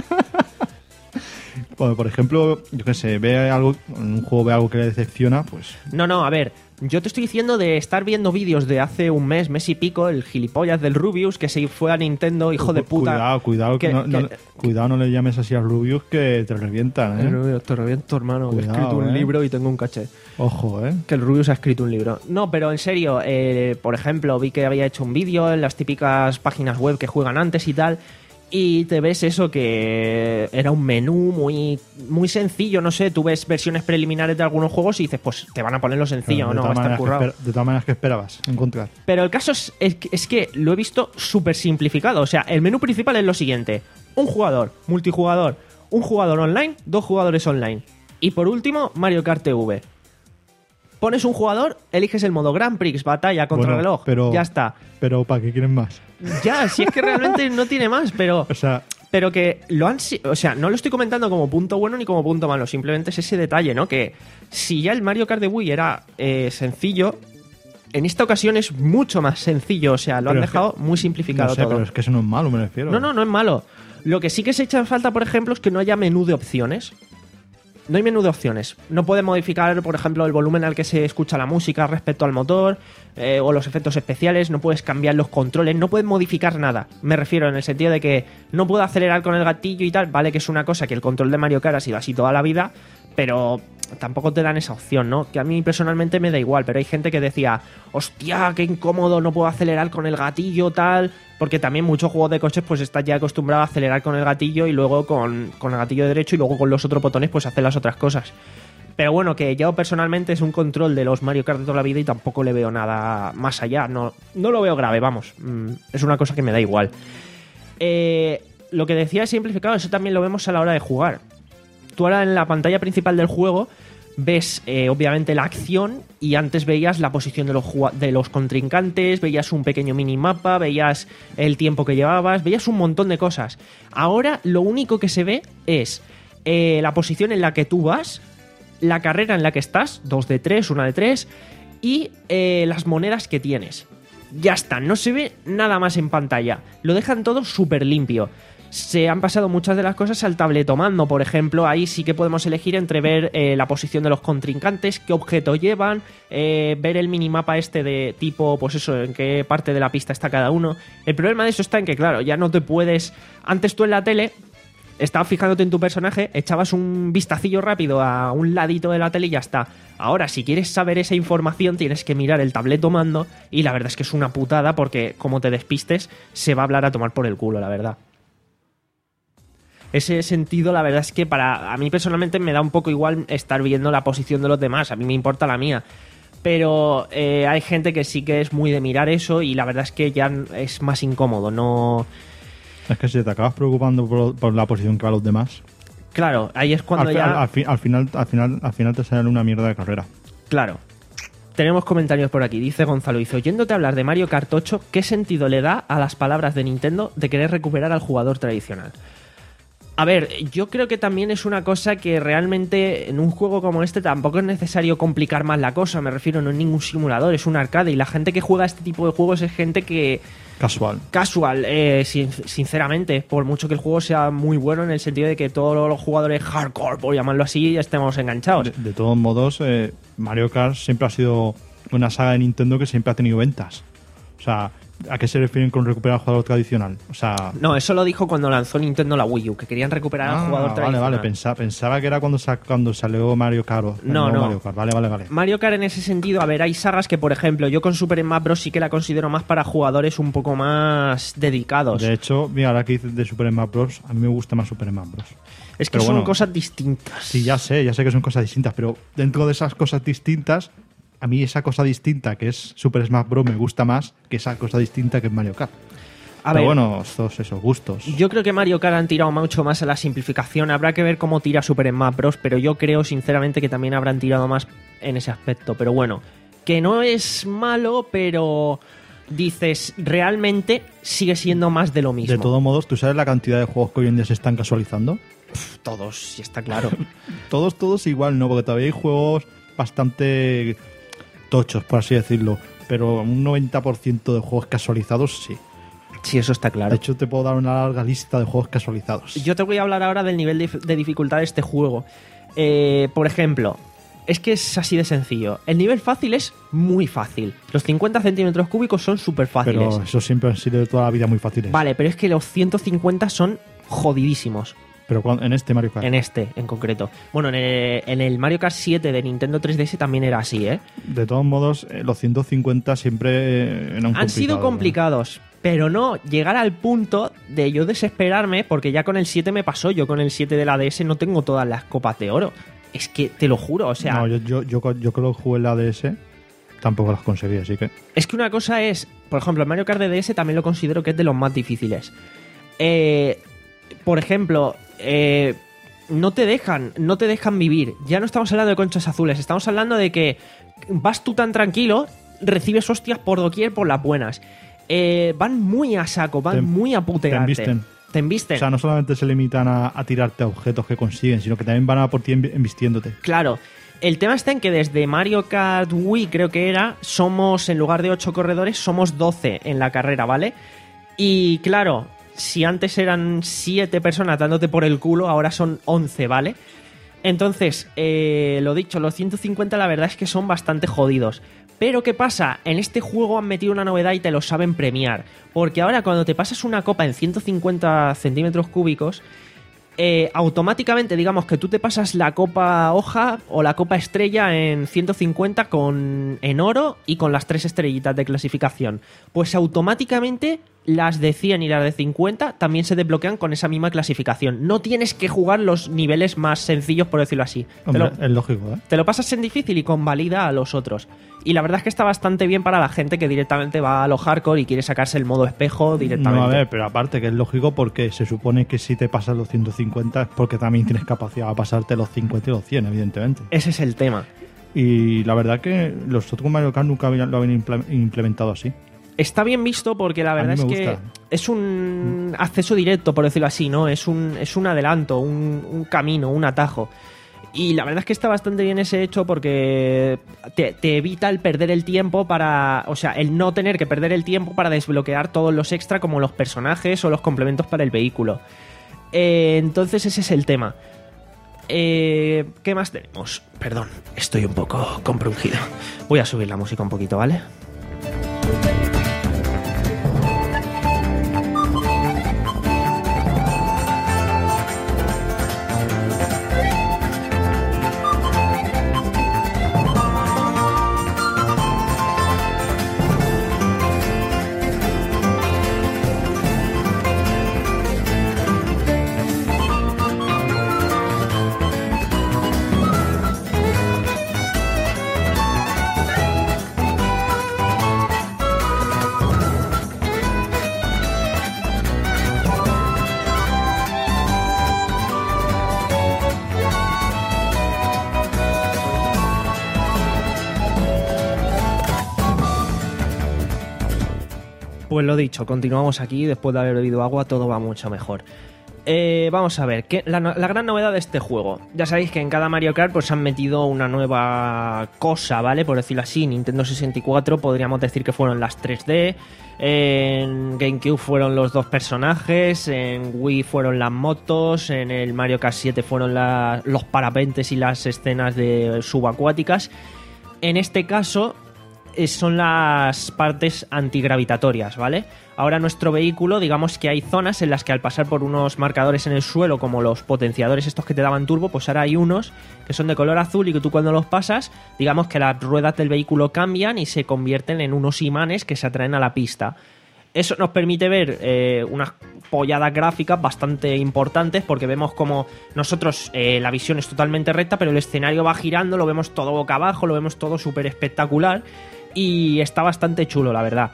Cuando, por ejemplo, yo qué sé, ve algo, en un juego ve algo que le decepciona, pues... No, no, a ver, yo te estoy diciendo de estar viendo vídeos de hace un mes, mes y pico, el gilipollas del Rubius que se fue a Nintendo, hijo de puta. Cuidado, cuidado, que Que- no, no- que- cuidado, no le llames así a Rubius que te revientan, El ¿eh? Rubius, te reviento, hermano, que he Cuidado, escrito un eh. libro y tengo un caché. Ojo, ¿eh? Que el Rubius ha escrito un libro. No, pero en serio, eh, por ejemplo, vi que había hecho un vídeo en las típicas páginas web que juegan antes y tal, y te ves eso que era un menú muy, muy sencillo, no sé, tú ves versiones preliminares de algunos juegos y dices, pues te van a poner lo sencillo, Claro, de no, va a todas estar maneras que currado. esper- de todas maneras que esperabas encontrar. Pero el caso es, es que- es que lo he visto súper simplificado. O sea, el menú principal es lo siguiente. Un jugador, multijugador, un jugador online, dos jugadores online. Y por último, Mario Kart T V. Pones un jugador, eliges el modo Grand Prix, batalla, contrarreloj. Bueno, pero- Ya está. Pero ¿para qué quieren más? Ya, si es que realmente no tiene más, pero... O sea, Pero que lo han... si- O sea, no lo estoy comentando como punto bueno ni como punto malo. Simplemente es ese detalle, ¿no? Que si ya el Mario Kart de Wii era eh, sencillo, en esta ocasión es mucho más sencillo. O sea, lo han Pero es que- dejado muy simplificado no sé, todo. pero es que eso no es malo, me refiero. No, no, no es malo. Lo que sí que se echa en falta, por ejemplo, es que no haya menú de opciones. No hay menú de opciones. No puedes modificar, por ejemplo, el volumen al que se escucha la música respecto al motor eh, o los efectos especiales. No puedes cambiar los controles. No puedes modificar nada. Me refiero en el sentido de que no puedo acelerar con el gatillo y tal. Vale que es una cosa que el control de Mario Kart ha sido así toda la vida, pero tampoco te dan esa opción, ¿no? Que a mí personalmente me da igual, pero hay gente que decía, hostia, qué incómodo, no puedo acelerar con el gatillo, tal... Porque también muchos juegos de coches pues estás ya acostumbrado a acelerar con el gatillo y luego con, con el gatillo derecho y luego con los otros botones pues hacer las otras cosas. Pero bueno, que yo personalmente es un control de los Mario Kart de toda la vida y tampoco le veo nada más allá. No, no lo veo grave, vamos. Mm, es una cosa que me da igual. Eh, lo que decía es simplificado, eso también lo vemos a la hora de jugar. Tú ahora en la pantalla principal del juego ves eh, obviamente la acción y antes veías la posición de los, de los contrincantes, veías un pequeño minimapa, veías el tiempo que llevabas, veías un montón de cosas. Ahora lo único que se ve es eh, la posición en la que tú vas, la carrera en la que estás, dos de tres, una de tres, y eh, las monedas que tienes. Ya está, no se ve nada más en pantalla. Lo dejan todo súper limpio. Se han pasado muchas de las cosas al tabletomando, por ejemplo. Ahí sí que podemos elegir entre ver eh, la posición de los contrincantes, qué objeto llevan, eh, ver el minimapa este de tipo, pues eso, en qué parte de la pista está cada uno. El problema de eso está en que, claro, ya no te puedes... Antes tú en la tele... Estabas fijándote en tu personaje, echabas un vistacillo rápido a un ladito de la tele y ya está. Ahora, si quieres saber esa información, tienes que mirar el tabletomando y la verdad es que es una putada porque, como te despistes, se va a hablar a tomar por el culo, la verdad. Ese sentido, la verdad es que para a mí personalmente me da un poco igual estar viendo la posición de los demás, a mí me importa la mía. Pero eh, hay gente que sí que es muy de mirar eso y la verdad es que ya es más incómodo, no... Es que si te acabas preocupando por, por la posición que van los demás. Claro, ahí es cuando al, ya... Al, al, fi- al, final, al, final, al final te sale una mierda de carrera. Claro. Tenemos comentarios por aquí. Dice Gonzalo, dice, oyéndote hablar de Mario Kart ocho, ¿qué sentido le da a las palabras de Nintendo de querer recuperar al jugador tradicional? A ver, yo creo que también es una cosa que realmente en un juego como este tampoco es necesario complicar más la cosa. Me refiero, no es ningún simulador, es un arcade. Y la gente que juega este tipo de juegos es gente que... Casual. Casual, eh, sin- sinceramente. Por mucho que el juego sea muy bueno en el sentido de que todos los jugadores hardcore, por llamarlo así, estemos enganchados. De, de todos modos, eh, Mario Kart siempre ha sido una saga de Nintendo que siempre ha tenido ventas. O sea, ¿a qué se refieren con recuperar al jugador tradicional? O sea... No, eso lo dijo cuando lanzó Nintendo la Wii U, que querían recuperar al Ah, jugador vale, tradicional. vale, pensaba, pensaba que era cuando, sa- cuando salió Mario Kart. o- No, no. Mario Kart. Vale, vale, vale. Mario Kart en ese sentido, a ver, hay sagas que, por ejemplo, yo con Super Smash Bros. Sí que la considero más para jugadores un poco más dedicados. De hecho, mira, ahora que dices de Super Smash Bros., a mí me gusta más Super Smash Bros. es que pero son bueno, cosas distintas. Sí, ya sé, ya sé que son cosas distintas, pero dentro de esas cosas distintas, a mí esa cosa distinta que es Super Smash Bros. Me gusta más que esa cosa distinta que es Mario Kart. A pero ver, bueno, todos esos gustos. yo creo que Mario Kart han tirado mucho más a la simplificación. Habrá que ver cómo tira Super Smash Bros. Pero yo creo, sinceramente, que también habrán tirado más en ese aspecto. Pero bueno, que no es malo, pero dices, realmente sigue siendo más de lo mismo. De todos modos, ¿tú sabes la cantidad de juegos que hoy en día se están casualizando? Todos, sí está claro. Todos, todos igual, ¿no? Porque todavía hay juegos bastante tochos, por así decirlo. Pero un noventa por ciento de juegos casualizados, sí. Sí, eso está De claro. hecho, te puedo dar una larga lista de juegos casualizados. Yo te voy a hablar ahora del nivel de, de dificultad de este juego. Eh, por ejemplo, es que es así de sencillo. El nivel fácil es muy fácil. Los cincuenta centímetros cúbicos son súper fáciles. Pero eso siempre han sido de toda la vida muy fáciles. Vale, pero es que los ciento cincuenta son jodidísimos. Pero cuando- en este Mario Kart. En este, en concreto. Bueno, en el, en el Mario Kart siete de Nintendo tres D S también era así, ¿eh? De todos modos, eh, los ciento cincuenta siempre eh, eran Han sido complicados, pero no llegar al punto de yo desesperarme, porque ya con el siete me pasó. Yo con el siete de la D S no tengo todas las copas de oro. Es que te lo juro, o sea... No, yo, yo, yo, yo que lo jugué en la D S, tampoco las conseguí, así que... Es que una cosa es, por ejemplo, el Mario Kart de D S también lo considero que es de los más difíciles. Eh, por ejemplo, eh, no te dejan, no te dejan vivir. Ya no estamos hablando de conchas azules, estamos hablando de que vas tú tan tranquilo, recibes hostias por doquier por las buenas. Eh, van muy a saco, van Te- muy a te putearte. embisten. Te embisten. O sea, no solamente se limitan a, a tirarte a objetos que consiguen, sino que también van a por ti envi- embistiéndote. Claro. El tema está en que desde Mario Kart Wii, creo que era, somos, en lugar de ocho corredores, somos doce en la carrera, ¿vale? Y claro, si antes eran siete personas dándote por el culo, ahora son once, ¿vale? Entonces, eh, lo dicho, los ciento cincuenta la verdad es que son bastante jodidos. Pero ¿qué pasa? En este juego han metido una novedad y te lo saben premiar. Porque ahora cuando te pasas una copa en ciento cincuenta centímetros cúbicos, eh, automáticamente digamos que tú te pasas la copa hoja o la copa estrella en ciento cincuenta con, en oro y con las tres estrellitas de clasificación. Pues automáticamente las de cien y las de cincuenta también se desbloquean con esa misma clasificación. No tienes que jugar los niveles más sencillos, por decirlo así. Hombre, te, lo, es lógico, ¿eh? te lo pasas en difícil y convalida a los otros. Y la verdad es que está bastante bien para la gente que directamente va a lo hardcore y quiere sacarse el modo espejo directamente. No, a ver, pero aparte que es lógico porque se supone que si te pasas los ciento cincuenta es porque también tienes capacidad de pasarte los cincuenta y los cien, evidentemente. Ese es el tema. Y la verdad que los otros Mario Kart nunca habían- lo habían imple- implementado así. Está bien visto porque la verdad mí es me que gusta. es un acceso directo, por decirlo así, ¿no? Es un, es un adelanto, un, un camino, un atajo. Y la verdad es que está bastante bien ese hecho porque te, te evita el perder el tiempo para... O sea, el no tener que perder el tiempo para desbloquear todos los extra como los personajes o los complementos para el vehículo. Eh, entonces ese es el tema. Eh, ¿Qué más tenemos? Perdón, estoy un poco compungido. Voy a subir la música un poquito, ¿vale? Pues lo dicho, continuamos aquí. Después de haber bebido agua, todo va mucho mejor. Eh, vamos a ver, ¿qué, la, la gran novedad de este juego. Ya sabéis que en cada Mario Kart pues han metido una nueva cosa, ¿vale? Por decirlo así, Nintendo sesenta y cuatro podríamos decir que fueron las tres D, en GameCube fueron los dos personajes, en Wii fueron las motos, en el Mario Kart siete fueron la, los parapentes y las escenas de subacuáticas. En este caso eh, son las partes antigravitatorias, ¿vale? Ahora nuestro vehículo, digamos que hay zonas en las que al pasar por unos marcadores en el suelo, como los potenciadores estos que te daban turbo, pues ahora hay unos que son de color azul y que tú cuando los pasas, digamos que las ruedas del vehículo cambian y se convierten en unos imanes que se atraen a la pista. Eso nos permite ver eh, unas polladas gráficas bastante importantes porque vemos como nosotros eh, la visión es totalmente recta, pero el escenario va girando, lo vemos todo boca abajo, lo vemos todo súper espectacular y está bastante chulo, la verdad.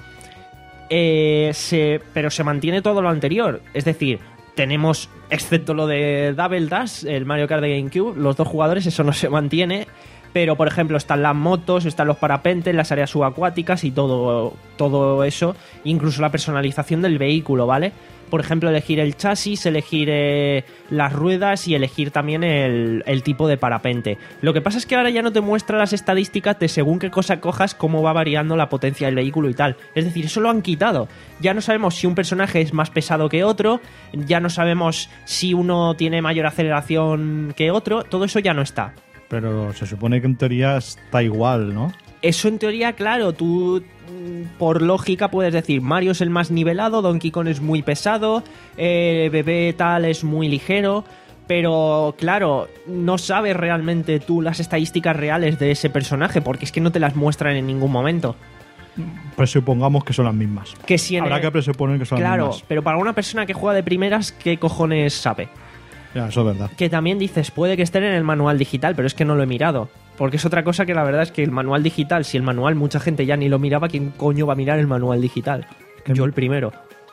Eh, se, pero se mantiene todo lo anterior, es decir, tenemos, excepto lo de Double Dash, el Mario Kart de GameCube, los dos jugadores, eso no se mantiene. Pero, por ejemplo, están las motos, están los parapentes, las áreas subacuáticas y todo, todo eso. Incluso la personalización del vehículo, ¿vale? Por ejemplo, elegir el chasis, elegir eh, las ruedas y elegir también el, el tipo de parapente. Lo que pasa es que ahora ya no te muestra las estadísticas de según qué cosa cojas, cómo va variando la potencia del vehículo y tal. Es decir, eso lo han quitado. Ya no sabemos si un personaje es más pesado que otro, ya no sabemos si uno tiene mayor aceleración que otro, todo eso ya no está. Pero se supone que en teoría está igual, ¿no? Eso en teoría, claro, tú por lógica puedes decir Mario es el más nivelado, Donkey Kong es muy pesado, eh, Bebé tal es muy ligero, pero claro, no sabes realmente tú las estadísticas reales de ese personaje porque es que no te las muestran en ningún momento. Presupongamos que son las mismas. Que si en Habrá el- que presuponer que son Claro, las mismas. pero para una persona que juega de primeras, ¿qué cojones sabe? Ya, eso es verdad. Que también dices, puede que estén en el manual digital, pero es que no lo he mirado. Porque es otra cosa que la verdad es que el manual digital, si el manual mucha gente ya ni lo miraba, ¿quién coño va a mirar el manual digital? Que- Yo el primero.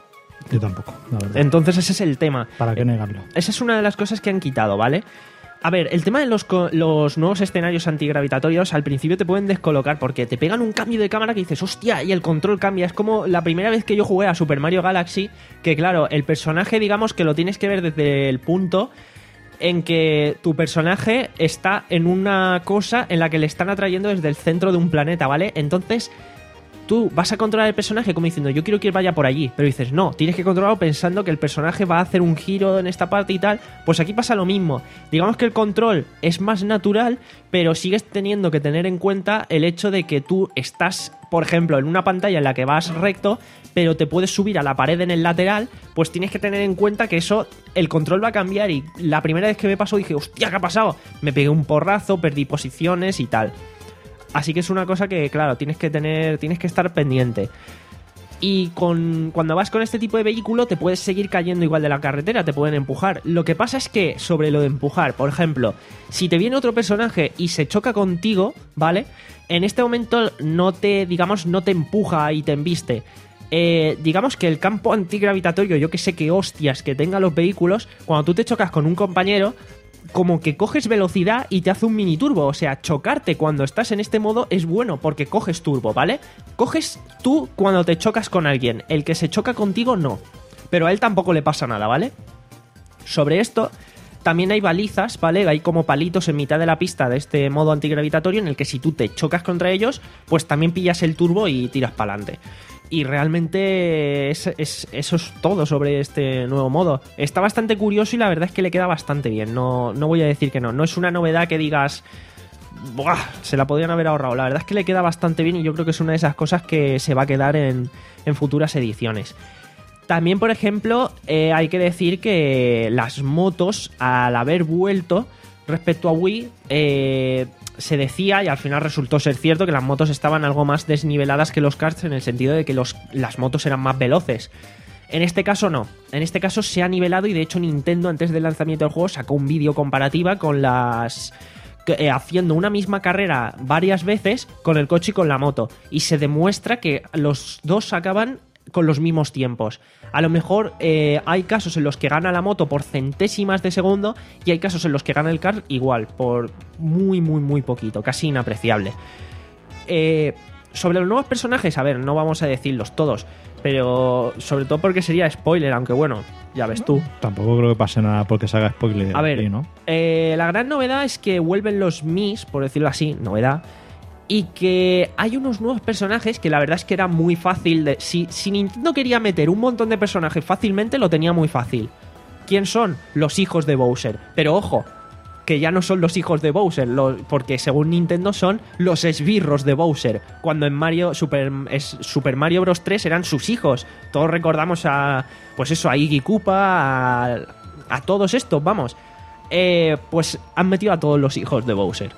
Yo tampoco, la verdad. Entonces ese es el tema. ¿Para qué negarlo? Esa es una de las cosas que han quitado, ¿vale? A ver, el tema de los, co- los nuevos escenarios antigravitatorios al principio te pueden descolocar porque te pegan un cambio de cámara que dices, hostia, y el control cambia. Es como la primera vez que yo jugué a Super Mario Galaxy, que claro, el personaje digamos que lo tienes que ver desde el punto en que tu personaje está en una cosa en la que le están atrayendo desde el centro de un planeta, ¿vale? Entonces tú vas a controlar el personaje como diciendo, yo quiero que él vaya por allí, pero dices, no, tienes que controlarlo pensando que el personaje va a hacer un giro en esta parte y tal. Pues aquí pasa lo mismo. Digamos que el control es más natural, pero sigues teniendo que tener en cuenta el hecho de que tú estás, por ejemplo, en una pantalla en la que vas recto, pero te puedes subir a la pared en el lateral, pues tienes que tener en cuenta que eso, el control va a cambiar. Y la primera vez que me pasó dije, hostia, ¿qué ha pasado? Me pegué un porrazo, perdí posiciones y tal. Así que es una cosa que, claro, tienes que tener, tienes que estar pendiente. Y con, cuando vas con este tipo de vehículo te puedes seguir cayendo igual de la carretera, te pueden empujar. Lo que pasa es que sobre lo de empujar, por ejemplo, si te viene otro personaje y se choca contigo, ¿vale? En este momento no te, digamos, no te empuja y te embiste. Eh, digamos que el campo antigravitatorio, yo que sé qué hostias que tengan los vehículos, cuando tú te chocas con un compañero, como que coges velocidad y te hace un mini turbo. O sea, chocarte cuando estás en este modo es bueno porque coges turbo, ¿vale? Coges tú cuando te chocas con alguien. El que se choca contigo no. Pero a él tampoco le pasa nada, ¿vale? Sobre esto también hay balizas, ¿vale? Hay como palitos en mitad de la pista de este modo antigravitatorio en el que si tú te chocas contra ellos, pues también pillas el turbo y tiras para adelante. Y realmente es, es, eso es todo sobre este nuevo modo. Está bastante curioso y la verdad es que le queda bastante bien. No, no voy a decir que no. No es una novedad que digas, ¡buah!, se la podrían haber ahorrado. La verdad es que le queda bastante bien y yo creo que es una de esas cosas que se va a quedar en, en futuras ediciones. También, por ejemplo, eh, hay que decir que las motos, al haber vuelto respecto a Wii, eh, se decía, y al final resultó ser cierto, que las motos estaban algo más desniveladas que los karts en el sentido de que los, las motos eran más veloces. En este caso no, en este caso se ha nivelado y de hecho Nintendo antes del lanzamiento del juego sacó un vídeo comparativa con las... Eh, haciendo una misma carrera varias veces con el coche y con la moto y se demuestra que los dos acaban con los mismos tiempos. A lo mejor eh, hay casos en los que gana la moto por centésimas de segundo y hay casos en los que gana el kart igual, por muy, muy, muy poquito, casi inapreciable. Eh, sobre los nuevos personajes, a ver, no vamos a decirlos todos, pero sobre todo porque sería spoiler, aunque bueno, ya ves tú. Tampoco creo que pase nada porque se haga spoiler. A ver, aquí, ¿no? eh, la gran novedad es que vuelven los Mis, por decirlo así, novedad. Y que hay unos nuevos personajes que la verdad es que era muy fácil de... Si, si Nintendo quería meter un montón de personajes fácilmente, lo tenía muy fácil. ¿Quién son? Los hijos de Bowser. Pero ojo, que ya no son los hijos de Bowser, lo, porque según Nintendo son los esbirros de Bowser. Cuando en Mario Super, es, Super Mario Bros. tres eran sus hijos. Todos recordamos a... Pues eso, a Iggy Koopa, a, a todos estos, vamos. Eh, pues han metido a todos los hijos de Bowser.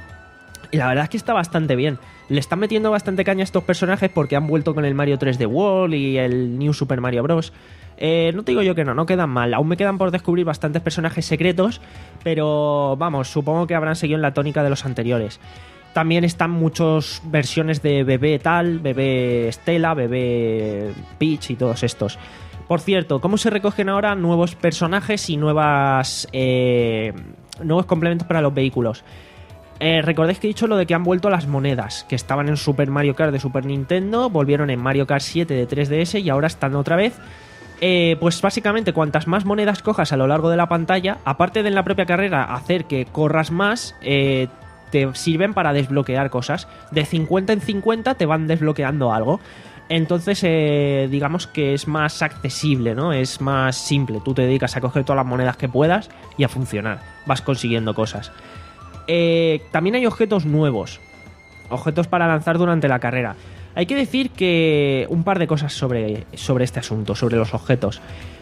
Y la verdad es que está bastante bien. Le están metiendo bastante caña a estos personajes porque han vuelto con el Mario tres D World y el New Super Mario Bros. Eh, no te digo yo que no, no quedan mal. Aún me quedan por descubrir bastantes personajes secretos, pero vamos, supongo que habrán seguido en la tónica de los anteriores. También están muchas versiones de Bebé tal, Bebé Stella, Bebé Peach y todos estos. Por cierto, ¿cómo se recogen ahora nuevos personajes y nuevas eh, nuevos complementos para los vehículos? Eh, recordéis que he dicho lo de que han vuelto las monedas, que estaban en Super Mario Kart de Super Nintendo, volvieron en Mario Kart siete de tres D S y ahora están otra vez. Eh, pues básicamente cuantas más monedas cojas a lo largo de la pantalla, aparte de en la propia carrera hacer que corras más, eh, te sirven para desbloquear cosas. De cincuenta en cincuenta te van desbloqueando algo. Entonces, eh, digamos que es más accesible, ¿no? Es más simple. Tú te dedicas a coger todas las monedas que puedas y a funcionar. Vas consiguiendo cosas. Eh, también hay objetos nuevos, objetos para lanzar durante la carrera. Hay que decir que un par de cosas sobre, sobre este asunto, sobre los objetos.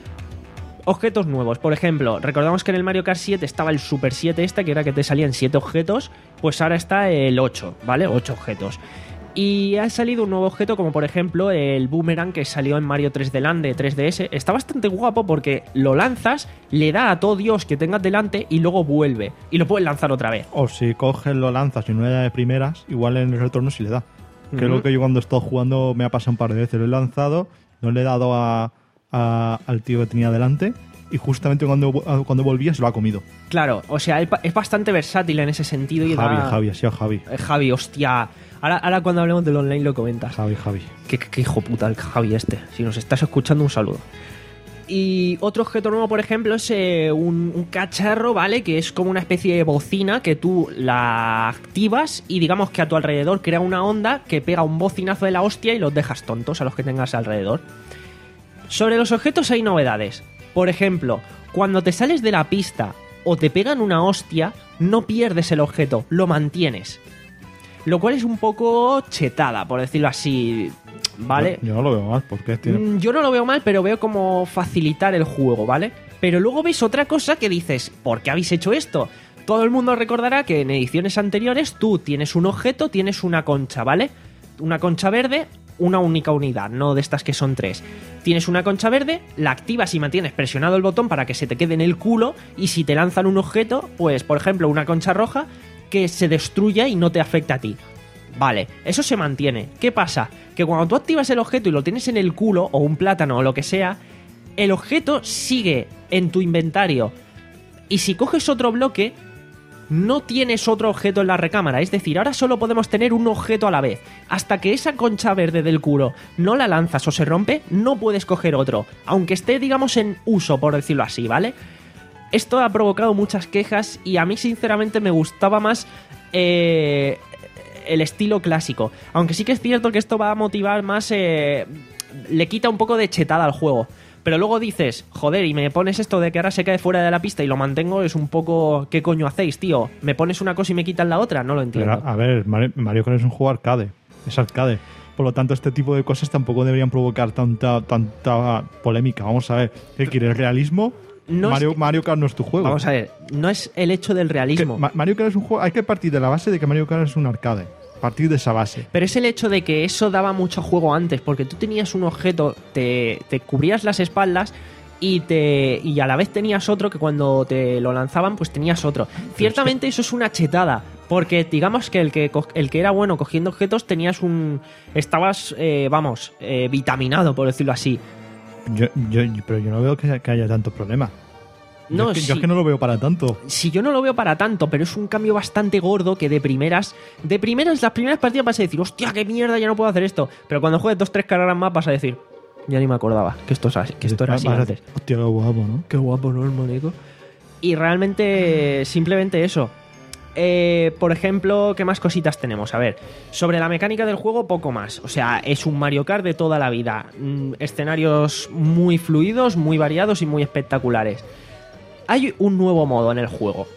Objetos nuevos, por ejemplo, recordamos que en el Mario Kart siete estaba el Super siete este, que era que te salían siete objetos, pues ahora está el ocho, ¿vale? ocho objetos. Y ha salido un nuevo objeto como por ejemplo el Boomerang que salió en Mario tres D Land de tres D S. Está bastante guapo porque lo lanzas, le da a todo Dios que tengas delante y luego vuelve. Y lo puedes lanzar otra vez. O si coges, lo lanzas y no le da de primeras, igual en el retorno sí le da. Que es Uh-huh. lo que yo cuando estoy jugando me ha pasado un par de veces. Lo he lanzado, no le he dado a, a- al tío que tenía delante y justamente cuando, cuando volvía se lo ha comido. Claro, o sea, es es bastante versátil en ese sentido. Y Javi, da... Javi, ha sido Javi. Eh, Javi, hostia. Ahora, ahora cuando hablemos del online lo comentas. Javi, Javi. Qué, qué- qué hijo puta el Javi este. Si nos estás escuchando, un saludo. Y otro objeto nuevo, por ejemplo, es eh, un, un cacharro, ¿vale? Que es como una especie de bocina que tú la activas y digamos que a tu alrededor crea una onda que pega un bocinazo de la hostia y los dejas tontos a los que tengas alrededor. Sobre los objetos hay novedades. Por ejemplo, cuando te sales de la pista o te pegan una hostia, no pierdes el objeto, lo mantienes. Lo cual es un poco chetada, por decirlo así, ¿vale? Yo, yo no lo veo mal, porque tiene... Mm, Yo no lo veo mal, pero veo como facilitar el juego, ¿vale? Pero luego ves otra cosa que dices, ¿por qué habéis hecho esto? Todo el mundo recordará que en ediciones anteriores tú tienes un objeto, tienes una concha, ¿vale? Una concha verde una única unidad, no de estas que son tres. Tienes una concha verde, la activas y mantienes presionado el botón para que se te quede en el culo, y si te lanzan un objeto, pues por ejemplo una concha roja, que se destruya y no te afecta a ti. Vale, eso se mantiene. ¿Qué pasa? Que cuando tú activas el objeto y lo tienes en el culo, o un plátano o lo que sea, el objeto sigue en tu inventario. Y si coges otro bloque, no tienes otro objeto en la recámara. Es decir, ahora solo podemos tener un objeto a la vez. Hasta que esa concha verde del culo no la lanzas o se rompe, no puedes coger otro. Aunque esté, digamos, en uso, por decirlo así, ¿vale? Esto ha provocado muchas quejas y a mí sinceramente me gustaba más eh, el estilo clásico. Aunque sí que es cierto que esto va a motivar más... Eh, le quita un poco de chetada al juego. Pero luego dices, joder, y me pones esto de que ahora se cae fuera de la pista y lo mantengo, es un poco... ¿Qué coño hacéis, tío? ¿Me pones una cosa y me quitas la otra? No lo entiendo. Pero, a ver, Mario Kart es un juego arcade. Es arcade. Por lo tanto, este tipo de cosas tampoco deberían provocar tanta tanta polémica. Vamos a ver, ¿qué quieres? ¿Realismo? No Mario, es... Mario Kart no es tu juego. Vamos a ver, no es el hecho del realismo. Ma- Mario Kart es un juego... Hay que partir de la base de que Mario Kart es un arcade. Partir de esa base. Pero es el hecho de que eso daba mucho juego antes, porque tú tenías un objeto, te, te cubrías las espaldas y te y a la vez tenías otro que cuando te lo lanzaban pues tenías otro. Ciertamente eso es una chetada, porque digamos que el que el que era bueno cogiendo objetos tenías un estabas eh, vamos eh, vitaminado, por decirlo así. Yo, yo, pero yo no veo que, que haya tanto problema. No, yo, es que, si, yo es que no lo veo para tanto. Si yo no lo veo para tanto, pero es un cambio bastante gordo que de primeras, de primeras, las primeras partidas vas a decir, hostia, qué mierda, ya no puedo hacer esto. Pero cuando juegues dos, tres carreras más vas a decir, ya ni me acordaba que esto, es así, que esto era así antes. Hostia, qué guapo, ¿no? Qué guapo, ¿no, hermanico? Y realmente, simplemente eso. Eh, por ejemplo, ¿qué más cositas tenemos? A ver, sobre la mecánica del juego, poco más. O sea, es un Mario Kart de toda la vida. Mm, escenarios muy fluidos, muy variados y muy espectaculares. Hay un nuevo modo en el juego.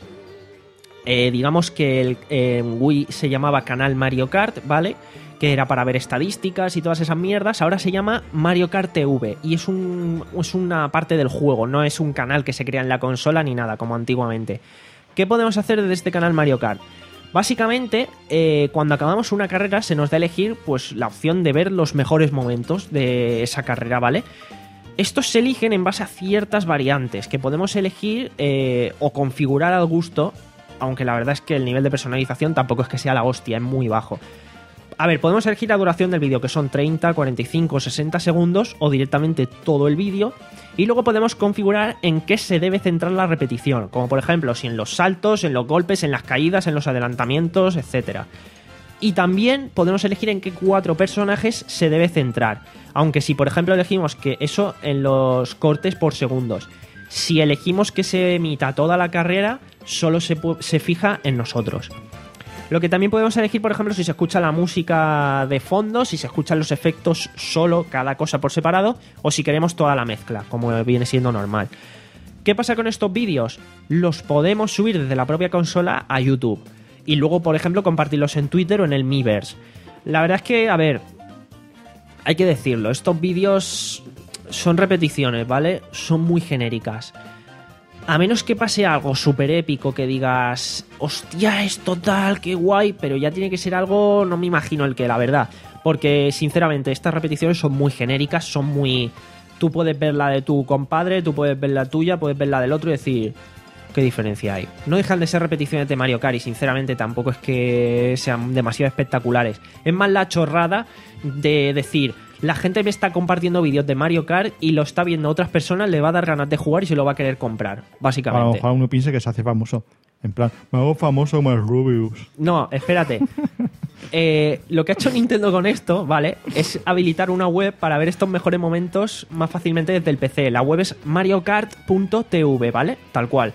Eh, digamos que el eh, Wii se llamaba Canal Mario Kart, ¿vale? Que era para ver estadísticas y todas esas mierdas. Ahora se llama Mario Kart T V y es, un, es una parte del juego, no es un canal que se crea en la consola ni nada, como antiguamente. ¿Qué podemos hacer desde este canal Mario Kart? Básicamente, eh, cuando acabamos una carrera se nos da a elegir pues, la opción de ver los mejores momentos de esa carrera, ¿vale? Estos se eligen en base a ciertas variantes que podemos elegir eh, o configurar al gusto, aunque la verdad es que el nivel de personalización tampoco es que sea la hostia, es muy bajo. A ver, podemos elegir la duración del vídeo, que son treinta, cuarenta y cinco, sesenta segundos, o directamente todo el vídeo, y luego podemos configurar en qué se debe centrar la repetición, como por ejemplo si en los saltos, en los golpes, en las caídas, en los adelantamientos, etcétera. Y también podemos elegir en qué cuatro personajes se debe centrar, aunque si por ejemplo elegimos que eso en los cortes por segundos. Si elegimos que se emita toda la carrera, solo se, se fija en nosotros. Lo que también podemos elegir, por ejemplo, si se escucha la música de fondo, si se escuchan los efectos solo, cada cosa por separado, o si queremos toda la mezcla, como viene siendo normal. ¿Qué pasa con estos vídeos? Los podemos subir desde la propia consola a YouTube. Y luego, por ejemplo, compartirlos en Twitter o en el Miiverse. La verdad es que, a ver, hay que decirlo, estos vídeos son repeticiones, ¿vale? Son muy genéricas. A menos que pase algo súper épico que digas, hostia, es total, qué guay, pero ya tiene que ser algo, no me imagino el que, la verdad. Porque, sinceramente, estas repeticiones son muy genéricas, son muy... Tú puedes ver la de tu compadre, tú puedes ver la tuya, puedes ver la del otro y decir, ¿qué diferencia hay? No dejan de ser repeticiones de Mario Kart y, sinceramente, tampoco es que sean demasiado espectaculares. Es más la chorrada de decir... La gente me está compartiendo vídeos de Mario Kart y lo está viendo a otras personas, le va a dar ganas de jugar y se lo va a querer comprar, básicamente. Ojalá uno piense que se hace famoso. En plan, me hago famoso como el Rubius. No, espérate. eh, lo que ha hecho Nintendo con esto, ¿vale? Es habilitar una web para ver estos mejores momentos más fácilmente desde el P C. La web es mario kart punto t v, ¿vale? Tal cual.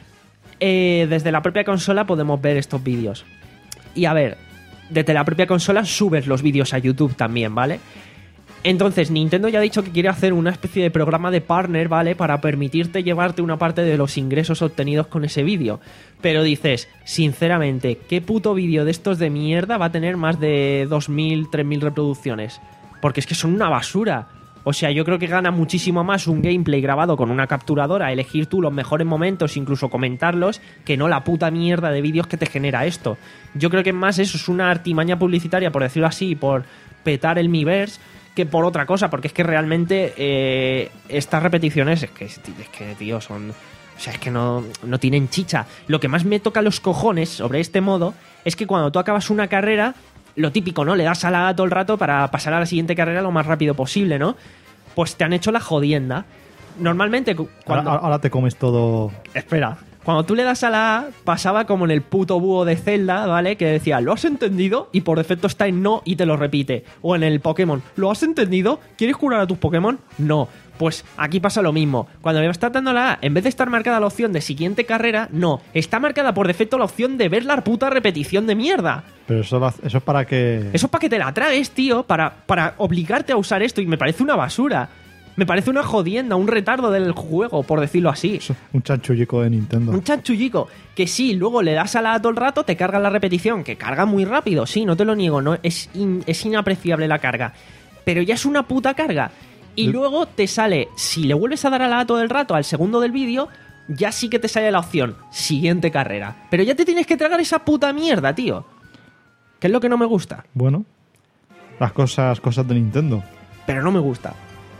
Eh, desde la propia consola podemos ver estos vídeos. Y a ver, desde la propia consola subes los vídeos a YouTube también, ¿vale? Entonces, Nintendo ya ha dicho que quiere hacer una especie de programa de partner, ¿vale? Para permitirte llevarte una parte de los ingresos obtenidos con ese vídeo. Pero dices, sinceramente, ¿qué puto vídeo de estos de mierda va a tener más de dos mil, tres mil reproducciones? Porque es que son una basura. O sea, yo creo que gana muchísimo más un gameplay grabado con una capturadora, elegir tú los mejores momentos, incluso comentarlos, que no la puta mierda de vídeos que te genera esto. Yo creo que más eso es una artimaña publicitaria, por decirlo así, por... petar el Miiverse que por otra cosa, porque es que realmente eh, estas repeticiones es que, es que, tío, son... O sea, es que no, no tienen chicha. Lo que más me toca los cojones sobre este modo es que cuando tú acabas una carrera, lo típico, ¿no? Le das a la A todo el rato para pasar a la siguiente carrera lo más rápido posible, ¿no? Pues te han hecho la jodienda. Normalmente cuando... Ahora, ahora te comes todo... Espera. Cuando tú le das a la A, pasaba como en el puto búho de Zelda, ¿vale? Que decía, ¿lo has entendido? Y por defecto está en no y te lo repite. O en el Pokémon, ¿lo has entendido? ¿Quieres curar a tus Pokémon? No. Pues aquí pasa lo mismo. Cuando le estás dando la A, en vez de estar marcada la opción de siguiente carrera, no. Está marcada por defecto la opción de ver la puta repetición de mierda. Pero eso, lo- eso es para que... Eso es para que te la tragues, tío. Para, para obligarte a usar esto. Y me parece una basura. Me parece una jodienda, un retardo del juego, por decirlo así. eso es un chanchullico de Nintendo. Un chanchullico que sí, luego le das a la A todo el rato, te carga la repetición, que carga muy rápido, sí, no te lo niego, no es, in- es inapreciable la carga, pero ya es una puta carga. Y Yo- luego te sale, si le vuelves a dar a la A todo el rato, al segundo del vídeo, ya sí que te sale la opción, siguiente carrera. Pero ya te tienes que tragar esa puta mierda, tío. Que es lo que no me gusta, Bueno, las cosas, cosas de Nintendo. pero no me gusta.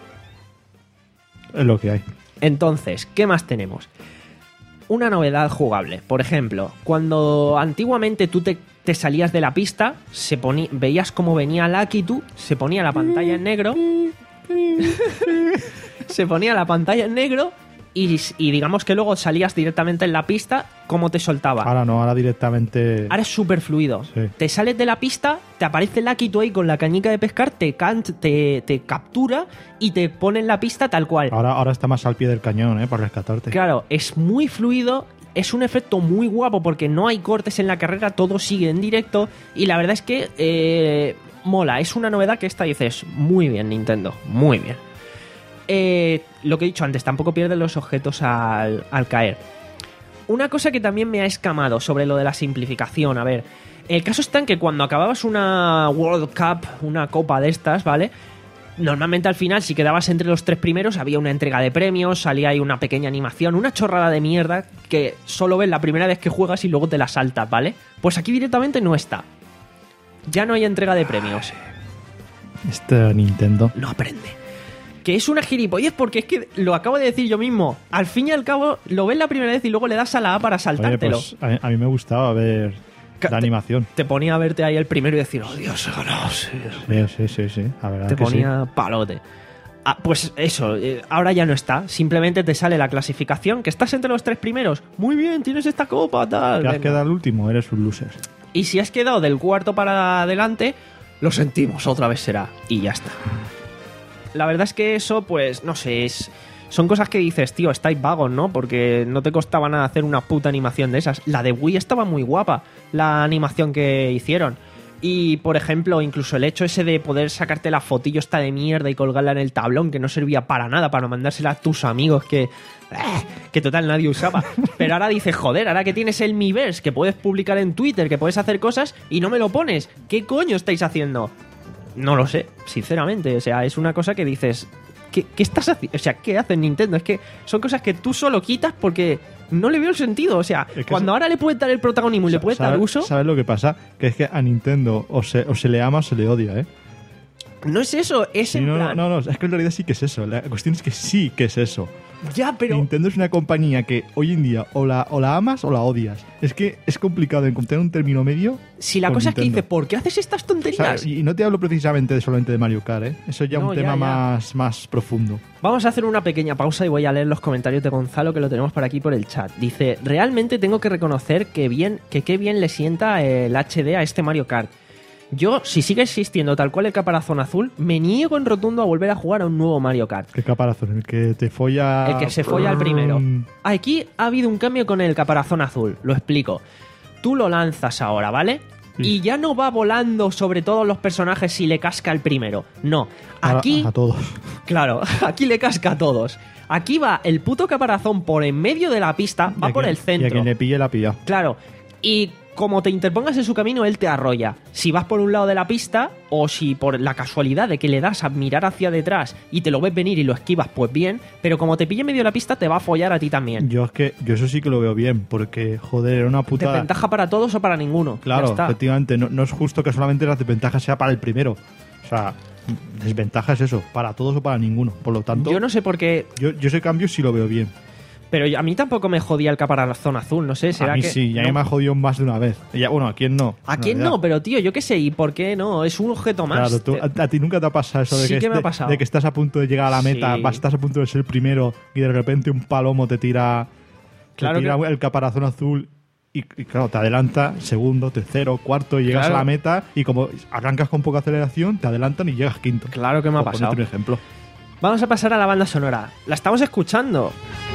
Es lo que hay. Entonces, ¿qué más tenemos? Una novedad jugable. Por ejemplo, cuando antiguamente tú te, te salías de la pista, se ponía, veías cómo venía Lakitu, se ponía la pantalla en negro. se ponía la pantalla en negro y, y digamos que luego salías directamente en la pista, cómo te soltaba. Ahora no, ahora directamente... Ahora es súper fluido. Sí. Te sales de la pista, te aparece Lakitu ahí con la cañica de pescar, te, can- te, te captura y te pone en la pista tal cual. Ahora, ahora está más al pie del cañón, ¿eh? Para rescatarte. Claro, es muy fluido, es un efecto muy guapo porque no hay cortes en la carrera, todo sigue en directo y la verdad es que eh, mola, es una novedad que esta dices, muy bien Nintendo, muy bien. Eh, lo que he dicho antes, tampoco pierden los objetos al, al caer. Una cosa que también me ha escamado sobre lo de la simplificación, a ver, el caso está en que cuando acababas una World Cup, una copa de estas, ¿vale? Normalmente al final, si quedabas entre los tres primeros, había una entrega de premios, salía ahí una pequeña animación, una chorrada de mierda que solo ves la primera vez que juegas y luego te la saltas, ¿vale? Pues aquí directamente no está. Ya no hay entrega de premios. Este Nintendo... No aprende. Que es una gilipollez porque es que lo acabo de decir yo mismo. Al fin y al cabo, lo ves la primera vez y luego le das a la A para Oye, saltártelo. pues a, a mí me gustaba ver Ca- la animación. Te ponía a verte ahí el primero y decir, oh Dios, he ganado, sí. Sí, sí, sí, sí. La verdad Te que sí. ponía palote. Ah, pues eso, eh, ahora ya no está. Simplemente te sale la clasificación, que estás entre los tres primeros. Muy bien, tienes esta copa, tal. ¿Te has Venga. quedado el último? Eres un loser. Y si has quedado del cuarto para adelante, lo sentimos, otra vez será. Y ya está. La verdad es que eso, pues, no sé, es... Son cosas que dices, tío, estáis vagos, ¿no? Porque no te costaba nada hacer una puta animación de esas. La de Wii estaba muy guapa, la animación que hicieron. Y, por ejemplo, incluso el hecho ese de poder sacarte la fotillo esta de mierda y colgarla en el tablón, que no servía para nada, para mandársela a tus amigos, que... eh, que total nadie usaba. Pero ahora dices, joder, ahora que tienes el Miiverse, que puedes publicar en Twitter, que puedes hacer cosas, y no me lo pones. ¿Qué coño estáis haciendo? No lo sé, sinceramente. O sea, es una cosa que dices... ¿Qué, qué estás haciendo? O sea, ¿qué hace Nintendo? Es que son cosas que tú solo quitas porque no le veo el sentido. O sea, Es que cuando eso- ahora le puedes dar el protagonismo y le puedes dar ¿Sabes- uso, ¿Sabes lo que pasa? Que es que a Nintendo o se, o se le ama o se le odia, ¿eh? no es eso, es Sí, en no, plan... no, no, no, es que en realidad sí que es eso. La cuestión es que sí que es eso. Ya, pero... Nintendo es una compañía que hoy en día o la, o la amas o la odias. Es que es complicado encontrar un término medio. Si la con cosa es que Nintendo. dice, ¿por qué haces estas O sea, tonterías? y no te hablo precisamente de solamente de Mario Kart, ¿eh? Eso ya es No, un ya, tema ya. Más, más profundo. Vamos a hacer una pequeña pausa y voy a leer los comentarios de Gonzalo, que lo tenemos por aquí por el chat. Dice, realmente tengo que reconocer que bien, que qué bien le sienta el H D a este Mario Kart. Yo, si sigue existiendo tal cual el caparazón azul, me niego en rotundo a volver a jugar a un nuevo Mario Kart. ¿Qué caparazón? El que te folla... El que se folla al primero. Mm, Aquí ha habido un cambio con el caparazón azul, lo explico. Tú lo lanzas ahora, ¿vale? Sí. Y ya no va volando sobre todos los personajes si le casca el primero. No. a- Aquí... A, todos. Claro, aquí le casca a todos. Aquí va el puto caparazón por en medio de la pista, va Y a por quien- el Y a centro. quien le pille la pilla. Claro, y como te interpongas en su camino, él te arrolla. Si vas por un lado de la pista, o si por la casualidad de que le das a mirar hacia detrás y te lo ves venir y lo esquivas, pues bien, pero como te pille en medio de la pista, te va a follar a ti también. Yo es que yo eso sí que lo veo bien, porque, joder, era una puta... ¿Desventaja para todos o para ninguno? Ya Claro, está. efectivamente, no, no es justo que solamente la desventaja sea para el primero. O O sea, desventaja es eso, para todos o para ninguno. Por lo tanto, Yo no sé por qué, yo, yo ese cambio sí lo veo bien. pero a mí tampoco me jodía el caparazón azul, no sé, será A mí que sí, ya no. me ha jodido más de una vez. Y ya, bueno, ¿a quién no? ¿A En quién realidad. no? Pero tío, yo qué sé, ¿y por qué no? Es un objeto más. Claro, tú- Te- a, a ti nunca te ha pasado eso de, Sí que, que me ha este- pasado. de que estás a punto de llegar a la meta, Sí. vas, estás a punto de ser el primero y de repente un palomo te tira, te Claro tira que- el caparazón azul y, y claro, te adelanta segundo, tercero, cuarto y llegas Claro. a la meta y como arrancas con poca aceleración, te adelantan y llegas quinto. Claro que me ha Por pasado. ponerte un ejemplo. Vamos a pasar a la banda sonora. La estamos escuchando.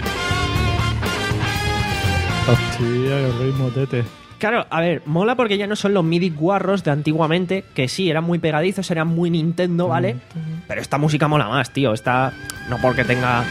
Hostia, el ritmo, tete. Claro, a ver, mola porque ya no son los MIDI guarros de antiguamente, que sí, eran muy pegadizos, eran muy Nintendo, ¿vale? Pero esta música mola más, tío. Esta, no porque tenga...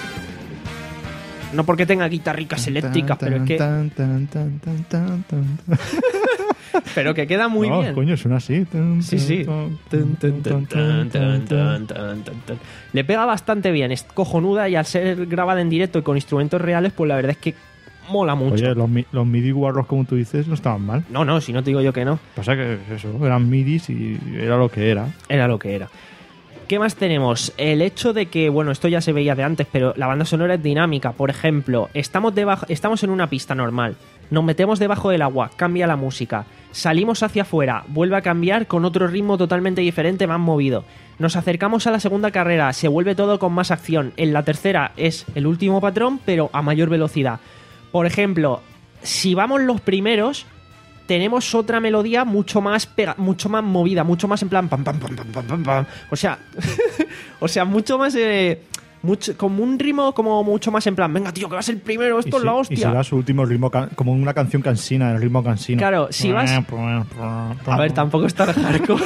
No porque tenga guitarricas eléctricas, pero es que... Tan, tan, tan, tan, tan, tan. Pero que queda muy No, bien. coño, suena así. Sí, sí. Tun, tun, tun, tun, tun, tun, tun, tun, tun. Le pega bastante bien, es cojonuda y al ser grabada en directo y con instrumentos reales, pues la verdad es que mola mucho. Oye, los, mi- los MIDI guarros, como tú dices, no estaban mal. No, no, si no te digo yo que no. Pasa que eso, eran midis y era lo que era. Era lo que era. ¿Qué más tenemos? El hecho de que, bueno, esto ya se veía de antes, pero la banda sonora es dinámica. Por ejemplo, estamos, debajo, estamos en una pista normal, nos metemos debajo del agua, cambia la música, salimos hacia afuera, vuelve a cambiar con otro ritmo totalmente diferente, más movido. Nos acercamos a la segunda carrera, se vuelve todo con más acción. En la tercera es el último patrón, pero a mayor velocidad. Por ejemplo, si vamos los primeros, tenemos otra melodía mucho más pega, mucho más movida, mucho más en plan pam pam pam pam pam pam, pam. O sea, o sea, mucho más eh, mucho, como un ritmo como mucho más en plan, venga tío, que vas el primero, esto y es la si- hostia. Y será su último ritmo, can- como una canción cansina, el ritmo cansino. Claro, si vas- A ver, tampoco es tan hardcore.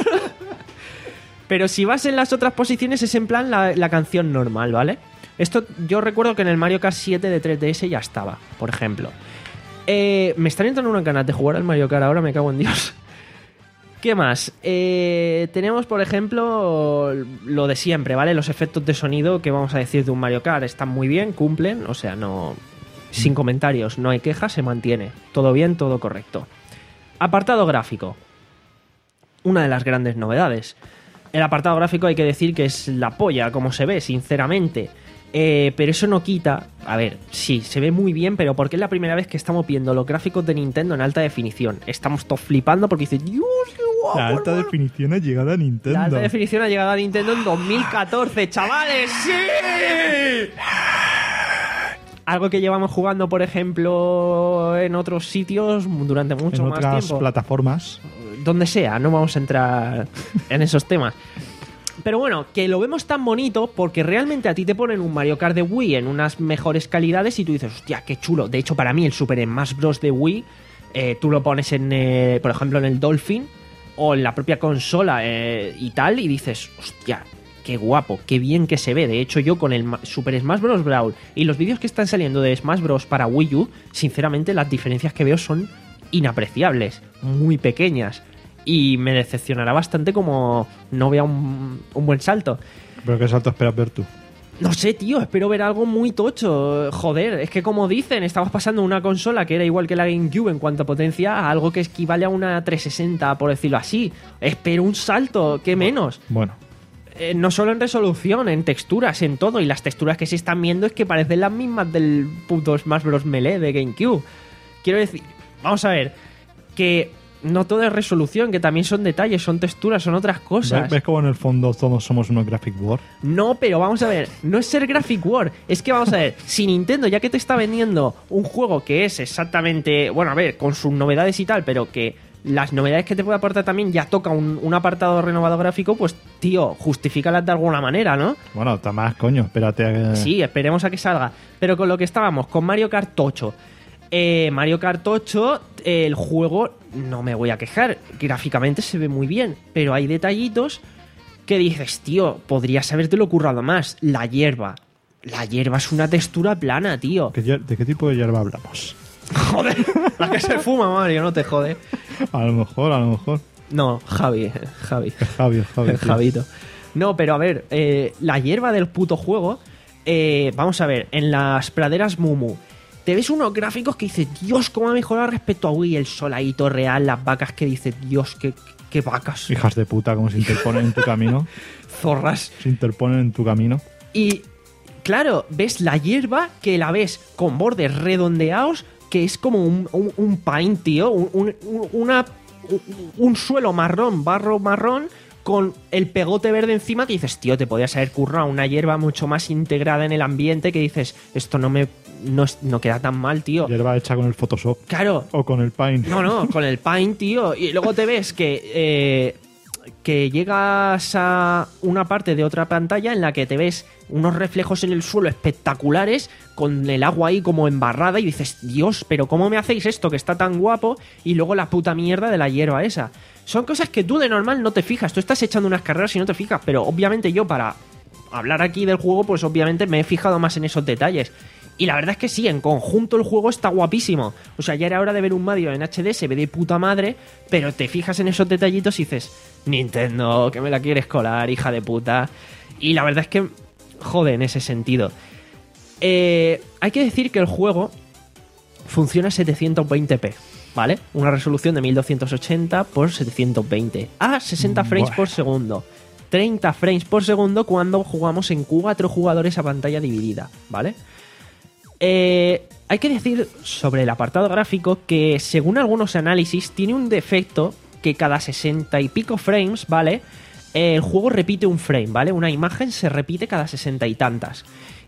Pero si vas en las otras posiciones es en plan la, la canción normal, ¿vale? Esto yo recuerdo que en el Mario Kart siete de tres D S ya estaba, por ejemplo. Eh, me están entrando unas ganas de jugar al Mario Kart ahora, me cago en Dios. ¿Qué más? Eh, tenemos, por ejemplo, lo de siempre, ¿vale? Los efectos de sonido que vamos a decir de un Mario Kart están muy bien, cumplen, o sea, no... Sin comentarios, no hay quejas, se mantiene. Todo bien, todo correcto. Apartado gráfico. Una de las grandes novedades. El apartado gráfico hay que decir que es la polla, como se ve, sinceramente. Eh, pero eso no quita... A ver, sí, se ve muy bien, pero porque es la primera vez que estamos viendo los gráficos de Nintendo en alta definición. Estamos todos flipando porque dicen, Dios, qué guapo. La alta hermano". definición ha llegado a Nintendo. La alta definición ha llegado a Nintendo en dos mil catorce, chavales. ¡Sí! Algo que llevamos jugando, por ejemplo, en otros sitios durante mucho en más otras tiempo. plataformas. Donde sea, no vamos a entrar en esos temas. Pero bueno, que lo vemos tan bonito porque realmente a ti te ponen un Mario Kart de Wii en unas mejores calidades y tú dices, hostia, qué chulo. De hecho, para mí el Super Smash Bros. De Wii, eh, tú lo pones en, eh, por ejemplo, en el Dolphin o en la propia consola eh, y tal, y dices, hostia, qué guapo, qué bien que se ve. De hecho, yo con el Ma- Super Smash Bros. Brawl y los vídeos que están saliendo de Smash Bros. Para Wii U, sinceramente las diferencias que veo son inapreciables, muy pequeñas. Y me decepcionará bastante como no vea un, un buen salto. Pero qué salto esperas ver tú. No sé, tío, espero ver algo muy tocho. Joder, es que como dicen, estamos pasando de una consola que era igual que la GameCube en cuanto a potencia a algo que equivale a una trescientos sesenta, por decirlo así. Espero un salto, ¿qué menos? Bueno, Eh, no solo en resolución, en texturas, en todo. Y las texturas que se están viendo es que parecen las mismas del puto Smash Bros. Melee de GameCube. Quiero decir, vamos a ver, que no todo es resolución, que también son detalles, son texturas, son otras cosas. ¿ves, ves cómo en el fondo todos somos unos graphic war? No, pero vamos a ver, no es ser Graphic War, es que vamos a ver, si Nintendo, ya que te está vendiendo un juego que es exactamente, bueno, a ver, con sus novedades y tal, pero que las novedades que te puede aportar también ya toca un, un apartado renovado gráfico, pues tío, justifícalas de alguna manera, ¿no? Bueno, está más, coño, espérate a que... Sí, esperemos a que salga. Pero con lo que estábamos, con Mario Kart ocho. Eh, Mario Kart ocho, eh, el juego, no me voy a quejar, gráficamente se ve muy bien, pero hay detallitos que dices, tío, podrías habértelo currado más. La hierba. La hierba es una textura plana, tío. ¿Qué hier- ¿De qué tipo de hierba hablamos? Joder, la que se fuma, Mario, no te jode. A lo mejor, a lo mejor. No, Javi, Javi. Es Javi, es Javi. El tío. Javito. No, pero a ver, eh, la hierba del puto juego, eh, vamos a ver, en las praderas Mumu, te ves unos gráficos que dices, Dios, cómo ha mejorado respecto a Wii, el soladito real, las vacas que dices, Dios, qué, qué vacas, Hijas de puta, como se interponen en tu camino. zorras. Se interponen en tu camino. Y claro, ves la hierba que la ves con bordes redondeados, que es como un, un, un paint, tío, un, un, una, un, un suelo marrón, barro marrón, con el pegote verde encima, que dices, tío, te podías haber currado una hierba mucho más integrada en el ambiente, que dices, esto no me no, es- no queda tan mal, tío. Hierba hecha con el Photoshop. Claro, O con el Paint. no, no, con el paint, tío. Y luego te ves que, eh, que llegas a una parte de otra pantalla en la que te ves unos reflejos en el suelo espectaculares, con el agua ahí como embarrada, y dices, Dios, pero ¿cómo me hacéis esto que está tan guapo? Y luego la puta mierda de la hierba esa. Son cosas que tú de normal no te fijas. Tú estás echando unas carreras y no te fijas, pero obviamente yo para hablar aquí del juego, pues obviamente me he fijado más en esos detalles. Y la verdad es que sí, en conjunto el juego está guapísimo. O sea, ya era hora de ver un Mario en H D, se ve de puta madre, pero te fijas en esos detallitos y dices, Nintendo, que me la quieres colar, hija de puta. Y la verdad es que jode en ese sentido. Eh, hay que decir que el juego funciona a setecientos veinte p, ¿vale? Una resolución de mil doscientos ochenta por setecientos veinte a sesenta frames Buah. por segundo. treinta frames por segundo cuando jugamos en cuatro jugadores a pantalla dividida, ¿vale? Eh, hay que decir sobre el apartado gráfico que, según algunos análisis, tiene un defecto que cada sesenta y pico frames, ¿vale? Eh, el juego repite un frame, ¿vale? Una imagen se repite cada sesenta y tantas.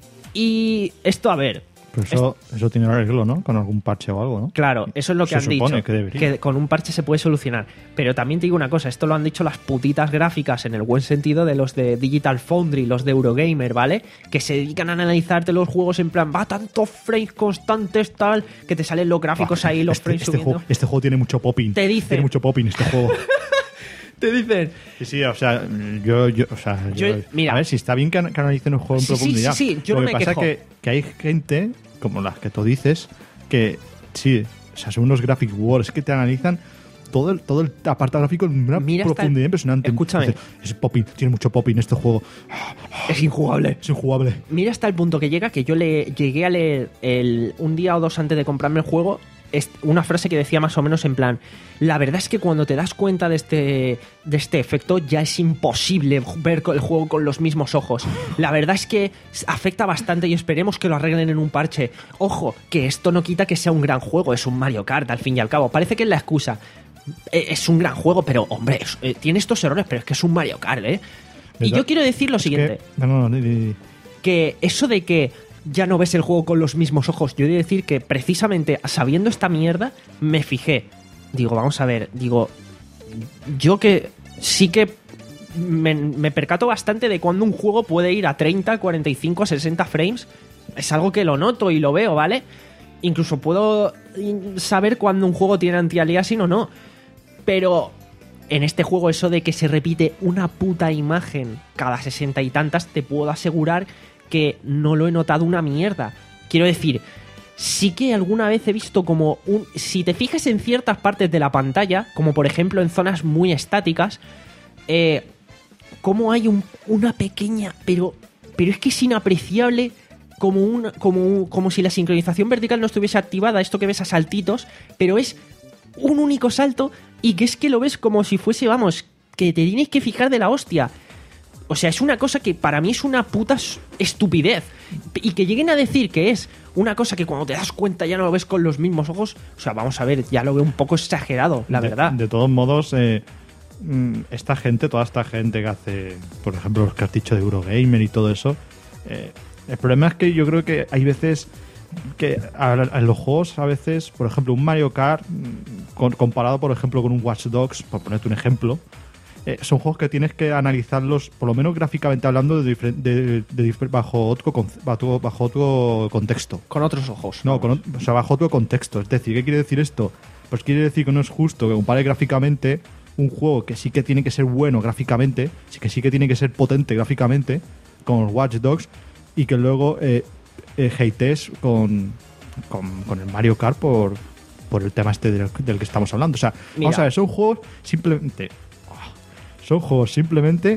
Y esto, a ver, Pero eso, eso tiene arreglo, ¿no? Con algún parche o algo, ¿no? claro, eso es lo que Se han supone dicho. que debería. con un parche se puede solucionar. Pero también te digo una cosa, esto lo han dicho las putitas gráficas en el buen sentido de los de Digital Foundry, los de Eurogamer, ¿vale? Que se dedican a analizarte los juegos en plan, va, tantos frames constantes, tal, que te salen los gráficos ahí, los este, frames este subiendo. juego, este juego tiene mucho popping. Te dicen. Tiene mucho popping este juego. Te dicen. Sí, sí, o sea, yo, yo, o sea, yo- Yo- mira. a ver, si está bien que, an- que analicen el juego en Sí, sí, profundidad. sí, sí, yo Lo no que me pasa quejo. es que, que hay gente, como las que tú dices, que sí, o sea, son unos graphic wars que te analizan todo el, todo el apartado gráfico en una Mira hasta profundidad el- impresionante. Escúchame. Dices, es popping, tiene mucho popping este juego. Es injugable. Es injugable. Mira hasta el punto que llega que yo le llegué a leer el, un día o dos antes de comprarme el juego es una frase que decía más o menos en plan, la verdad es que cuando te das cuenta de este, de este efecto ya es imposible ver el juego con los mismos ojos. La verdad es que afecta bastante y esperemos que lo arreglen en un parche. Ojo, que esto no quita que sea un gran juego, es un Mario Kart al fin y al cabo. Parece que es la excusa. Eh, Es un gran juego, pero hombre, es- eh, tiene estos errores, pero es que es un Mario Kart, ¿eh? Y ¿Verdad? yo quiero decir lo Es siguiente. que- no, no, no, di- di- di. Que eso de que ya no ves el juego con los mismos ojos, yo he de decir que precisamente sabiendo esta mierda me fijé. Digo, vamos a ver, digo, yo que sí que me, me percato bastante de cuando un juego puede ir a treinta, cuarenta y cinco, sesenta frames. Es algo que lo noto y lo veo, ¿vale? Incluso puedo mm, saber cuando un juego tiene anti-aliasing o no. Pero en este juego eso de que se repite una puta imagen cada sesenta y tantas, te puedo asegurar que no lo he notado una mierda. Quiero decir, sí que alguna vez he visto como un... Si te fijas en ciertas partes de la pantalla, como por ejemplo en zonas muy estáticas, eh, como hay un- una pequeña... Pero, pero es que es inapreciable como, una, como, un- como si la sincronización vertical no estuviese activada, esto que ves a saltitos, pero es un único salto y que es que lo ves como si fuese, vamos, que te tienes que fijar de la hostia. O sea, es una cosa que para mí es una puta s- estupidez. Y que lleguen a decir que es una cosa que cuando te das cuenta ya no lo ves con los mismos ojos. O sea, vamos a ver, ya lo veo un poco exagerado, la de, verdad. De todos modos, eh, mm, esta gente, toda esta gente que hace, por ejemplo, los cartuchos de Eurogamer y todo eso, eh, el problema es que yo creo que hay veces que a, a los juegos, a veces, por ejemplo, un Mario Kart, mm, con- comparado, por ejemplo, con un Watch Dogs, por ponerte un ejemplo, eh, son juegos que tienes que analizarlos, por lo menos gráficamente hablando, de, difer- de- de difer- bajo, otro, con- bajo, bajo otro contexto. Con otros ojos. No, con, ot- o sea, bajo otro contexto. Es decir, ¿qué quiere decir esto? Pues quiere decir que no es justo que compare gráficamente un juego que sí que tiene que ser bueno gráficamente, sí que sí que tiene que ser potente gráficamente, con Watch Dogs, y que luego eh, eh, hatees con, con, con el Mario Kart por, por el tema este del, del que estamos hablando. O sea, Mira. vamos a ver, son juegos simplemente... Son juegos simplemente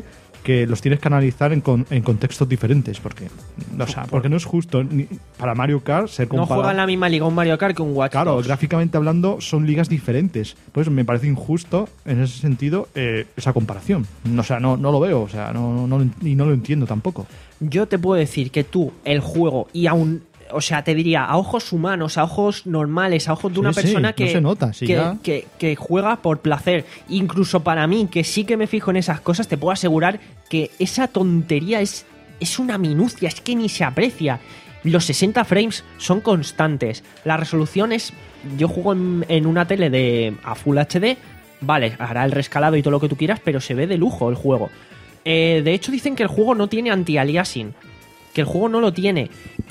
que los tienes que analizar en, con, en contextos diferentes, porque, o sea, porque no es justo ni para Mario Kart ser No comparado. juega en la misma liga un Mario Kart que un Watch Claro, dos. gráficamente hablando son ligas diferentes. Pues me parece injusto en ese sentido eh, esa comparación. O sea, no, no lo veo, o sea, no, no, y no lo entiendo tampoco. Yo te puedo decir que tú, el juego, y aún, o sea, te diría, a ojos humanos, a ojos normales, a ojos de una Sí, sí, persona no que, se nota, sí, que, ya. que, que juega por placer. Incluso para mí, que sí que me fijo en esas cosas, te puedo asegurar que esa tontería es, es una minucia, es que ni se aprecia. Los sesenta frames son constantes. La resolución es... Yo juego en, en una tele de a Full H D, vale, hará el rescalado y todo lo que tú quieras, pero se ve de lujo el juego. Eh, de hecho, dicen que el juego no tiene anti-aliasing. Que el juego no lo tiene.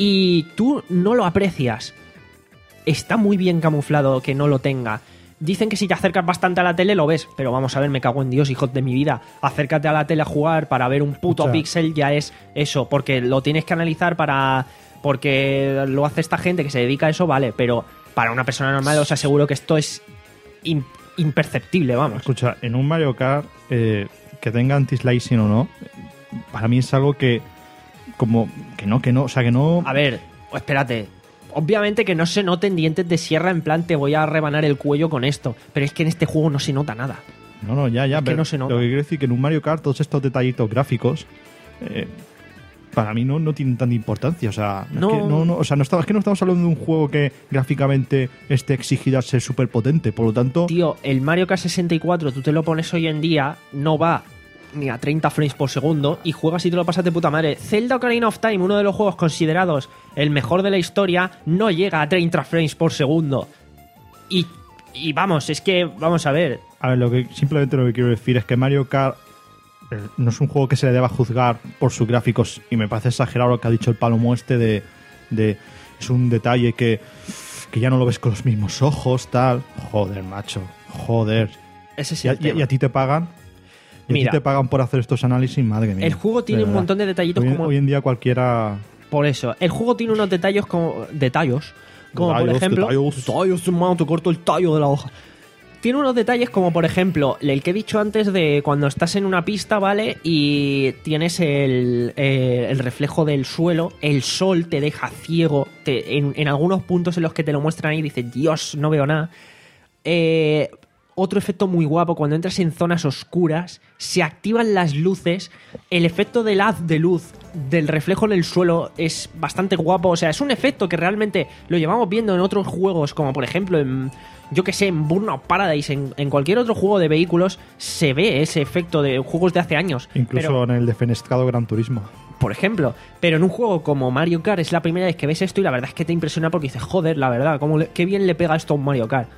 Y tú no lo aprecias. Está muy bien camuflado que no lo tenga. Dicen que si te acercas bastante a la tele lo ves. Pero vamos a ver, me cago en Dios, hijos de mi vida. Acércate a la tele a jugar para ver un puto Escucha. píxel ya es eso. Porque lo tienes que analizar para... Porque lo hace esta gente que se dedica a eso, vale. Pero para una persona normal os aseguro que esto es im- imperceptible, vamos. Escucha, en un Mario Kart, eh, que tenga anti-slicing o no, para mí es algo que, como, que no, que no, o sea, que no... A ver, espérate. Obviamente que no se noten dientes de sierra en plan te voy a rebanar el cuello con esto. Pero es que en este juego no se nota nada. No, no, ya, ya, Es que pero no se nota. lo que quiero decir que en un Mario Kart todos estos detallitos gráficos eh, para mí no, no tienen tanta importancia, o sea, no. No. Es que no, no, o sea, no estamos, es que no estamos hablando de un juego que gráficamente esté exigido a ser súper potente, por lo tanto, Tío, el Mario Kart sesenta y cuatro, tú te lo pones hoy en día, no va ni a treinta frames por segundo y juegas y te lo pasas de puta madre. Zelda Ocarina of Time, uno de los juegos considerados el mejor de la historia, no llega a treinta frames por segundo. Y, y vamos, es que, vamos a ver, a ver, lo que simplemente lo que quiero decir es que Mario Kart eh, no es un juego que se le deba juzgar por sus gráficos, y me parece exagerado lo que ha dicho el Palomo este de, de es un detalle que, que ya no lo ves con los mismos ojos, tal. Joder, macho, joder. ese es Y a, el y a- tema. y a ti te pagan. Y a Mira. ti te pagan por hacer estos análisis, madre mía. El juego tiene de un verdad. montón de detallitos hoy, como... hoy en día cualquiera... Por eso, el juego tiene unos detalles como... Detalles. Como por Detalles, ejemplo... detalles. Detalles, hermano, te corto el tallo de la hoja. Tiene unos detalles como, por ejemplo, el que he dicho antes de cuando estás en una pista, ¿vale? Y tienes el, eh, el reflejo del suelo, el sol te deja ciego. Te- en, en algunos puntos en los que te lo muestran ahí dices, Dios, no veo nada. Eh, otro efecto muy guapo, cuando entras en zonas oscuras, se activan las luces, el efecto del haz de luz del reflejo en el suelo es bastante guapo, o sea, es un efecto que realmente lo llevamos viendo en otros juegos, como por ejemplo en, yo que sé, en Burnout Paradise, en, en cualquier otro juego de vehículos, se ve ese efecto de juegos de hace años. Incluso Pero- en el defenestrado Gran Turismo. por ejemplo. Pero en un juego como Mario Kart es la primera vez que ves esto y la verdad es que te impresiona porque dices, joder, la verdad, cómo le- qué bien le pega esto a un Mario Kart.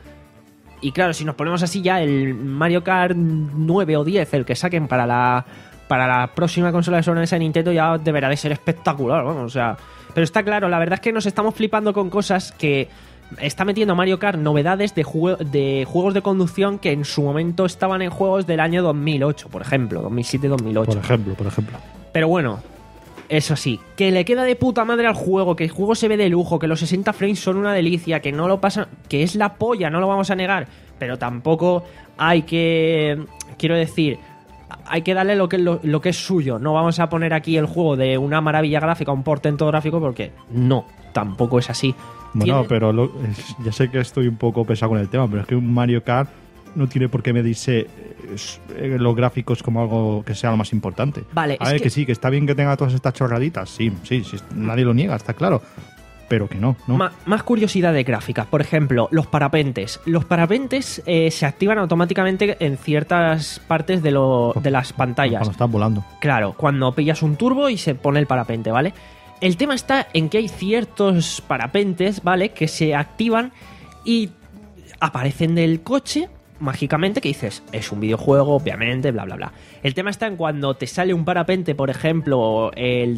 Y claro, si nos ponemos así ya, el Mario Kart nueve o diez, el que saquen para la para la próxima consola de sobremesa de Nintendo, ya deberá de ser espectacular, vamos, o sea... Pero está claro, la verdad es que nos estamos flipando con cosas que... Está metiendo Mario Kart novedades de, jue- de juegos de conducción que en su momento estaban en juegos del año dos mil ocho, por ejemplo, dos mil siete dos mil ocho. Por ejemplo, por ejemplo. Pero bueno, eso sí, que le queda de puta madre al juego, que el juego se ve de lujo, que los sesenta frames son una delicia, que no lo pasa, que es la polla, no lo vamos a negar, pero tampoco hay que, quiero decir, hay que darle lo que, lo, lo que es suyo. No vamos a poner aquí el juego de una maravilla gráfica, un portento gráfico, porque no, tampoco es así. Bueno, Tiene- pero lo- es- ya sé que estoy un poco pesado con el tema, pero es que un Mario Kart no tiene por qué medirse eh, s- eh, los gráficos como algo que sea lo más importante. Vale, a es ver, que- que... sí, que está bien que tenga todas estas chorraditas, sí, sí, sí, nadie lo niega, está claro, pero que no, ¿no? Ma- más curiosidad de gráficas. Por ejemplo, los parapentes. Los parapentes eh, se activan automáticamente en ciertas partes de, lo- de las pantallas. Cuando estás volando. Claro, cuando pillas un turbo y se pone el parapente, ¿vale? El tema está en que hay ciertos parapentes, ¿vale? Que se activan y aparecen del coche mágicamente, que dices, es un videojuego, obviamente, bla, bla, bla. El tema está en cuando te sale un parapente, por ejemplo, el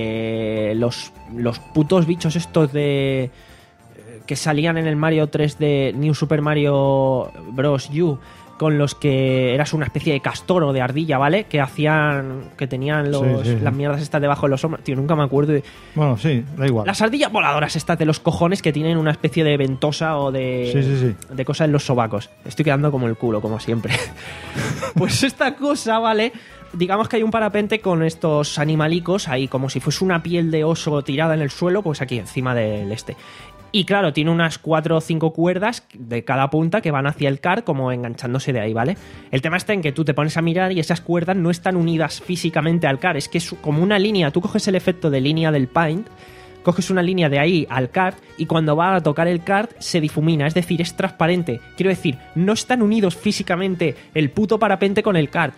de los, los putos bichos estos de... que salían en el Mario tres D, New Super Mario Bros. U, con los que eras una especie de castor o de ardilla, ¿vale? Que hacían, que tenían los, Sí, sí, sí. las mierdas estas debajo de los hombros. Tío, nunca me acuerdo de... Bueno, sí, da igual. Las ardillas voladoras estas de los cojones que tienen una especie de ventosa o de... Sí, sí, sí. de cosa en los sobacos. Estoy quedando como el culo, como siempre. Pues esta cosa, ¿vale? digamos que hay un parapente con estos animalicos ahí, como si fuese una piel de oso tirada en el suelo, pues aquí encima del este. Y claro, tiene unas cuatro o cinco cuerdas de cada punta que van hacia el kart, como enganchándose de ahí, ¿vale? El tema está en que tú te pones a mirar y esas cuerdas no están unidas físicamente al kart, es que es como una línea, tú coges el efecto de línea del Paint, coges una línea de ahí al kart y cuando va a tocar el kart se difumina, es decir, es transparente. Quiero decir, no están unidos físicamente el puto parapente con el kart.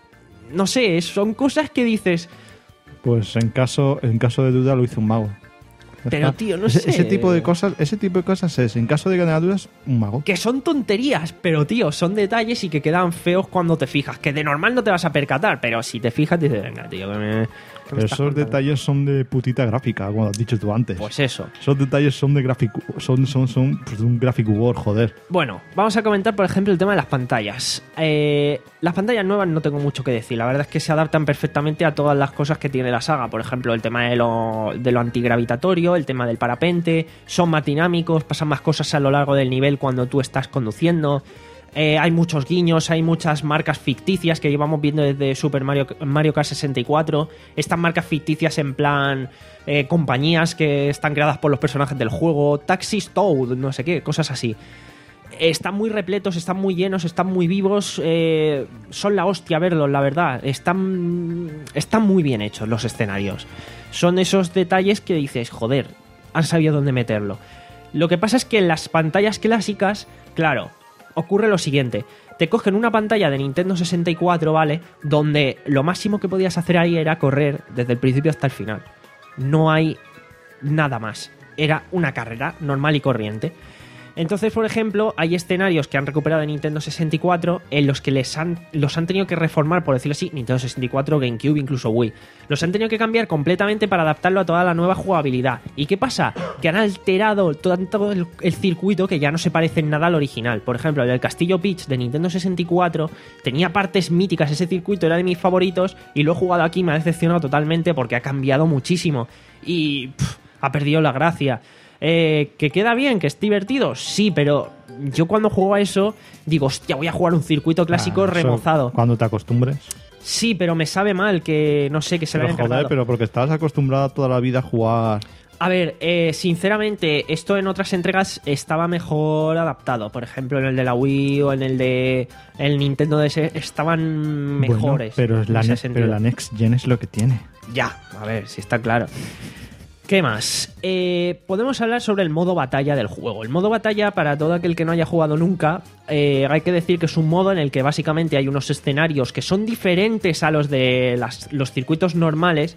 No sé, son cosas que dices... Pues en caso, en caso de duda lo hizo un mago. Pero Está. tío, no ese, sé. Ese tipo de cosas, ese tipo de cosas es, en caso de que tenga dudas, un mago. Que son tonterías, pero tío, son detalles y que quedan feos cuando te fijas. Que de normal no te vas a percatar, pero si te fijas dices, venga, tío, que me... que me Pero estás esos contando. detalles son de putita gráfica, como has dicho tú antes. Pues eso. Esos detalles son de gráfico, son, son, son pues, de un gráfico war, joder. Bueno, vamos a comentar, por ejemplo, el tema de las pantallas. Eh, las pantallas nuevas no tengo mucho que decir. La verdad es que se adaptan perfectamente a todas las cosas que tiene la saga. Por ejemplo, el tema de lo, de lo antigravitatorio, el tema del parapente. Son más dinámicos, pasan más cosas a lo largo del nivel cuando tú estás conduciendo. Eh, hay muchos guiños, hay muchas marcas ficticias que llevamos viendo desde Super Mario, Mario Kart sesenta y cuatro. Estas marcas ficticias en plan eh, compañías que están creadas por los personajes del juego, Taxis Toad, no sé qué, cosas así. Están muy repletos, están muy llenos, están muy vivos, eh, son la hostia verlos, la verdad. Están, están muy bien hechos los escenarios. Son esos detalles que dices, joder, han sabido dónde meterlo. Lo que pasa es que en las pantallas clásicas, claro, ocurre lo siguiente. Te cogen una pantalla de Nintendo sesenta y cuatro, ¿vale? Donde lo máximo que podías hacer ahí era correr desde el principio hasta el final. No hay nada más. Era una carrera normal y corriente. Entonces, por ejemplo, hay escenarios que han recuperado de Nintendo sesenta y cuatro en los que les han, los han tenido que reformar, por decirlo así, Nintendo sesenta y cuatro, GameCube, incluso Wii. Los han tenido que cambiar completamente para adaptarlo a toda la nueva jugabilidad. ¿Y qué pasa? Que han alterado tanto el, el circuito que ya no se parece en nada al original. Por ejemplo, el del Castillo Peach de Nintendo sesenta y cuatro tenía partes míticas, ese circuito era de mis favoritos y lo he jugado aquí y me ha decepcionado totalmente porque ha cambiado muchísimo y pff, ha perdido la gracia. Eh, ¿Que queda bien? ¿Que es divertido? Sí, pero yo cuando juego a eso digo, hostia, voy a jugar un circuito clásico Ah, eso, remozado. Cuando te acostumbres. Sí, pero me sabe mal que, no sé, que se lo Pero hayan joder, cargado. pero porque estabas acostumbrado toda la vida a jugar. A ver, eh, sinceramente, esto en otras entregas estaba mejor adaptado. Por ejemplo, en el de la Wii o en el de el Nintendo D S estaban mejores. Bueno, pero, es en la ese ne- sentido. pero la Next Gen es lo que tiene. Ya, a ver, si está claro. ¿Qué más? Eh, podemos hablar sobre el modo batalla del juego. El modo batalla, para todo aquel que no haya jugado nunca, eh, hay que decir que es un modo en el que básicamente hay unos escenarios que son diferentes a los de las- los circuitos normales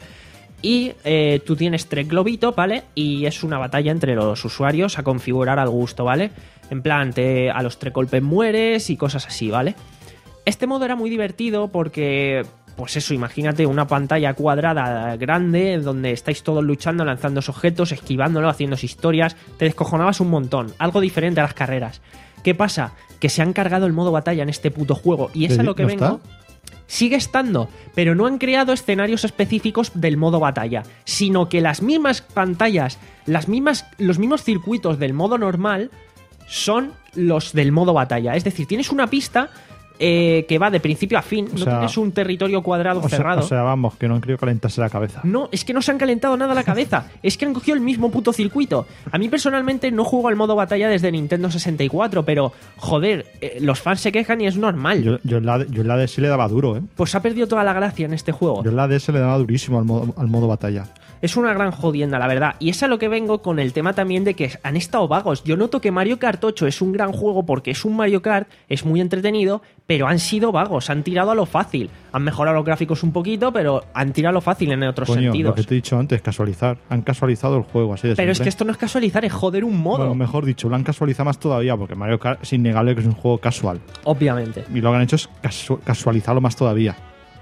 y eh, tú tienes tres globitos, ¿vale? Y es una batalla entre los usuarios a configurar al gusto, ¿vale? En plan, te- a los tres golpes mueres y cosas así, ¿vale? Este modo era muy divertido porque, pues eso, imagínate una pantalla cuadrada grande donde estáis todos luchando, lanzando objetos, esquivándolo, haciendo historias, te descojonabas un montón, algo diferente a las carreras. ¿Qué pasa? Que se han cargado el modo batalla en este puto juego y es a ¿Sí? lo que ¿No vengo. está? Sigue estando, pero no han creado escenarios específicos del modo batalla, sino que las mismas pantallas, las mismas, los mismos circuitos del modo normal son los del modo batalla. Es decir, tienes una pista eh, que va de principio a fin, O no sea, tienes un territorio cuadrado O sea, cerrado. o sea, vamos, que no han querido calentarse la cabeza. No, es que no se han calentado nada la cabeza. Es que han cogido el mismo puto circuito. A mí personalmente no juego al modo batalla desde Nintendo sesenta y cuatro, pero joder, eh, los fans se quejan y es normal. Yo, yo, en la, yo en la D S le daba duro, ¿eh? Pues ha perdido toda la gracia en este juego. Yo en la D S le daba durísimo al modo, al modo batalla. Es una gran jodienda, la verdad. Y es a lo que vengo con el tema también de que han estado vagos. Yo noto que Mario Kart ocho es un gran juego porque es un Mario Kart, es muy entretenido, pero han sido vagos, han tirado a lo fácil. Han mejorado los gráficos un poquito, pero han tirado a lo fácil en otros Coño, sentidos. lo que te he dicho antes, casualizar. Han casualizado el juego, así de Pero es simple. que esto no es casualizar, es joder un modo. Bueno, mejor dicho, lo han casualizado más todavía, porque Mario Kart es innegable que es un juego casual. Obviamente. Y lo que han hecho es casu- casualizarlo más todavía.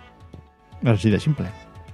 Así de simple.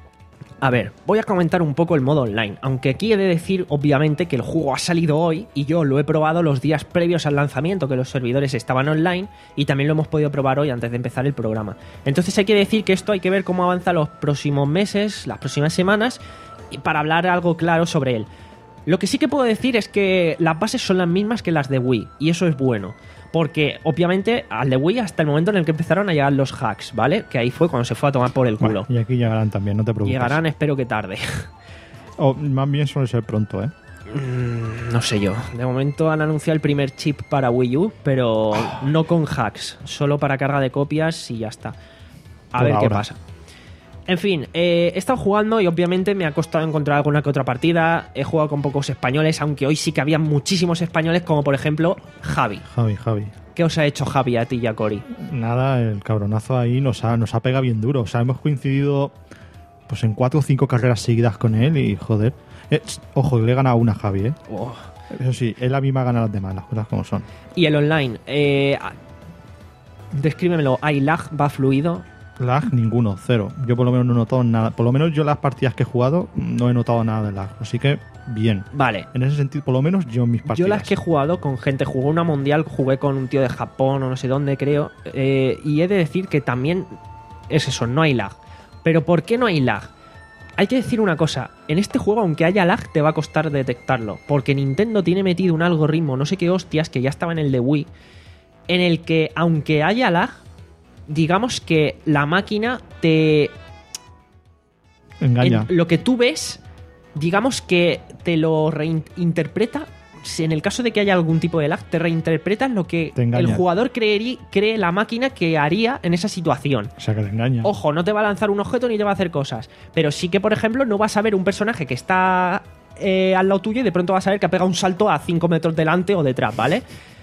A ver, voy a comentar un poco el modo online, aunque aquí he de decir obviamente que el juego ha salido hoy y yo lo he probado los días previos al lanzamiento, que los servidores estaban online y también lo hemos podido probar hoy antes de empezar el programa. Entonces hay que decir que esto hay que ver cómo avanza los próximos meses, las próximas semanas, y para hablar algo claro sobre él. Lo que sí que puedo decir es que las bases son las mismas que las de Wii, y eso es bueno. Porque, obviamente, al de Wii hasta el momento en el que empezaron a llegar los hacks, ¿vale? Que ahí fue cuando se fue a tomar por el culo. Bueno, y aquí llegarán también, no te preocupes. Llegarán, espero que tarde. O más bien suele ser pronto, ¿eh? Mm, no sé yo. De momento han anunciado el primer chip para Wii U, pero no con hacks. Solo para carga de copias y ya está. A Por ver qué ahora. pasa. En fin, eh, he estado jugando y obviamente me ha costado encontrar alguna que otra partida. He jugado con pocos españoles, aunque hoy sí que había muchísimos españoles, como por ejemplo Javi. Javi, Javi. ¿Qué os ha hecho Javi a ti y a Cori? Nada, el cabronazo ahí nos ha, nos ha pegado bien duro. O sea, hemos coincidido pues en cuatro o cinco carreras seguidas con él y joder. Eh, ojo, le he ganado una a Javi, ¿eh? Oh. Eso sí, él a mí me ha ganado las demás, las cosas como son. Y el online, eh, descríbemelo. ¿Hay lag? ¿Va fluido? Lag ninguno, cero. Yo por lo menos no he notado nada. Por lo menos yo las partidas que he jugado no he notado nada de lag. Así que bien. Vale. En ese sentido, por lo menos yo en mis partidas. Yo las que he jugado con gente, jugué una mundial, jugué con un tío de Japón o no sé dónde, creo, eh, y he de decir que también es eso, no hay lag. Pero ¿por qué no hay lag? Hay que decir una cosa, en este juego aunque haya lag te va a costar detectarlo, porque Nintendo tiene metido un algoritmo, no sé qué hostias, que ya estaba en el de Wii, en el que aunque haya lag, digamos que la máquina te... Engaña. En lo que tú ves, digamos que te lo reinterpreta. Si en el caso de que haya algún tipo de lag, te reinterpreta lo que Te engaña. el jugador creerí, cree la máquina que haría en esa situación. O sea, que te engaña. Ojo, no te va a lanzar un objeto ni te va a hacer cosas. Pero sí que, por ejemplo, no vas a ver un personaje que está eh, al lado tuyo y de pronto vas a ver que ha pegado un salto a cinco metros delante o detrás, ¿vale?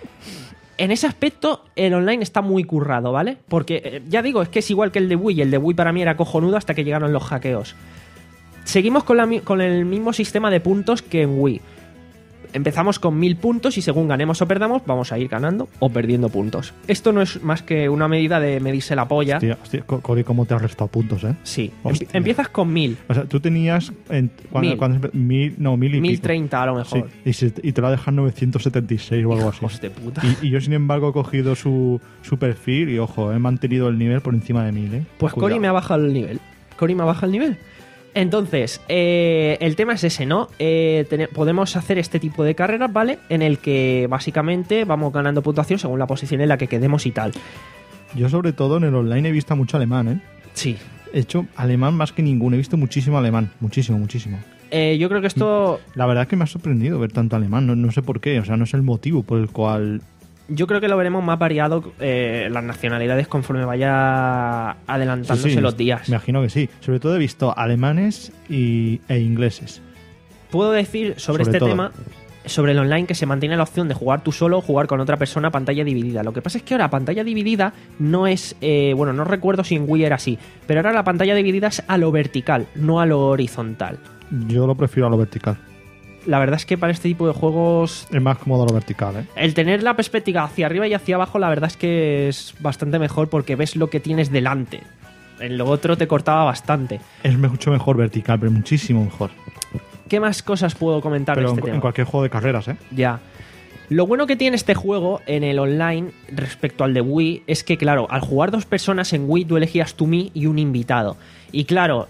En ese aspecto, el online está muy currado, ¿vale? Porque, eh, ya digo, es que es igual que el de Wii. El de Wii para mí era cojonudo hasta que llegaron los hackeos. Seguimos con, la, con el mismo sistema de puntos que en Wii. Empezamos con mil puntos y según ganemos o perdamos, vamos a ir ganando o perdiendo puntos. Esto no es más que una medida de medirse la polla. Hostia, hostia, Co- Cori, ¿cómo te has restado puntos, eh? Sí. Hostia. Empie- Empiezas con mil. O sea, tú tenías... En, cuando, Mil. cuando- mil, no, mil y Mil pico. treinta a lo Sí, mejor. y, se- y te lo ha dejado novecientos setenta y seis o algo así. Hijos de puta. Y, y yo, sin embargo, he cogido su, su perfil y, ojo, he mantenido el nivel por encima de mil, ¿eh? Pues Cuidado. Cory me ha bajado el nivel. Cory me ha bajado el nivel. Entonces, eh, el tema es ese, ¿no? Eh, tene- podemos hacer este tipo de carreras, ¿vale? En el que básicamente vamos ganando puntuación según la posición en la que quedemos y tal. Yo, sobre todo, en el online he visto mucho alemán, ¿eh? Sí. He hecho alemán más que ninguno. He visto muchísimo alemán. Muchísimo, muchísimo. Eh, yo creo que esto... La verdad es que me ha sorprendido ver tanto alemán. No, no sé por qué. O sea, no es el motivo por el cual... Yo creo que lo veremos más variado eh, las nacionalidades conforme vaya adelantándose Sí, sí, los días. Me imagino que sí. Sobre todo he visto alemanes y, e ingleses. Puedo decir sobre, Sobre este todo. tema, sobre el online, que se mantiene la opción de jugar tú solo o jugar con otra persona a pantalla dividida. Lo que pasa es que ahora pantalla dividida no es... eh, bueno, no recuerdo si en Wii era así, pero ahora la pantalla dividida es a lo vertical, no a lo horizontal. Yo lo prefiero a lo vertical. La verdad es que para este tipo de juegos... Es más cómodo a lo vertical, ¿eh? El tener la perspectiva hacia arriba y hacia abajo, la verdad es que es bastante mejor porque ves lo que tienes delante. En lo otro te cortaba bastante. Es mucho mejor vertical, pero muchísimo mejor. ¿Qué más cosas puedo comentar Pero de en, este en tema? cualquier juego de carreras, ¿eh? Ya. Lo bueno que tiene este juego en el online respecto al de Wii es que, claro, al jugar dos personas en Wii tú elegías tú, mí y un invitado. Y claro,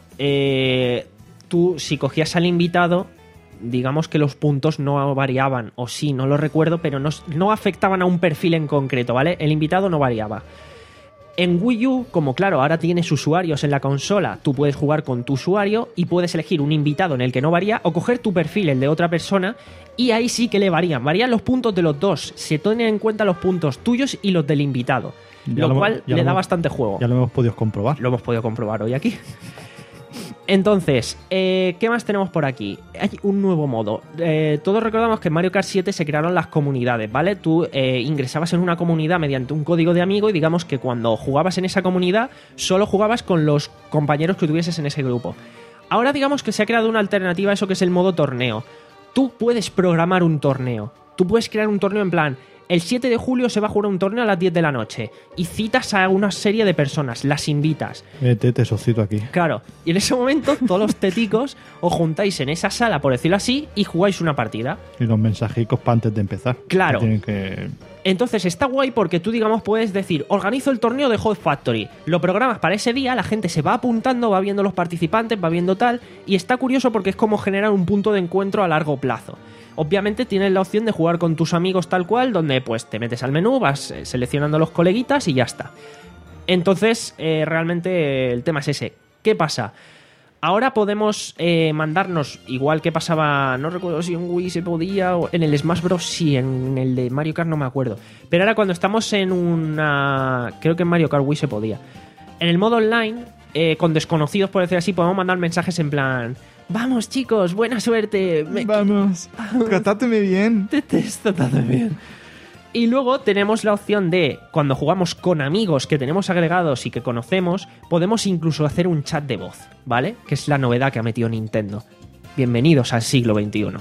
eh, tú si cogías al invitado, digamos que los puntos no variaban, o sí, no lo recuerdo, pero no, no afectaban a un perfil en concreto, ¿vale? El invitado no variaba. En Wii U, como claro, ahora tienes usuarios en la consola, tú puedes jugar con tu usuario y puedes elegir un invitado en el que no varía o coger tu perfil, el de otra persona, y ahí sí que le varían. Varían los puntos de los dos. Se tienen en cuenta los puntos tuyos y los del invitado. Ya Lo lo- cual ya le lo da hemos- bastante juego. Ya lo hemos podido comprobar. Lo hemos podido comprobar hoy aquí. Entonces, eh, ¿qué más tenemos por aquí? Hay un nuevo modo. Eh, todos recordamos que en Mario Kart siete se crearon las comunidades, ¿vale? Tú eh, ingresabas en una comunidad mediante un código de amigo y digamos que cuando jugabas en esa comunidad solo jugabas con los compañeros que tuvieses en ese grupo. Ahora digamos que se ha creado una alternativa a eso que es el modo torneo. Tú puedes programar un torneo. Tú puedes crear un torneo en plan... El siete de julio se va a jugar un torneo a las diez de la noche y citas a una serie de personas, las invitas. Vete, te socito aquí. Claro, y en ese momento todos los teticos os juntáis en esa sala, por decirlo así, y jugáis una partida. Y los mensajicos para antes de empezar. Claro. Que tienen que... Entonces está guay porque tú, digamos, puedes decir, organizo el torneo de Hot Factory, lo programas para ese día, la gente se va apuntando, va viendo los participantes, va viendo tal, y está curioso porque es como generar un punto de encuentro a largo plazo. Obviamente tienes la opción de jugar con tus amigos tal cual, donde pues te metes al menú, vas eh, seleccionando los coleguitas y ya está. Entonces, eh, realmente el tema es ese. ¿Qué pasa? Ahora podemos eh, mandarnos, igual que pasaba, no recuerdo si en Wii se podía, o en el Smash Bros. Sí, en el de Mario Kart no me acuerdo. Pero ahora cuando estamos en una... Creo que en Mario Kart Wii se podía. En el modo online, eh, con desconocidos, por decir así, podemos mandar mensajes en plan... Vamos chicos, buena suerte. Me... Vamos, tratadme bien. Te detesto, tratadme bien. Y luego tenemos la opción de, cuando jugamos con amigos que tenemos agregados y que conocemos, podemos incluso hacer un chat de voz, ¿vale? Que es la novedad que ha metido Nintendo. Bienvenidos al siglo veintiuno.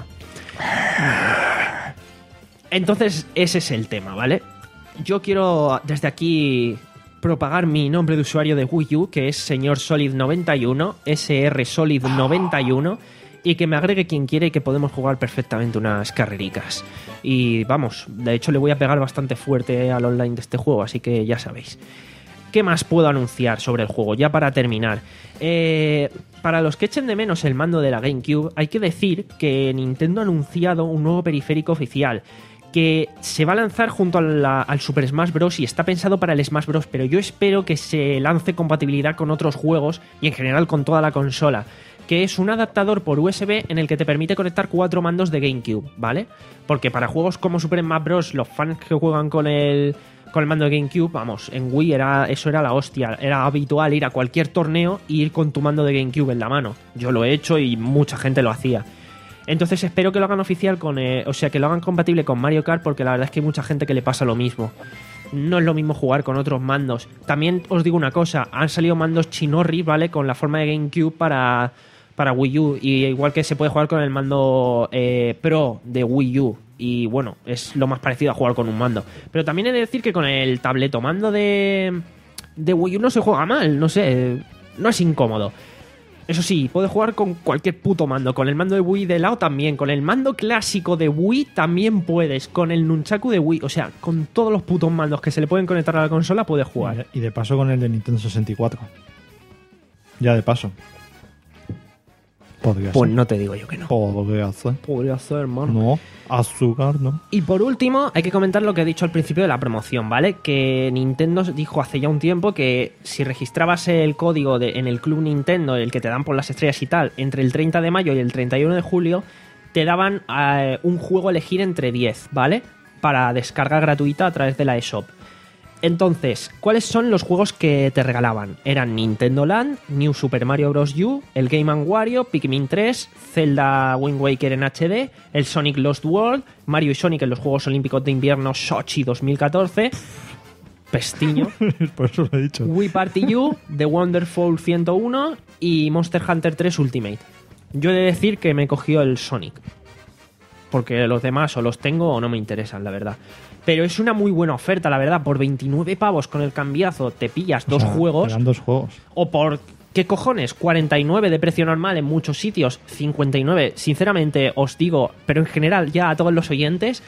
Entonces, ese es el tema, ¿vale? Yo quiero desde aquí propagar mi nombre de usuario de Wii U, que es señor Solid noventa y uno, S R Solid noventa y uno, y que me agregue quien quiere y que podemos jugar perfectamente unas carrericas. Y vamos, de hecho le voy a pegar bastante fuerte al online de este juego, así que ya sabéis. ¿Qué más puedo anunciar sobre el juego? Ya para terminar. Eh, para los que echen de menos el mando de la GameCube, hay que decir que Nintendo ha anunciado un nuevo periférico oficial que se va a lanzar junto a la, al Super Smash Bros. Y está pensado para el Smash Bros. Pero yo espero que se lance compatibilidad con otros juegos y en general con toda la consola, que es un adaptador por U S B en el que te permite conectar cuatro mandos de GameCube, ¿vale? Porque para juegos como Super Smash Bros., los fans que juegan con el, con el mando de GameCube, vamos, en Wii era, eso era la hostia. Era habitual ir a cualquier torneo e ir con tu mando de GameCube en la mano. Yo lo he hecho y mucha gente lo hacía. Entonces espero que lo hagan oficial con... Eh, o sea, que lo hagan compatible con Mario Kart, porque la verdad es que hay mucha gente que le pasa lo mismo. No es lo mismo jugar con otros mandos. También os digo una cosa, han salido mandos chinorri, ¿vale? Con la forma de GameCube para... para Wii U, y igual que se puede jugar con el mando eh, Pro de Wii U, y bueno, es lo más parecido a jugar con un mando. Pero también he de decir que con el tabletomando de, de Wii U no se juega mal, no sé, no es incómodo. Eso sí, puedes jugar con cualquier puto mando, con el mando de Wii de lado también, con el mando clásico de Wii también puedes, con el nunchaku de Wii, o sea, con todos los putos mandos que se le pueden conectar a la consola puedes jugar. Y de paso con el de Nintendo sesenta y cuatro. Ya de paso. Podría Pues ser. no te digo yo que no. Podría ser. Podría ser, hermano. No, azúcar, no. Y por último, hay que comentar lo que he dicho al principio de la promoción, ¿vale? Que Nintendo dijo hace ya un tiempo que si registrabas el código de, en el Club Nintendo, el que te dan por las estrellas y tal, entre el treinta de mayo y el treinta y uno de julio, te daban eh, un juego a elegir entre diez, ¿vale? Para descarga gratuita a través de la eShop. Entonces, ¿cuáles son los juegos que te regalaban? Eran Nintendo Land, New Super Mario Bros. U, el Game and Wario, Pikmin tres, Zelda Wind Waker en H D, el Sonic Lost World, Mario y Sonic en los Juegos Olímpicos de Invierno Sochi dos mil catorce, Pestiño, Por eso lo he dicho. Wii Party U, The Wonderful ciento uno y Monster Hunter tres Ultimate. Yo he de decir que me cogió el Sonic, porque los demás o los tengo o no me interesan, la verdad. Pero es una muy buena oferta, la verdad. Por veintinueve pavos con el cambiazo te pillas O dos sea, juegos. te dan dos juegos. O por, ¿qué cojones? cuarenta y nueve de precio normal en muchos sitios. cincuenta y nueve, sinceramente, os digo, pero en general ya a todos los oyentes.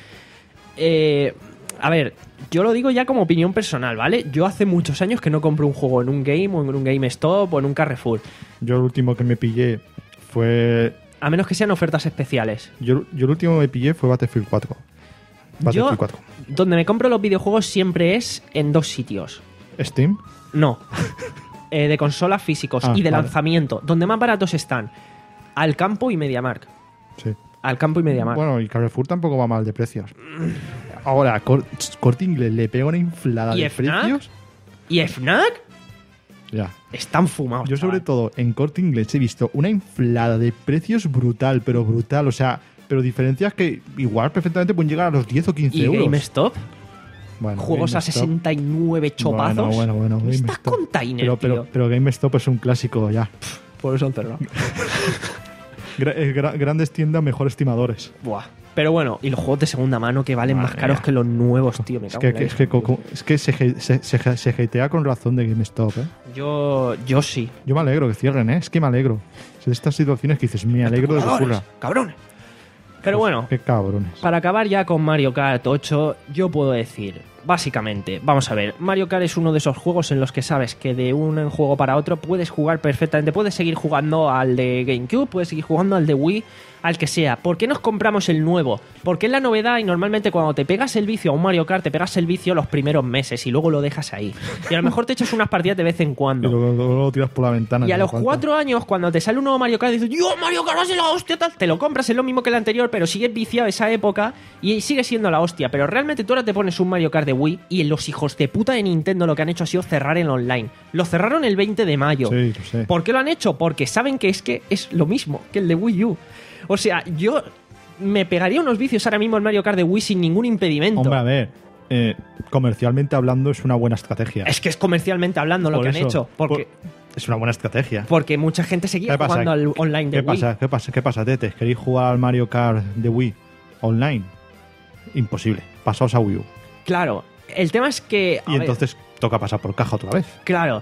Eh, a ver, yo lo digo ya como opinión personal, ¿vale? Yo hace muchos años que no compro un juego en un Game o en un GameStop o en un Carrefour. Yo el último que me pillé fue... A menos que sean ofertas especiales. Yo, yo el último que me pillé fue Battlefield cuatro. Battlefield Yo, cuatro. donde me compro los videojuegos siempre es en dos sitios. Steam. No. Eh, de consolas físicos Ah, y de vale. lanzamiento. Donde más baratos están. Alcampo y MediaMarkt. Sí. Alcampo y MediaMarkt. Bueno, y Carrefour tampoco va mal de precios. Ahora, Cor- Corte Inglés le pega una inflada ¿Y de FNAC? precios. ¿Y FNAC? Ya. Están fumados. Yo sobre chaval. todo en Corte Inglés he visto una inflada de precios brutal, pero brutal. O sea, pero diferencias que igual perfectamente pueden llegar a los diez o quince ¿Y euros. GameStop? Bueno, Juegos a GameStop. sesenta y nueve chopazos. Bueno, bueno, bueno. Estás GameStop. container, pero, pero, tío. pero GameStop es un clásico ya. Por eso han cerrado. Gra- eh, gra- grandes tiendas, mejor estimadores. Buah. Pero bueno, y los juegos de segunda mano que valen más Madre caros mía. que los nuevos, tío. Me Es cago que, en la que- es que, leche. co- es que se, ge- se, se, se hatea con razón de GameStop, ¿eh? Yo, yo sí. Yo me alegro que cierren, ¿eh? Es que me alegro. Son estas situaciones que dices, me alegro de que ocurra. Cabrones. Pero bueno, Qué cabrones. para acabar ya con Mario Kart ocho, yo puedo decir, básicamente, vamos a ver, Mario Kart es uno de esos juegos en los que sabes que de un juego para otro puedes jugar perfectamente, puedes seguir jugando al de GameCube, puedes seguir jugando al de Wii, al que sea. ¿Por qué nos compramos el nuevo? Porque es la novedad y normalmente cuando te pegas el vicio a un Mario Kart, te pegas el vicio los primeros meses y luego lo dejas ahí. Y a lo mejor te echas unas partidas de vez en Y cuando. luego, luego lo tiras por la ventana. Y a no los falta. cuatro años, cuando te sale un nuevo Mario Kart, dices, ¡yo, Mario Kart es la hostia! Tal. Te lo compras, es lo mismo que el anterior, pero sigues viciado a esa época y sigue siendo la hostia. Pero realmente tú ahora te pones un Mario Kart de Wii y los hijos de puta de Nintendo lo que han hecho ha sido cerrar el online. Lo cerraron el veinte de mayo. Sí, lo sé. ¿Por qué lo han hecho? Porque saben que es que es lo mismo que el de Wii U. O sea, yo me pegaría unos vicios ahora mismo el Mario Kart de Wii sin ningún impedimento. Hombre, a ver, eh, comercialmente hablando es una buena estrategia. Es que es comercialmente hablando lo Por que eso, han hecho. Porque, por- es una buena estrategia. porque mucha gente seguía ¿Qué pasa? jugando al online de ¿Qué Wii. pasa? ¿Qué pasa? ¿Qué pasa, Tetes? ¿Queréis jugar al Mario Kart de Wii online? Imposible. Pasaos a Wii U. Claro. El tema es que... a Y ver, entonces toca pasar por caja otra vez. Claro.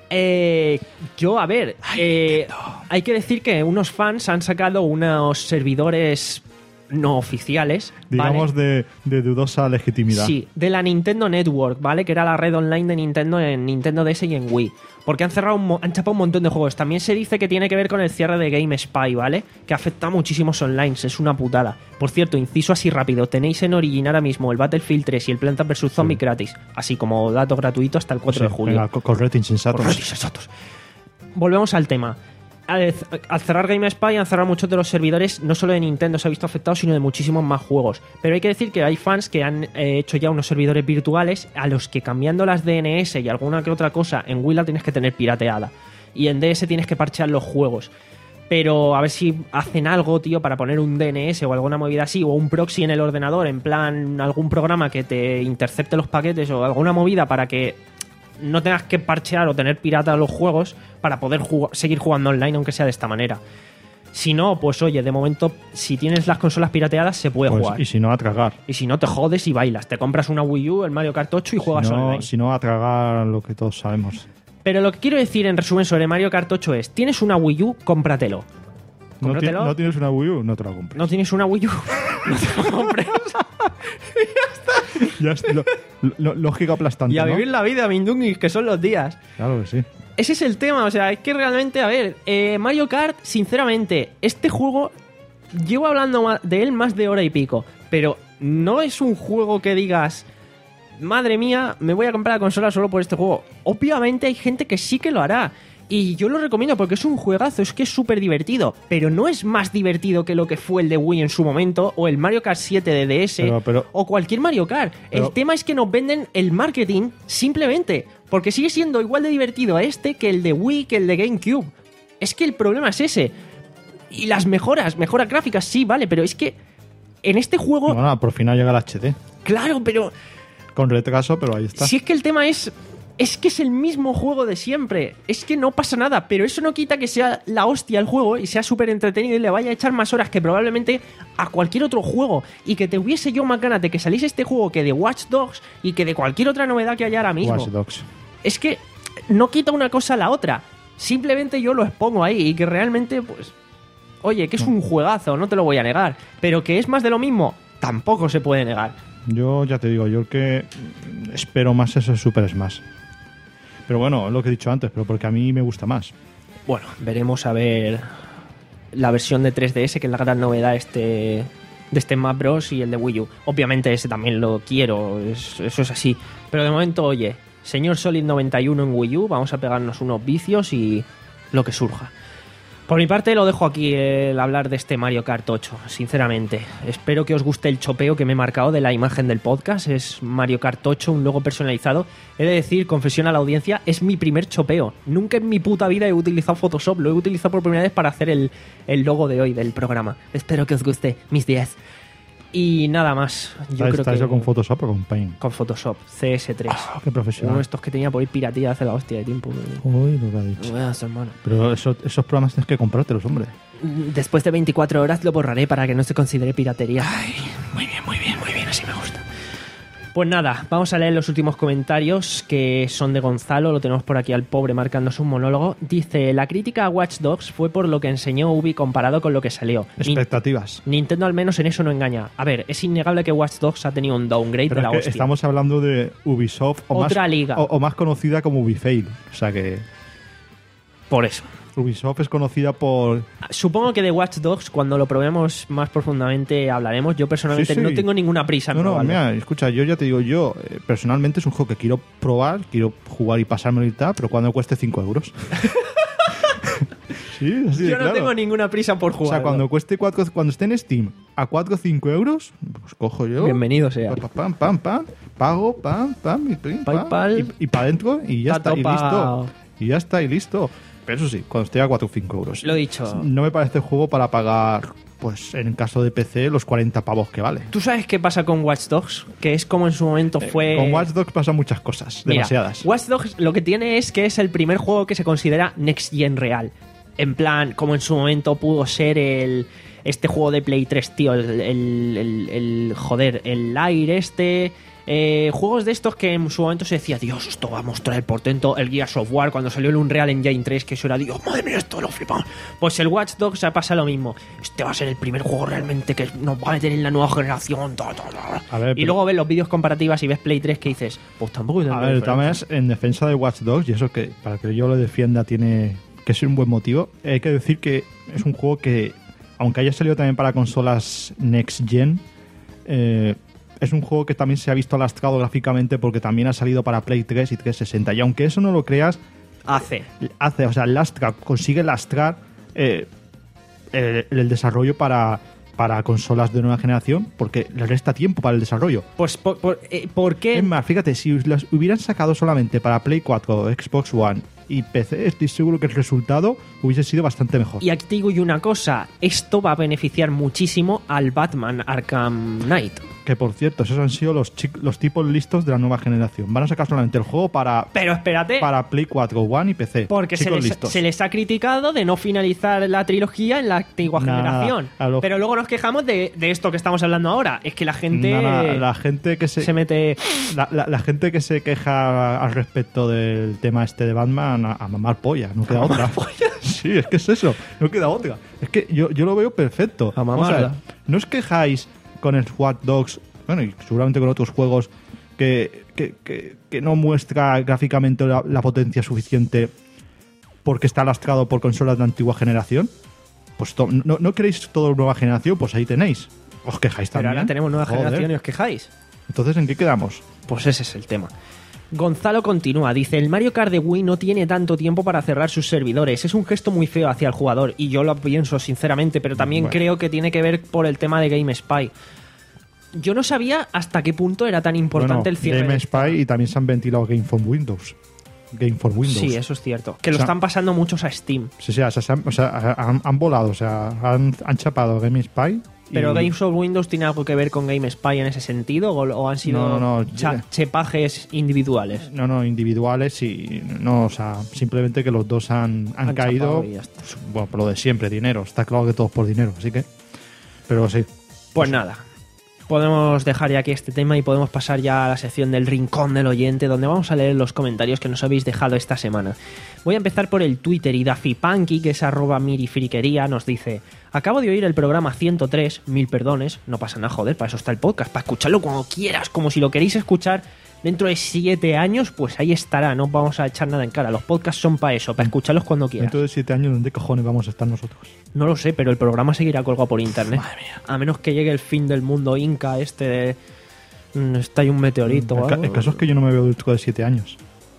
Eh, yo, a ver, eh, hay que decir que unos fans han sacado unos servidores no oficiales, ¿vale? Digamos de, de dudosa legitimidad. Sí, de la Nintendo Network, ¿vale? Que era la red online de Nintendo en Nintendo D S y en Wii. Porque han cerrado, un mo- han chapado un montón de juegos. También se dice que tiene que ver con el cierre de GameSpy, ¿vale? Que afecta a muchísimos online, es una putada. Por cierto, inciso así rápido, tenéis en Origin ahora mismo el Battlefield tres y el Plants versus. Zombies gratis. Así como dato gratuito hasta el cuatro Sí, de julio. venga, co- correcto, insensatos. Correcto, insensatos. Volvemos al tema. Al, al cerrar GameSpy han cerrado muchos de los servidores, no solo de Nintendo se ha visto afectado, sino de muchísimos más juegos. Pero hay que decir que hay fans que han eh, hecho ya unos servidores virtuales a los que cambiando las D N S y alguna que otra cosa, en Wii la tienes que tener pirateada. Y en D S tienes que parchear los juegos. Pero a ver si hacen algo, tío, para poner un D N S o alguna movida así, o un proxy en el ordenador, en plan algún programa que te intercepte los paquetes o alguna movida para que no tengas que parchear o tener pirata los juegos para poder jug- seguir jugando online, aunque sea de esta manera. Si no, pues oye, de momento, si tienes las consolas pirateadas, se puede Pues, jugar. y si no, a tragar. Y si no, te jodes y bailas. Te compras una Wii U, el Mario Kart ocho y juegas Si no, online. si no, a tragar lo que todos sabemos. Pero lo que quiero decir en resumen sobre Mario Kart ocho es, tienes una Wii U, cómpratelo. No, ti- Cómpratelo. no tienes una Wii U, no te la compres. ¿No tienes una Wii U? No te lo compres. Ya es lo- lo- lógica aplastante, Y a ¿no? vivir la vida, Mindungis, que son los días. Claro que sí. Ese es el tema, o sea, es que realmente, a ver, eh, Mario Kart, sinceramente, este juego, llevo hablando ma- de él más de hora y pico, pero no es un juego que digas, madre mía, me voy a comprar la consola solo por este juego. Obviamente hay gente que sí que lo hará, y yo lo recomiendo porque es un juegazo, es que es súper divertido, pero no es más divertido que lo que fue el de Wii en su momento, o el Mario Kart siete de D S, Pero- pero- o cualquier Mario Kart. pero- el tema es que nos venden el marketing simplemente porque sigue siendo igual de divertido este que el de Wii, que el de GameCube. Es que el problema es ese. Y las mejoras, mejoras gráficas, sí, vale, pero es que en este juego, Bueno, por fin ha llegado el H D. claro, pero Con retraso, pero ahí está. si es que el tema es... Es que es el mismo juego de siempre. Es que no pasa nada, pero eso no quita que sea la hostia el juego y sea súper entretenido y le vaya a echar más horas que probablemente a cualquier otro juego. Y que te hubiese yo más ganas de que saliese este juego que de Watch Dogs y que de cualquier otra novedad que haya ahora mismo. Watch Dogs. Es que no quita una cosa a la otra. Simplemente yo lo expongo ahí y que realmente, pues... Oye, que es un juegazo, no te lo voy a negar. Pero que es más de lo mismo, tampoco se puede negar. Yo ya te digo, yo el que espero más es el Super Smash. Pero bueno, es lo que he dicho antes, pero porque a mí me gusta más. Bueno, veremos a ver la versión de tres D S, que es la gran novedad este, de este Smash Bros. Y el de Wii U. Obviamente ese también lo quiero, es- eso es así. Pero de momento, oye, señor Solid noventa y uno en Wii U, vamos a pegarnos unos vicios y lo que surja. Por mi parte lo dejo aquí el hablar de este Mario Kart ocho, sinceramente. Espero que os guste el chopeo que me he marcado de la imagen del podcast. Es Mario Kart ocho, un logo personalizado. He de decir, confesión a la audiencia, es mi primer chopeo. Nunca en mi puta vida he utilizado Photoshop. Lo he utilizado por primera vez para hacer el, el logo de hoy del programa. Espero que os guste, mis diez. Y nada más. Yo ¿Está, creo está que eso con Photoshop o con Paint? con Photoshop, C S tres. Ah, qué Uno profesional. de estos que tenía por ir piratilla hace la hostia de tiempo. Uy, lo que ha dicho. Buenas, hermano. Pero eso- esos programas tienes que comprártelos, hombre. Después de veinticuatro horas lo borraré para que no se considere piratería. Ay, muy bien, muy bien, muy bien, así me gusta. Pues nada, vamos a leer los últimos comentarios que son de Gonzalo, lo tenemos por aquí al pobre marcándose un monólogo. Dice, la crítica a Watch Dogs fue por lo que enseñó Ubi comparado con lo que salió. Expectativas. Nin- Nintendo al menos en eso no engaña. A ver, es innegable que Watch Dogs ha tenido un downgrade Pero de la es que hostia. estamos hablando de Ubisoft o Otra más, liga. O, o más conocida como Ubifail. O sea que Por eso. Ubisoft es conocida por... Supongo que de Watch Dogs, cuando lo probemos más profundamente, hablaremos. Yo personalmente Sí, sí. no tengo ninguna prisa en No, no, probarlo. mira, escucha, yo ya te digo, yo eh, personalmente es un juego que quiero probar, quiero jugar y pasármelo y tal, pero cuando cueste cinco euros. Sí, así de Yo no claro. tengo ninguna prisa por O jugar. sea, cuando cueste cuatro, cuando esté en Steam a cuatro o cinco euros, pues cojo yo. Bienvenido sea. Pa, pa, pam, pam, pam, pago, pam, pam, y, pim, pam, PayPal. y, y para adentro y ya Está está, y topado. listo. Y ya está, y listo. Pero eso sí, cuando esté a cuatro o cinco euros. Lo he dicho. No me parece juego para pagar, pues en el caso de P C, los cuarenta pavos que vale. ¿Tú sabes qué pasa con Watch Dogs? Que es como en su momento fue... Eh, Con Watch Dogs pasan muchas cosas, Mira, demasiadas. Watch Dogs lo que tiene es que es el primer juego que se considera Next Gen real. En plan, como en su momento pudo ser el este juego de Play tres, tío. El, el, el- el- joder, el Air este... Eh, juegos de estos que en su momento se decía, Dios, esto va a mostrar el portento, el Gears of War, cuando salió el Unreal Engine tres, que eso era, Dios, madre mía, esto lo flipamos. Pues el Watch Dogs se pasa lo mismo. Este va a ser el primer juego realmente que nos va a meter en la nueva generación. Ta, ta, ta. A ver, y pero- luego ves los vídeos comparativas y ves Play tres que dices, pues tampoco hay A tanta ver, diferencia. también en defensa de Watch Dogs, y eso que para que yo lo defienda tiene que ser un buen motivo, hay que decir que es un juego que, aunque haya salido también para consolas Next Gen, eh, es un juego que también se ha visto lastrado gráficamente porque también ha salido para Play tres y trescientos sesenta. Y aunque eso no lo creas, Hace. hace, o sea, lastra, consigue lastrar eh, el, el desarrollo para, para consolas de nueva generación porque le resta tiempo para el desarrollo. Pues, por, por, eh, ¿por qué? Es más, fíjate, si las hubieran sacado solamente para Play cuatro, Xbox One y P C, estoy seguro que el resultado hubiese sido bastante mejor. Y aquí te digo yo una cosa, esto va a beneficiar muchísimo al Batman Arkham Knight. Que por cierto, esos han sido los, chi- los tipos listos de la nueva generación. Van a sacar solamente el juego para, Pero espérate, para Play cuatro, One y P C. porque se Chicos les, listos. se les ha criticado de no finalizar la trilogía en la antigua Nada, generación. a lo- Pero luego nos quejamos de, de esto que estamos hablando ahora. Es que la gente Nada, la gente que se, se mete... la, la- la gente que se queja al respecto del tema este de Batman a, a mamar polla, no queda otra. Sí, es que es eso, no queda otra. Es que yo, yo lo veo perfecto. A Vamos mamarla. ver, no os quejáis con el Watch Dogs, bueno, y seguramente con otros juegos que, que, que- que no muestra gráficamente la, la potencia suficiente porque está lastrado por consolas de antigua generación. Pues to- no, no queréis todo nueva generación, pues ahí tenéis. Os quejáis Pero también. ahora tenemos nueva Joder. generación y os quejáis. Entonces, ¿en qué quedamos? Pues ese es el tema. Gonzalo continúa, dice, el Mario Kart de Wii no tiene tanto tiempo para cerrar sus servidores, es un gesto muy feo hacia el jugador, y yo lo pienso sinceramente, pero también Bueno. creo que tiene que ver por el tema de GameSpy. Yo no sabía hasta qué punto era tan importante Bueno, el cierre. de GameSpy y también se han ventilado Game for Windows. Game for Windows. Sí, eso es cierto. Que lo O sea- están pasando muchos a Steam. Sí, sí, o sea, se han, o sea, han, han volado, o sea, han, han chapado GameSpy. y- Pero Games of Windows tiene algo que ver con GameSpy en ese sentido, o, o han sido No, no, no, cha- ya. chepajes individuales. No, no, individuales y no, o sea, simplemente que los dos han, han, Han caído, chapado y ya está. pues, bueno, por lo de siempre, dinero. Está claro que todos por dinero, así que. Pero sí. Pues nada, podemos dejar ya aquí este tema y podemos pasar ya a la sección del Rincón del Oyente, donde vamos a leer los comentarios que nos habéis dejado esta semana. Voy a empezar por el Twitter y DaffyPunky, que es arroba mirifriquería, nos dice: acabo de oír el programa ciento tres, mil perdones, no pasa nada, joder, para eso está el podcast, para escucharlo cuando quieras, como si lo queréis escuchar dentro de siete años, pues ahí estará, no vamos a echar nada en cara, los podcasts son para eso, para escucharlos cuando quieras. Dentro de siete años, ¿dónde cojones vamos a estar nosotros? No lo sé, pero el programa seguirá colgado por internet. Madre mía. A menos que llegue el fin del mundo inca, este de... mm, está ahí un meteorito. El, o ca- algo. el caso es que yo no me veo dentro de siete años.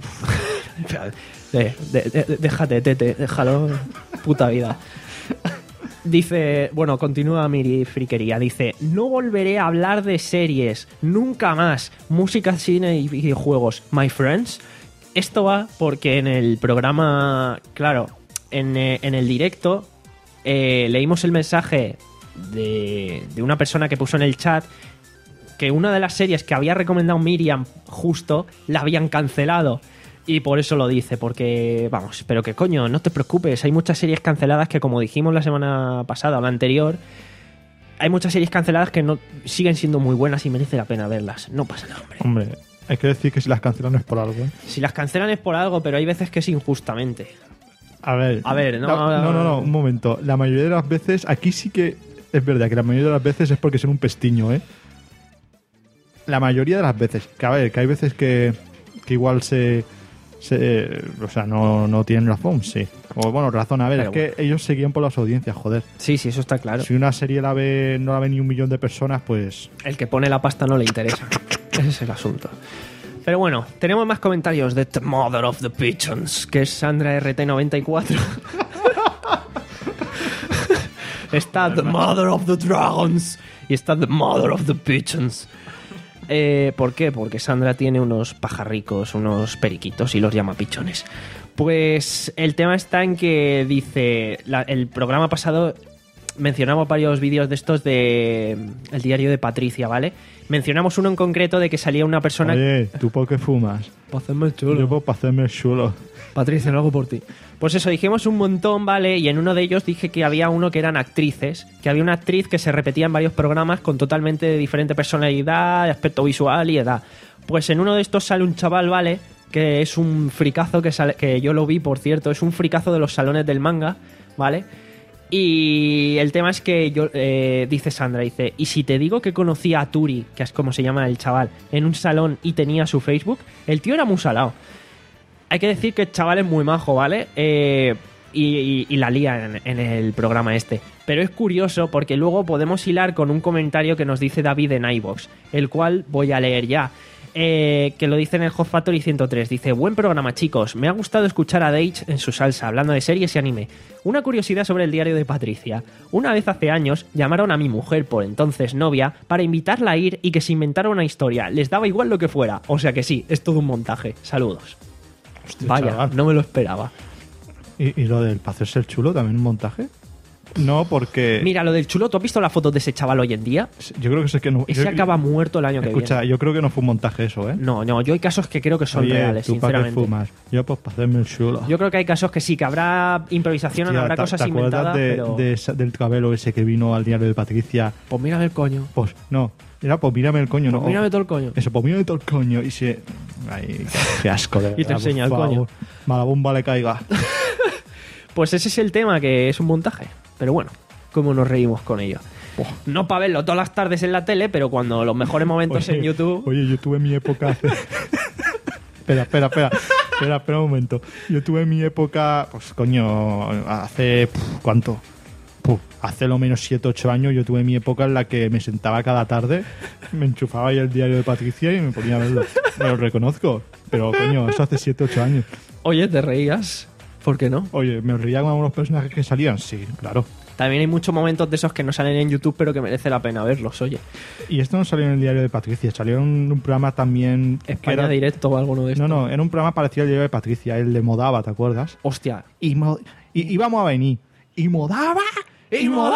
De- de- de- déjate, tete, déjalo. Puta vida. Dice, bueno, continúa Miri Friquería. Dice: no volveré a hablar de series, nunca más. Música, cine y videojuegos. My friends. Esto va porque en el programa, claro, en, eh, en el directo, eh, leímos el mensaje de, de una persona que puso en el chat que una de las series que había recomendado Miriam justo la habían cancelado. Y por eso lo dice, porque, vamos, pero que coño, no te preocupes, hay muchas series canceladas que, como dijimos la semana pasada o la anterior, hay muchas series canceladas que no siguen siendo muy buenas y merece la pena verlas. No pasa nada, hombre. Hombre, hay que decir que si las cancelan es por algo, ¿eh? Si las cancelan es por algo, pero hay veces que es injustamente. A ver, A ver, no, la- no, no, no, un momento. La mayoría de las veces, aquí sí que es verdad que la mayoría de las veces es porque son un pestiño, ¿eh? La mayoría de las veces. Que a ver, que hay veces que, que igual se, se. O sea, no, no tienen razón, sí. O bueno, razón, a ver, Pero es que ellos se guían por las audiencias, joder. Sí, sí, eso está claro. Si una serie la ve, no la ve ni un millón de personas, pues. El que pone la pasta no le interesa. Ese es el asunto. Pero bueno, tenemos más comentarios de The Mother of the Pigeons, que es Sandra R T noventa y cuatro. Está The Mother of the Dragons y está The Mother of the Pigeons. Eh, ¿Por qué? Porque Sandra tiene unos pajarricos, unos periquitos y los llama pichones. Pues el tema está en que dice, la- el programa pasado mencionamos varios vídeos de estos de el diario de Patricia, ¿vale? Mencionamos uno en concreto de que salía una persona... Oye, ¿tú por qué fumas? Para hacerme el Yo puedo para hacerme el chulo. Patricia, lo hago por ti. Pues eso, dijimos un montón, ¿vale? Y en uno de ellos dije que había uno que eran actrices, que había una actriz que se repetía en varios programas con totalmente diferente personalidad, aspecto visual y edad. Pues en uno de estos sale un chaval, ¿vale? Que es un fricazo que, sale, que yo lo vi, por cierto, es un fricazo de los salones del manga, ¿vale? Y el tema es que yo, eh, dice Sandra, dice, y si te digo que conocí a Turi, que es como se llama el chaval, en un salón y tenía su Facebook, el tío era muy salado. Hay que decir que el chaval es muy majo, ¿vale? Eh, y, y- y la lía en, en el programa este. Pero es curioso porque luego podemos hilar con un comentario que nos dice David en iVoox, el cual voy a leer ya. Eh, que lo dice en el Hot Factory ciento tres. Dice, buen programa, chicos. Me ha gustado escuchar a Deitch en su salsa, hablando de series y anime. Una curiosidad sobre el diario de Patricia. Una vez hace años llamaron a mi mujer, por entonces novia, para invitarla a ir y que se inventara una historia. Les daba igual lo que fuera. O sea que sí, es todo un montaje. Saludos. Hostia, Vaya, chaval. no me lo esperaba. ¿Y, y lo del para hacerse el chulo también un montaje? No, porque. Mira, lo del chulo, ¿tú has visto la foto de ese chaval hoy en día? Yo creo que es que no. Ese yo- acaba muerto el año que Escucha, viene. yo creo que no fue un montaje eso, ¿eh? No, no, yo hay casos que creo que son Oye, reales, ¿tú para qué sinceramente. fumas? Yo pues para hacerme el chulo. Yo creo que hay casos que sí, que habrá improvisación, Hostia, habrá ¿te- cosas ¿te acuerdas inventadas, de, pero... de esa- del cabelo ese que vino al diario de Patricia? Pues mírame el coño. Pues no, era pues mírame el coño, Pues no. mírame todo el coño. Eso, pues mírame todo el coño y se. Ay, qué, qué asco de Y te verdad, enseña por el coño. favor. Mala bomba le caiga. Pues ese es el tema, que es un montaje. Pero bueno, cómo nos reímos con ello. No para verlo todas las tardes en la tele, pero cuando los mejores momentos en YouTube... Oye, yo tuve mi época hace... espera, espera, espera. Espera, espera un momento. Yo tuve mi época, pues coño, hace... puf, ¿cuánto? Puf, hace lo menos siete ocho años yo tuve mi época en la que me sentaba cada tarde, me enchufaba ahí el diario de Patricia y me ponía a verlo. Me lo reconozco, pero coño, eso hace siete ocho años. Oye, ¿te reías? ¿Por qué no? Oye, ¿me reía con algunos personajes que salían? Sí, claro. También hay muchos momentos de esos que no salen en YouTube, pero que merece la pena verlos, oye. Y esto no salió en el diario de Patricia, salió en un programa también... que España era- Directo o alguno de estos. No, no, era un programa parecido al diario de Patricia, el de Modaba, ¿te acuerdas? Hostia. Y, mo- y íbamos a venir. Y Modaba, y Modaba.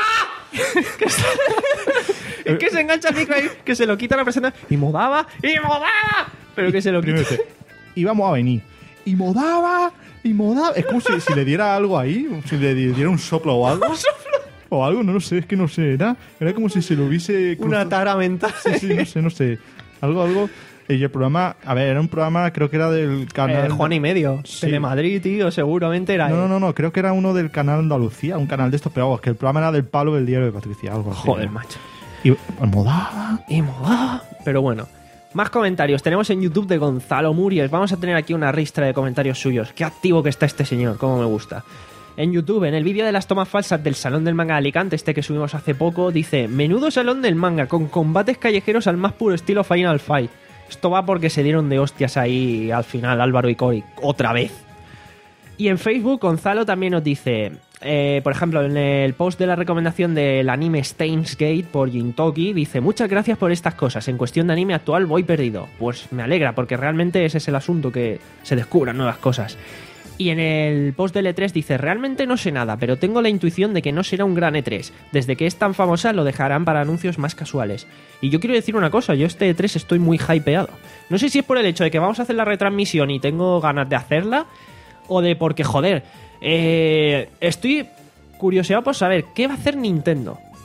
Es que se engancha el micro ahí, que se lo quita la presenta y modaba, y modaba. Pero que se lo quita. Primero dice, íbamos a venir. Y Modaba, y Modaba. Es como si, si le diera algo ahí, si le di- diera un soplo o algo. O algo, no lo sé, es que no sé. Era, era como si se lo hubiese... Una tara mental. Sí, sí, no sé, no sé. Algo, algo... Y el programa, a ver, era un programa, creo que era del canal... Eh, Juan y medio. Sí. Telemadrid, tío, seguramente era. No, él. no, no, no, creo que era uno del canal Andalucía, un canal de estos, pero vamos, que el programa era del palo del diario de Patricia, algo así. Joder, macho. Y Modaba. Y modaba. Pero bueno. Más comentarios. Tenemos en YouTube de Gonzalo Muriel. Vamos a tener aquí una ristra de comentarios suyos. Qué activo que está este señor, cómo me gusta. En YouTube, en el vídeo de las tomas falsas del Salón del Manga de Alicante, este que subimos hace poco, dice: menudo salón del manga, con combates callejeros al más puro estilo Final Fight. Esto va porque se dieron de hostias ahí al final Álvaro y Cory, otra vez. Y en Facebook, Gonzalo también nos dice, eh, por ejemplo, en el post de la recomendación del anime Steins Gate por Jintoki, dice: muchas gracias por estas cosas, en cuestión de anime actual voy perdido. Pues me alegra, porque realmente ese es el asunto, que se descubran nuevas cosas. Y en el post del E tres dice: realmente no sé nada, pero tengo la intuición de que no será un gran E tres. Desde que es tan famosa lo dejarán para anuncios más casuales. Y yo quiero decir una cosa, yo este E tres estoy muy hypeado. No sé si es por el hecho de que vamos a hacer la retransmisión y tengo ganas de hacerla, o de porque, joder, eh, estoy curioseado por saber qué va a hacer Nintendo.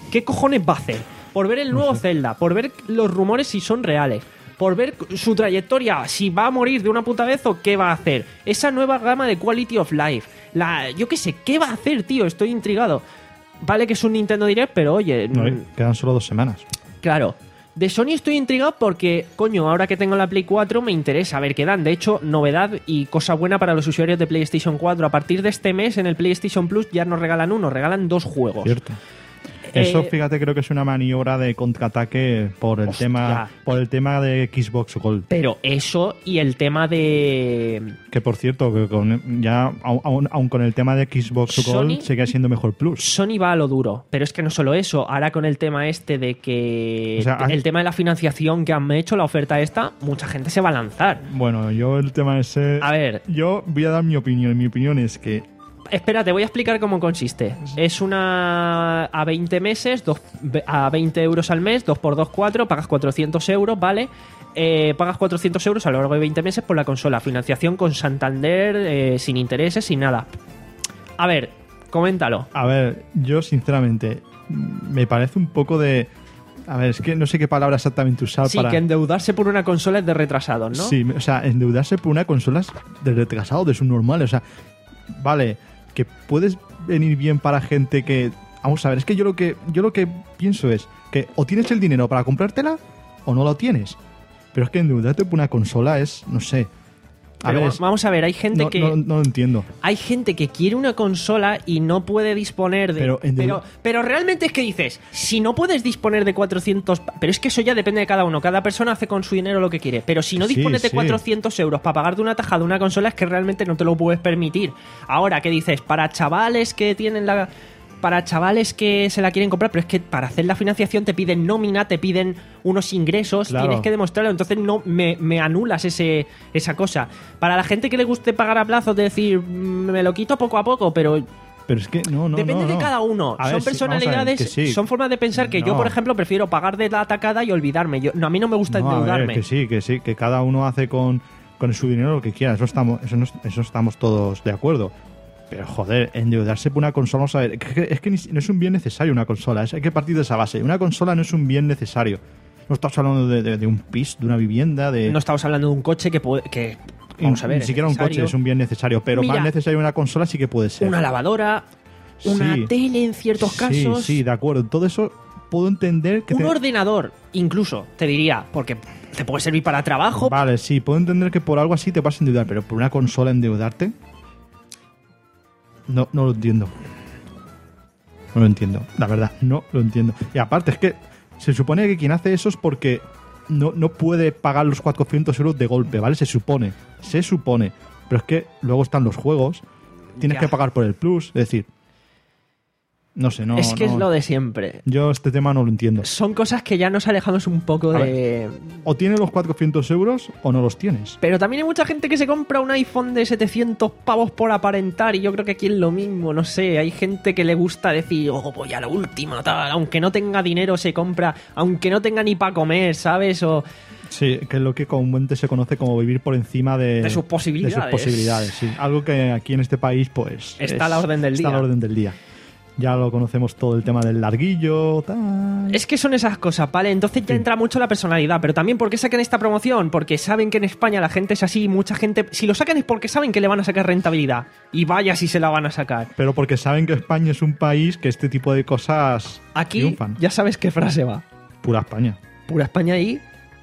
¿Qué cojones va a hacer? Por ver el nuevo Zelda, por ver los rumores si son reales, por ver su trayectoria, si va a morir de una puta vez o qué va a hacer. Esa nueva gama de Quality of Life. La, yo qué sé, ¿qué va a hacer, tío? Estoy intrigado. Vale que es un Nintendo Direct, pero oye... No, mm, quedan solo dos semanas. Claro. De Sony estoy intrigado porque, coño, ahora que tengo la Play cuatro me interesa ver qué dan. De hecho, novedad y cosa buena para los usuarios de PlayStation cuatro. A partir de este mes en el PlayStation Plus ya no regalan uno, regalan dos juegos. Cierto. Eso, Eh, fíjate, creo que es una maniobra de contraataque por el Hostia. tema por el tema de Xbox Gold. Pero eso y el tema de... Que por cierto, que con, ya aún, aún con el tema de Xbox Gold Sony- sigue siendo mejor Plus. Sony va a lo duro, pero es que no solo eso, ahora con el tema este de que O sea, hay- el tema de la financiación que han hecho, la oferta esta, mucha gente se va a lanzar. Bueno, yo el tema ese... A ver, Yo voy a dar mi opinión. Mi opinión es que espera, te voy a explicar cómo consiste. Es una a veinte meses, dos, a veinte euros al mes, dos por dos, cuatro, pagas cuatrocientos euros, ¿vale? Eh, pagas cuatrocientos euros a lo largo de veinte meses por la consola. Financiación con Santander, eh, sin intereses, sin nada. A ver, coméntalo. A ver, yo sinceramente me parece un poco de... A ver, es que no sé qué palabra exactamente usar Sí, para... que endeudarse por una consola es de retrasados, ¿no? Sí, o sea, endeudarse por una consola es de retrasado, de subnormal. O sea, vale, que puedes venir bien para gente que... Vamos a ver, es que yo lo que yo lo que pienso es que o tienes el dinero para comprártela o no lo tienes. Pero es que endeudarte por una consola es, no sé... A Pero ver, es- vamos a ver, hay gente no, que... no, no lo entiendo. Hay gente que quiere una consola y no puede disponer de... Pero en pero, deu- pero realmente es que dices, si no puedes disponer de cuatrocientos... pa- Pero es que eso ya depende de cada uno. Cada persona hace con su dinero lo que quiere. Pero si no Sí, dispones de sí. cuatrocientos euros para pagarte una tajada de una consola es que realmente no te lo puedes permitir. Ahora, ¿qué dices? Para chavales que tienen la... Para chavales que se la quieren comprar, pero es que para hacer la financiación te piden nómina, te piden unos ingresos, Claro. tienes que demostrarlo, entonces no me, me anulas ese, esa cosa. Para la gente que le guste pagar a plazos, de decir, "Mm, me lo quito poco a poco", pero Pero es que no, no, depende no, de no. cada uno. A Son ver, sí, personalidades, vamos a ver, que sí. son formas de pensar que yo, No. por ejemplo, prefiero pagar de la atacada y olvidarme. Yo, no, a mí no me gusta No, a ver, endeudarme. que sí, que sí, que cada uno hace con, con su dinero lo que quiera. Eso estamos, eso, no- eso estamos todos de acuerdo. Pero joder, endeudarse por una consola, vamos a ver, es que, es que ni- no es un bien necesario una consola, es, hay que partir de esa base. Una consola no es un bien necesario. No estamos hablando de, de- de un piso, de una vivienda, de... No estamos hablando de un coche que puede... Que, vamos a ver, ni es siquiera un necesario. coche es un bien necesario, pero Mira, más necesario una consola sí que puede ser. Una lavadora, una Sí. tele en ciertos Sí, casos... sí, de acuerdo. Todo eso puedo entender que... Un te- ordenador, incluso, te diría, porque te puede servir para trabajo. Vale, sí, puedo entender que por algo así te vas a endeudar, pero por una consola endeudarte... No, no lo entiendo. No lo entiendo, la verdad, no lo entiendo. Y aparte es que se supone que quien hace eso es porque no, no puede pagar los cuatrocientos euros de golpe, ¿vale? Se supone, se supone. Pero es que luego están los juegos, tienes Ya. que pagar por el plus, es decir... No sé, no... es que no- es lo de siempre. Yo este tema no lo entiendo. Son cosas que ya nos alejamos un poco A de... O tienes los cuatrocientos euros o no los tienes. Pero también hay mucha gente que se compra un iPhone de setecientos pavos por aparentar y yo creo que aquí es lo mismo, no sé, hay gente que le gusta decir, oh, voy a la última, tal, aunque no tenga dinero se compra, aunque no tenga ni para comer, ¿sabes? O Sí, que es lo que comúnmente se conoce como vivir por encima de, De sus posibilidades. de sus posibilidades, sí. Algo que aquí en este país, pues... Está a la orden del está día. a la orden del día. Ya lo conocemos todo el tema del larguillo, tal... es que son esas cosas, ¿vale? Entonces ya Sí. entra mucho la personalidad, pero también ¿por qué sacan esta promoción? Porque saben que en España la gente es así, mucha gente... Si lo sacan es porque saben que le van a sacar rentabilidad. Y vaya si se la van a sacar. Pero porque saben que España es un país que este tipo de cosas Aquí triunfan. ya sabes qué frase va. Pura España. Pura España y...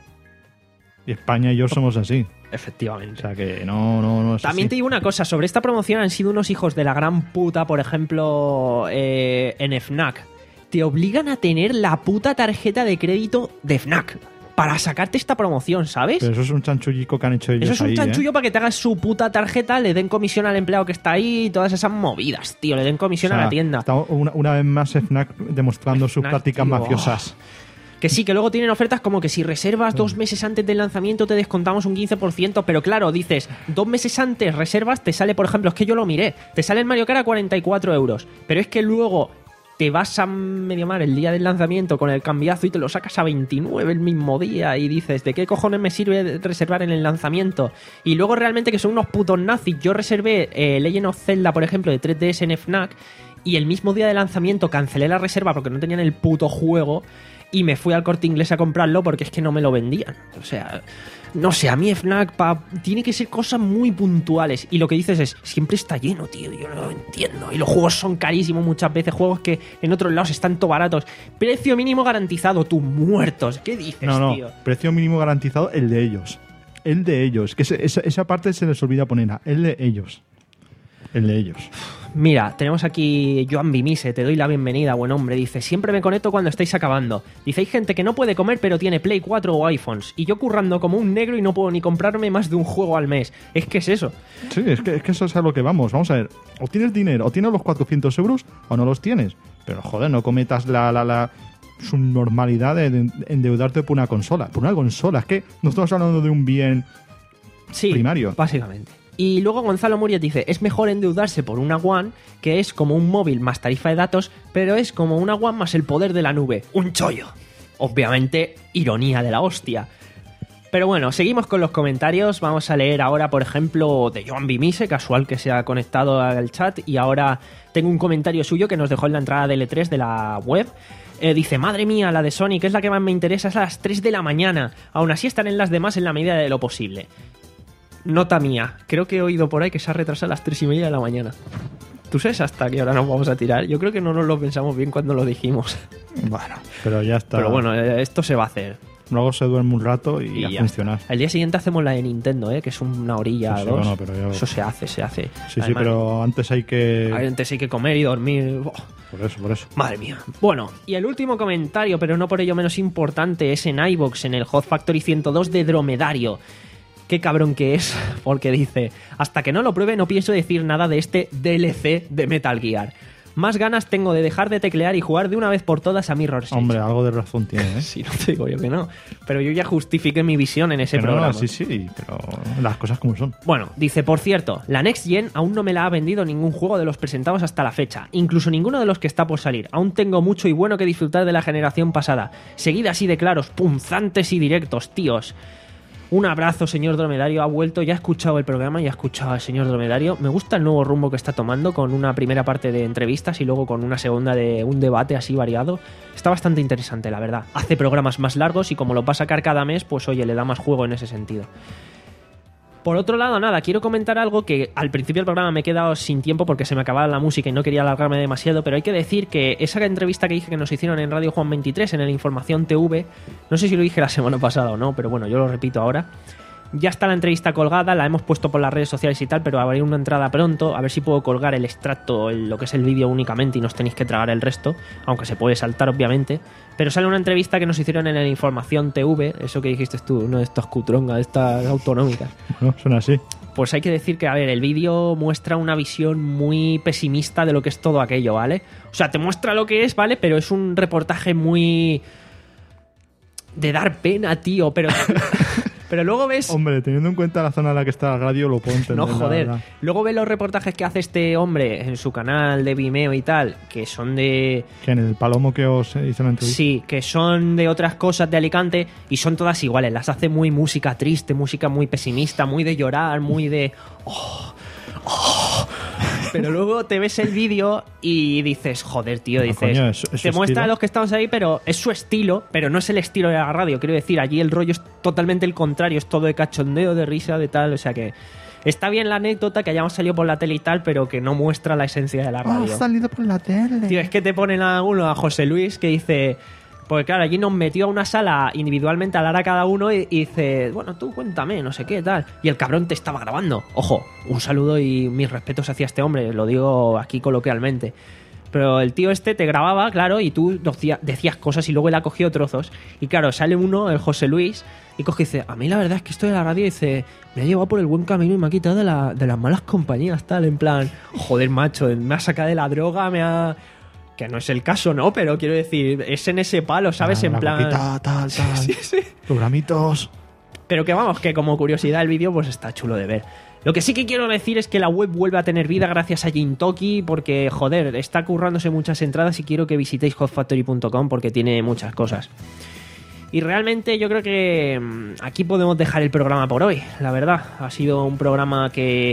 Y España y yo somos así. O Efectivamente. sea que no, no, no es También así. te digo una cosa, sobre esta promoción han sido unos hijos de la gran puta, por ejemplo, eh, en FNAC. Te obligan a tener la puta tarjeta de crédito de FNAC para sacarte esta promoción, ¿sabes? Pero eso es un chanchullico que han hecho ellos Eso es un ahí, chanchullo ¿eh? para que te hagas su puta tarjeta, le den comisión al empleado que está ahí y todas esas movidas, tío, le den O comisión sea, a la tienda. está una, una vez más FNAC demostrando sus FNAC, prácticas tío. mafiosas. Que sí, que luego tienen ofertas como que si reservas dos meses antes del lanzamiento te descontamos un quince por ciento, pero claro, dices, dos meses antes reservas, te sale, por ejemplo, es que yo lo miré, te sale el Mario Kart a cuarenta y cuatro euros, pero es que luego te vas a medio mar el día del lanzamiento con el cambiazo y te lo sacas a veintinueve el mismo día y dices, ¿de qué cojones me sirve reservar en el lanzamiento? Y luego realmente que son unos putos nazis. Yo reservé eh, Legend of Zelda, por ejemplo, de tres D S en FNAC y el mismo día de lanzamiento cancelé la reserva porque no tenían el puto juego y me fui al Corte Inglés a comprarlo porque es que no me lo vendían. O sea, no sé, a mí FNAC pa, tiene que ser cosas muy puntuales. Y lo que dices es, siempre está lleno, tío, yo no lo entiendo. Y los juegos son carísimos muchas veces, juegos que en otros lados están todo baratos. Precio mínimo garantizado, tú muertos. ¿Qué dices, No, no, tío? precio mínimo garantizado, el de ellos. El de ellos. Que se- esa, esa parte se les olvida poner. El de ellos. El de ellos. Mira, tenemos aquí Joan Bimise, te doy la bienvenida, buen hombre. Dice, siempre me conecto cuando estáis acabando. Dice, hay gente que no puede comer pero tiene Play cuatro o iPhones. Y yo currando como un negro y no puedo ni comprarme más de un juego al mes. Es que es eso. Sí, es que, es que eso es a lo que vamos. Vamos a ver. O tienes dinero, o tienes los cuatrocientos euros, o no los tienes. Pero joder, no cometas la, la, la subnormalidad de, de endeudarte por una consola. Por una consola. Es que no estamos hablando de un bien Sí, primario. básicamente. Y luego Gonzalo Muriel dice, es mejor endeudarse por una One, que es como un móvil más tarifa de datos, pero es como una One más el poder de la nube. Un chollo. Obviamente, ironía de la hostia. Pero bueno, seguimos con los comentarios. Vamos a leer ahora, por ejemplo, de Joan Bimise, casual que se ha conectado al chat. Y ahora tengo un comentario suyo que nos dejó en la entrada de L tres de la web. Eh, dice, madre mía, la de Sony, que es la que más me interesa, es a las tres de la mañana. Aún así están en las demás en la medida de lo posible. Nota mía, creo que he oído por ahí que se ha retrasado a las tres y media de la mañana. ¿Tú sabes hasta qué hora nos vamos a tirar? Yo creo que no nos lo pensamos bien cuando lo dijimos. Bueno, pero ya está. Pero bueno, eh, esto se va a hacer. Luego se duerme un rato y, Y a ya funcionar. está. El día siguiente hacemos la de Nintendo, ¿eh? Que es una orilla, Sí, sí, dos. bueno, pero ya- Eso se hace, se hace. Sí, sí, Además, pero antes hay que... antes hay que comer y dormir. Buah. Por eso, por eso. Madre mía. Bueno, y el último comentario, pero no por ello menos importante, es en iVoox, en el Hot Factory ciento dos de Dromedario. Qué cabrón que es, porque dice, hasta que no lo pruebe no pienso decir nada de este D L C de Metal Gear. Más ganas tengo de dejar de teclear y jugar de una vez por todas a Mirror's Edge. Hombre, algo de razón tiene, ¿eh? Sí, no te digo yo que no. Pero yo ya justifiqué mi visión en ese Que no, programa. sí, sí, pero las cosas como son. Bueno, dice, por cierto, la Next Gen aún no me la ha vendido ningún juego de los presentados hasta la fecha, incluso ninguno de los que está por salir. Aún tengo mucho y bueno que disfrutar de la generación pasada. Seguid así de claros, punzantes y directos, tíos. Un abrazo, señor Dromedario, ha vuelto, ya ha escuchado el programa, ya ha escuchado al señor Dromedario. Me gusta el nuevo rumbo que está tomando, con una primera parte de entrevistas y luego con una segunda de un debate así variado. Está bastante interesante, la verdad. Hace programas más largos y como lo va a sacar cada mes, pues oye, le da más juego en ese sentido. Por otro lado, nada, quiero comentar algo que al principio del programa me he quedado sin tiempo porque se me acababa la música y no quería alargarme demasiado, pero hay que decir que esa entrevista que dije que nos hicieron en Radio Juan veintitrés, en el Información T V, no sé si lo dije la semana pasada o no, pero bueno, yo lo repito ahora. Ya está la entrevista colgada, la hemos puesto por las redes sociales y tal, pero habrá una entrada pronto, a ver si puedo colgar el extracto, el- lo que es el vídeo únicamente y no os tenéis que tragar el resto, aunque se puede saltar obviamente. Pero sale una entrevista que nos hicieron en el Información T V, eso que dijiste tú, no de estas cutrongas, de estas autonómicas. ¿No? Suena así. Pues hay que decir que, a ver, el vídeo muestra una visión muy pesimista de lo que es todo aquello, ¿vale? O sea, te muestra lo que es, ¿vale? Pero es un reportaje muy... de dar pena, tío, pero... pero luego ves... Hombre, teniendo en cuenta la zona en la que está la radio, lo puedo entender. No, la joder. verdad. Luego ves los reportajes que hace este hombre en su canal de Vimeo y tal, que son de... Que en el palomo que os hizo la entrevista. Sí, que son de otras cosas de Alicante y son todas iguales. Las hace muy música triste, música muy pesimista, muy de llorar, muy de... oh, oh. Pero luego te ves el vídeo y dices, joder, tío, No, dices... coño, es- es su te muestra a estilo. los que estamos ahí, pero es su estilo, pero no es el estilo de la radio. Quiero decir, allí el rollo es totalmente el contrario, es todo de cachondeo, de risa, de tal, o sea que... Está bien la anécdota que hayamos salido por la tele y tal, pero que no muestra la esencia de la radio. salido por la tele. Tío, es que te ponen a uno, a José Luis, que dice... Porque claro, allí nos metió a una sala individualmente a hablar a cada uno y, y dice, bueno, tú cuéntame, no sé qué, tal. Y el cabrón te estaba grabando. Ojo, un saludo y mis respetos hacia este hombre, lo digo aquí coloquialmente. Pero el tío este te grababa, claro, y tú decía- decías cosas y luego él ha cogido trozos. Y claro, sale uno, el José Luis, y coge y dice, a mí la verdad es que esto de la radio, dice, me ha llevado por el buen camino y me ha quitado de, la- de las malas compañías, tal, en plan, joder, macho, me ha sacado de la droga, me ha... Que no es el caso, ¿no? Pero quiero decir, es en ese palo, ¿sabes? Ah, en la plan... coquita, tal, tal. Sí, sí. Programitos. Pero que vamos, que como curiosidad el vídeo pues está chulo de ver. Lo que sí que quiero decir es que la web vuelve a tener vida gracias a Jintoki porque, joder, está currándose muchas entradas y quiero que visitéis hot factory punto com porque tiene muchas cosas. Y realmente yo creo que mm, aquí podemos dejar el programa por hoy, la verdad. Ha sido un programa que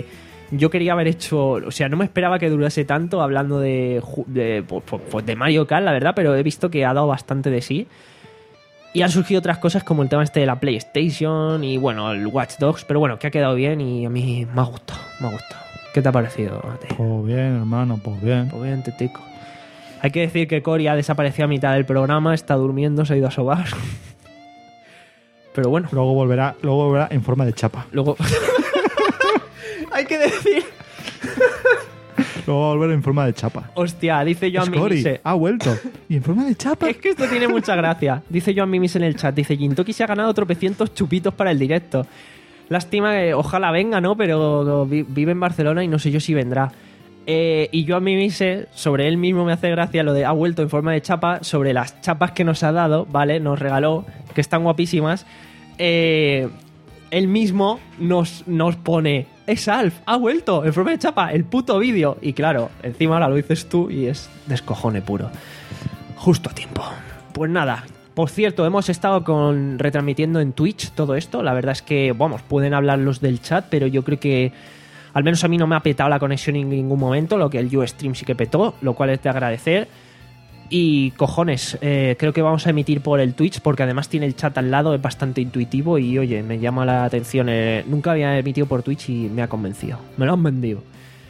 Yo quería haber hecho... O sea, no me esperaba que durase tanto hablando de, ju- de, pues, pues de Mario Kart, la verdad, pero he visto que ha dado bastante de sí. Y han surgido otras cosas como el tema este de la PlayStation y, bueno, el Watch Dogs. Pero bueno, que ha quedado bien y a mí me ha gustado, me ha gustado. ¿Qué te ha parecido a ti? Pues bien, hermano, pues bien. Pues bien, tetico. Hay que decir que Cory ha desaparecido a mitad del programa, está durmiendo, se ha ido a sobar. Pero bueno, Luego volverá, luego volverá en forma de chapa. luego... Hay que decir... Luego va a volver en forma de chapa. Hostia, dice Joan Scori Mimise. ha vuelto. Y en forma de chapa. Es que esto tiene mucha gracia. Dice Joan Mimise en el chat. Dice, Gintoki se ha ganado tropecientos chupitos para el directo. Lástima que ojalá venga, ¿no? Pero vi- vive en Barcelona y no sé yo si vendrá. Eh, y Joan Mimise, sobre él mismo me hace gracia lo de ha vuelto en forma de chapa, sobre las chapas que nos ha dado, ¿vale? Nos regaló, que están guapísimas. Eh, él mismo nos, nos pone, es Alf, ha vuelto en forma de chapa, el puto vídeo. Y claro, encima ahora lo dices tú y es descojone puro. Justo a tiempo. Pues nada, por cierto, hemos estado con retransmitiendo en Twitch todo esto. La verdad es que, vamos, pueden hablar los del chat, pero yo creo que al menos a mí no me ha petado la conexión en ningún momento, lo que el Ustream sí que petó, lo cual es de agradecer. Y cojones, eh, creo que vamos a emitir por el Twitch porque además tiene el chat al lado, es bastante intuitivo y oye, me llama la atención. Eh, nunca había emitido por Twitch y me ha convencido, me lo han vendido.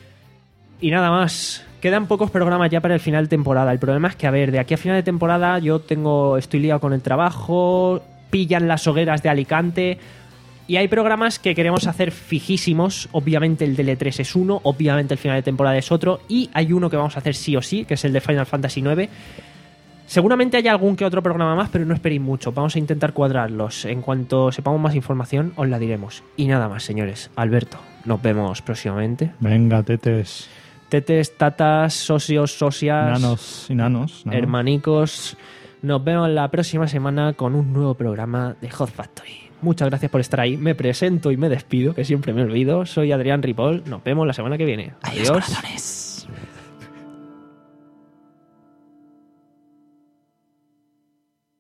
Y nada más, quedan pocos programas ya para el final de temporada. El problema es que, a ver, de aquí a final de temporada yo tengo estoy liado con el trabajo, pillan las hogueras de Alicante. Y hay programas que queremos hacer fijísimos. Obviamente el del E tres es uno, obviamente el final de temporada es otro. Y hay uno que vamos a hacer sí o sí, que es el de Final Fantasy nueve. Seguramente haya algún que otro programa más, pero no esperéis mucho. Vamos a intentar cuadrarlos. En cuanto sepamos más información, os la diremos. Y nada más, señores. Alberto, nos vemos próximamente. Venga, tetes. Tetes, tatas, socios, socias, Nanos y nanos. ¿no? hermanicos. Nos vemos la próxima semana con un nuevo programa de Hot Factory. Muchas gracias por estar ahí. Me presento y me despido, que siempre me olvido. Soy Adrián Ripoll. Nos vemos la semana que viene. Adiós. Adiós, corazones.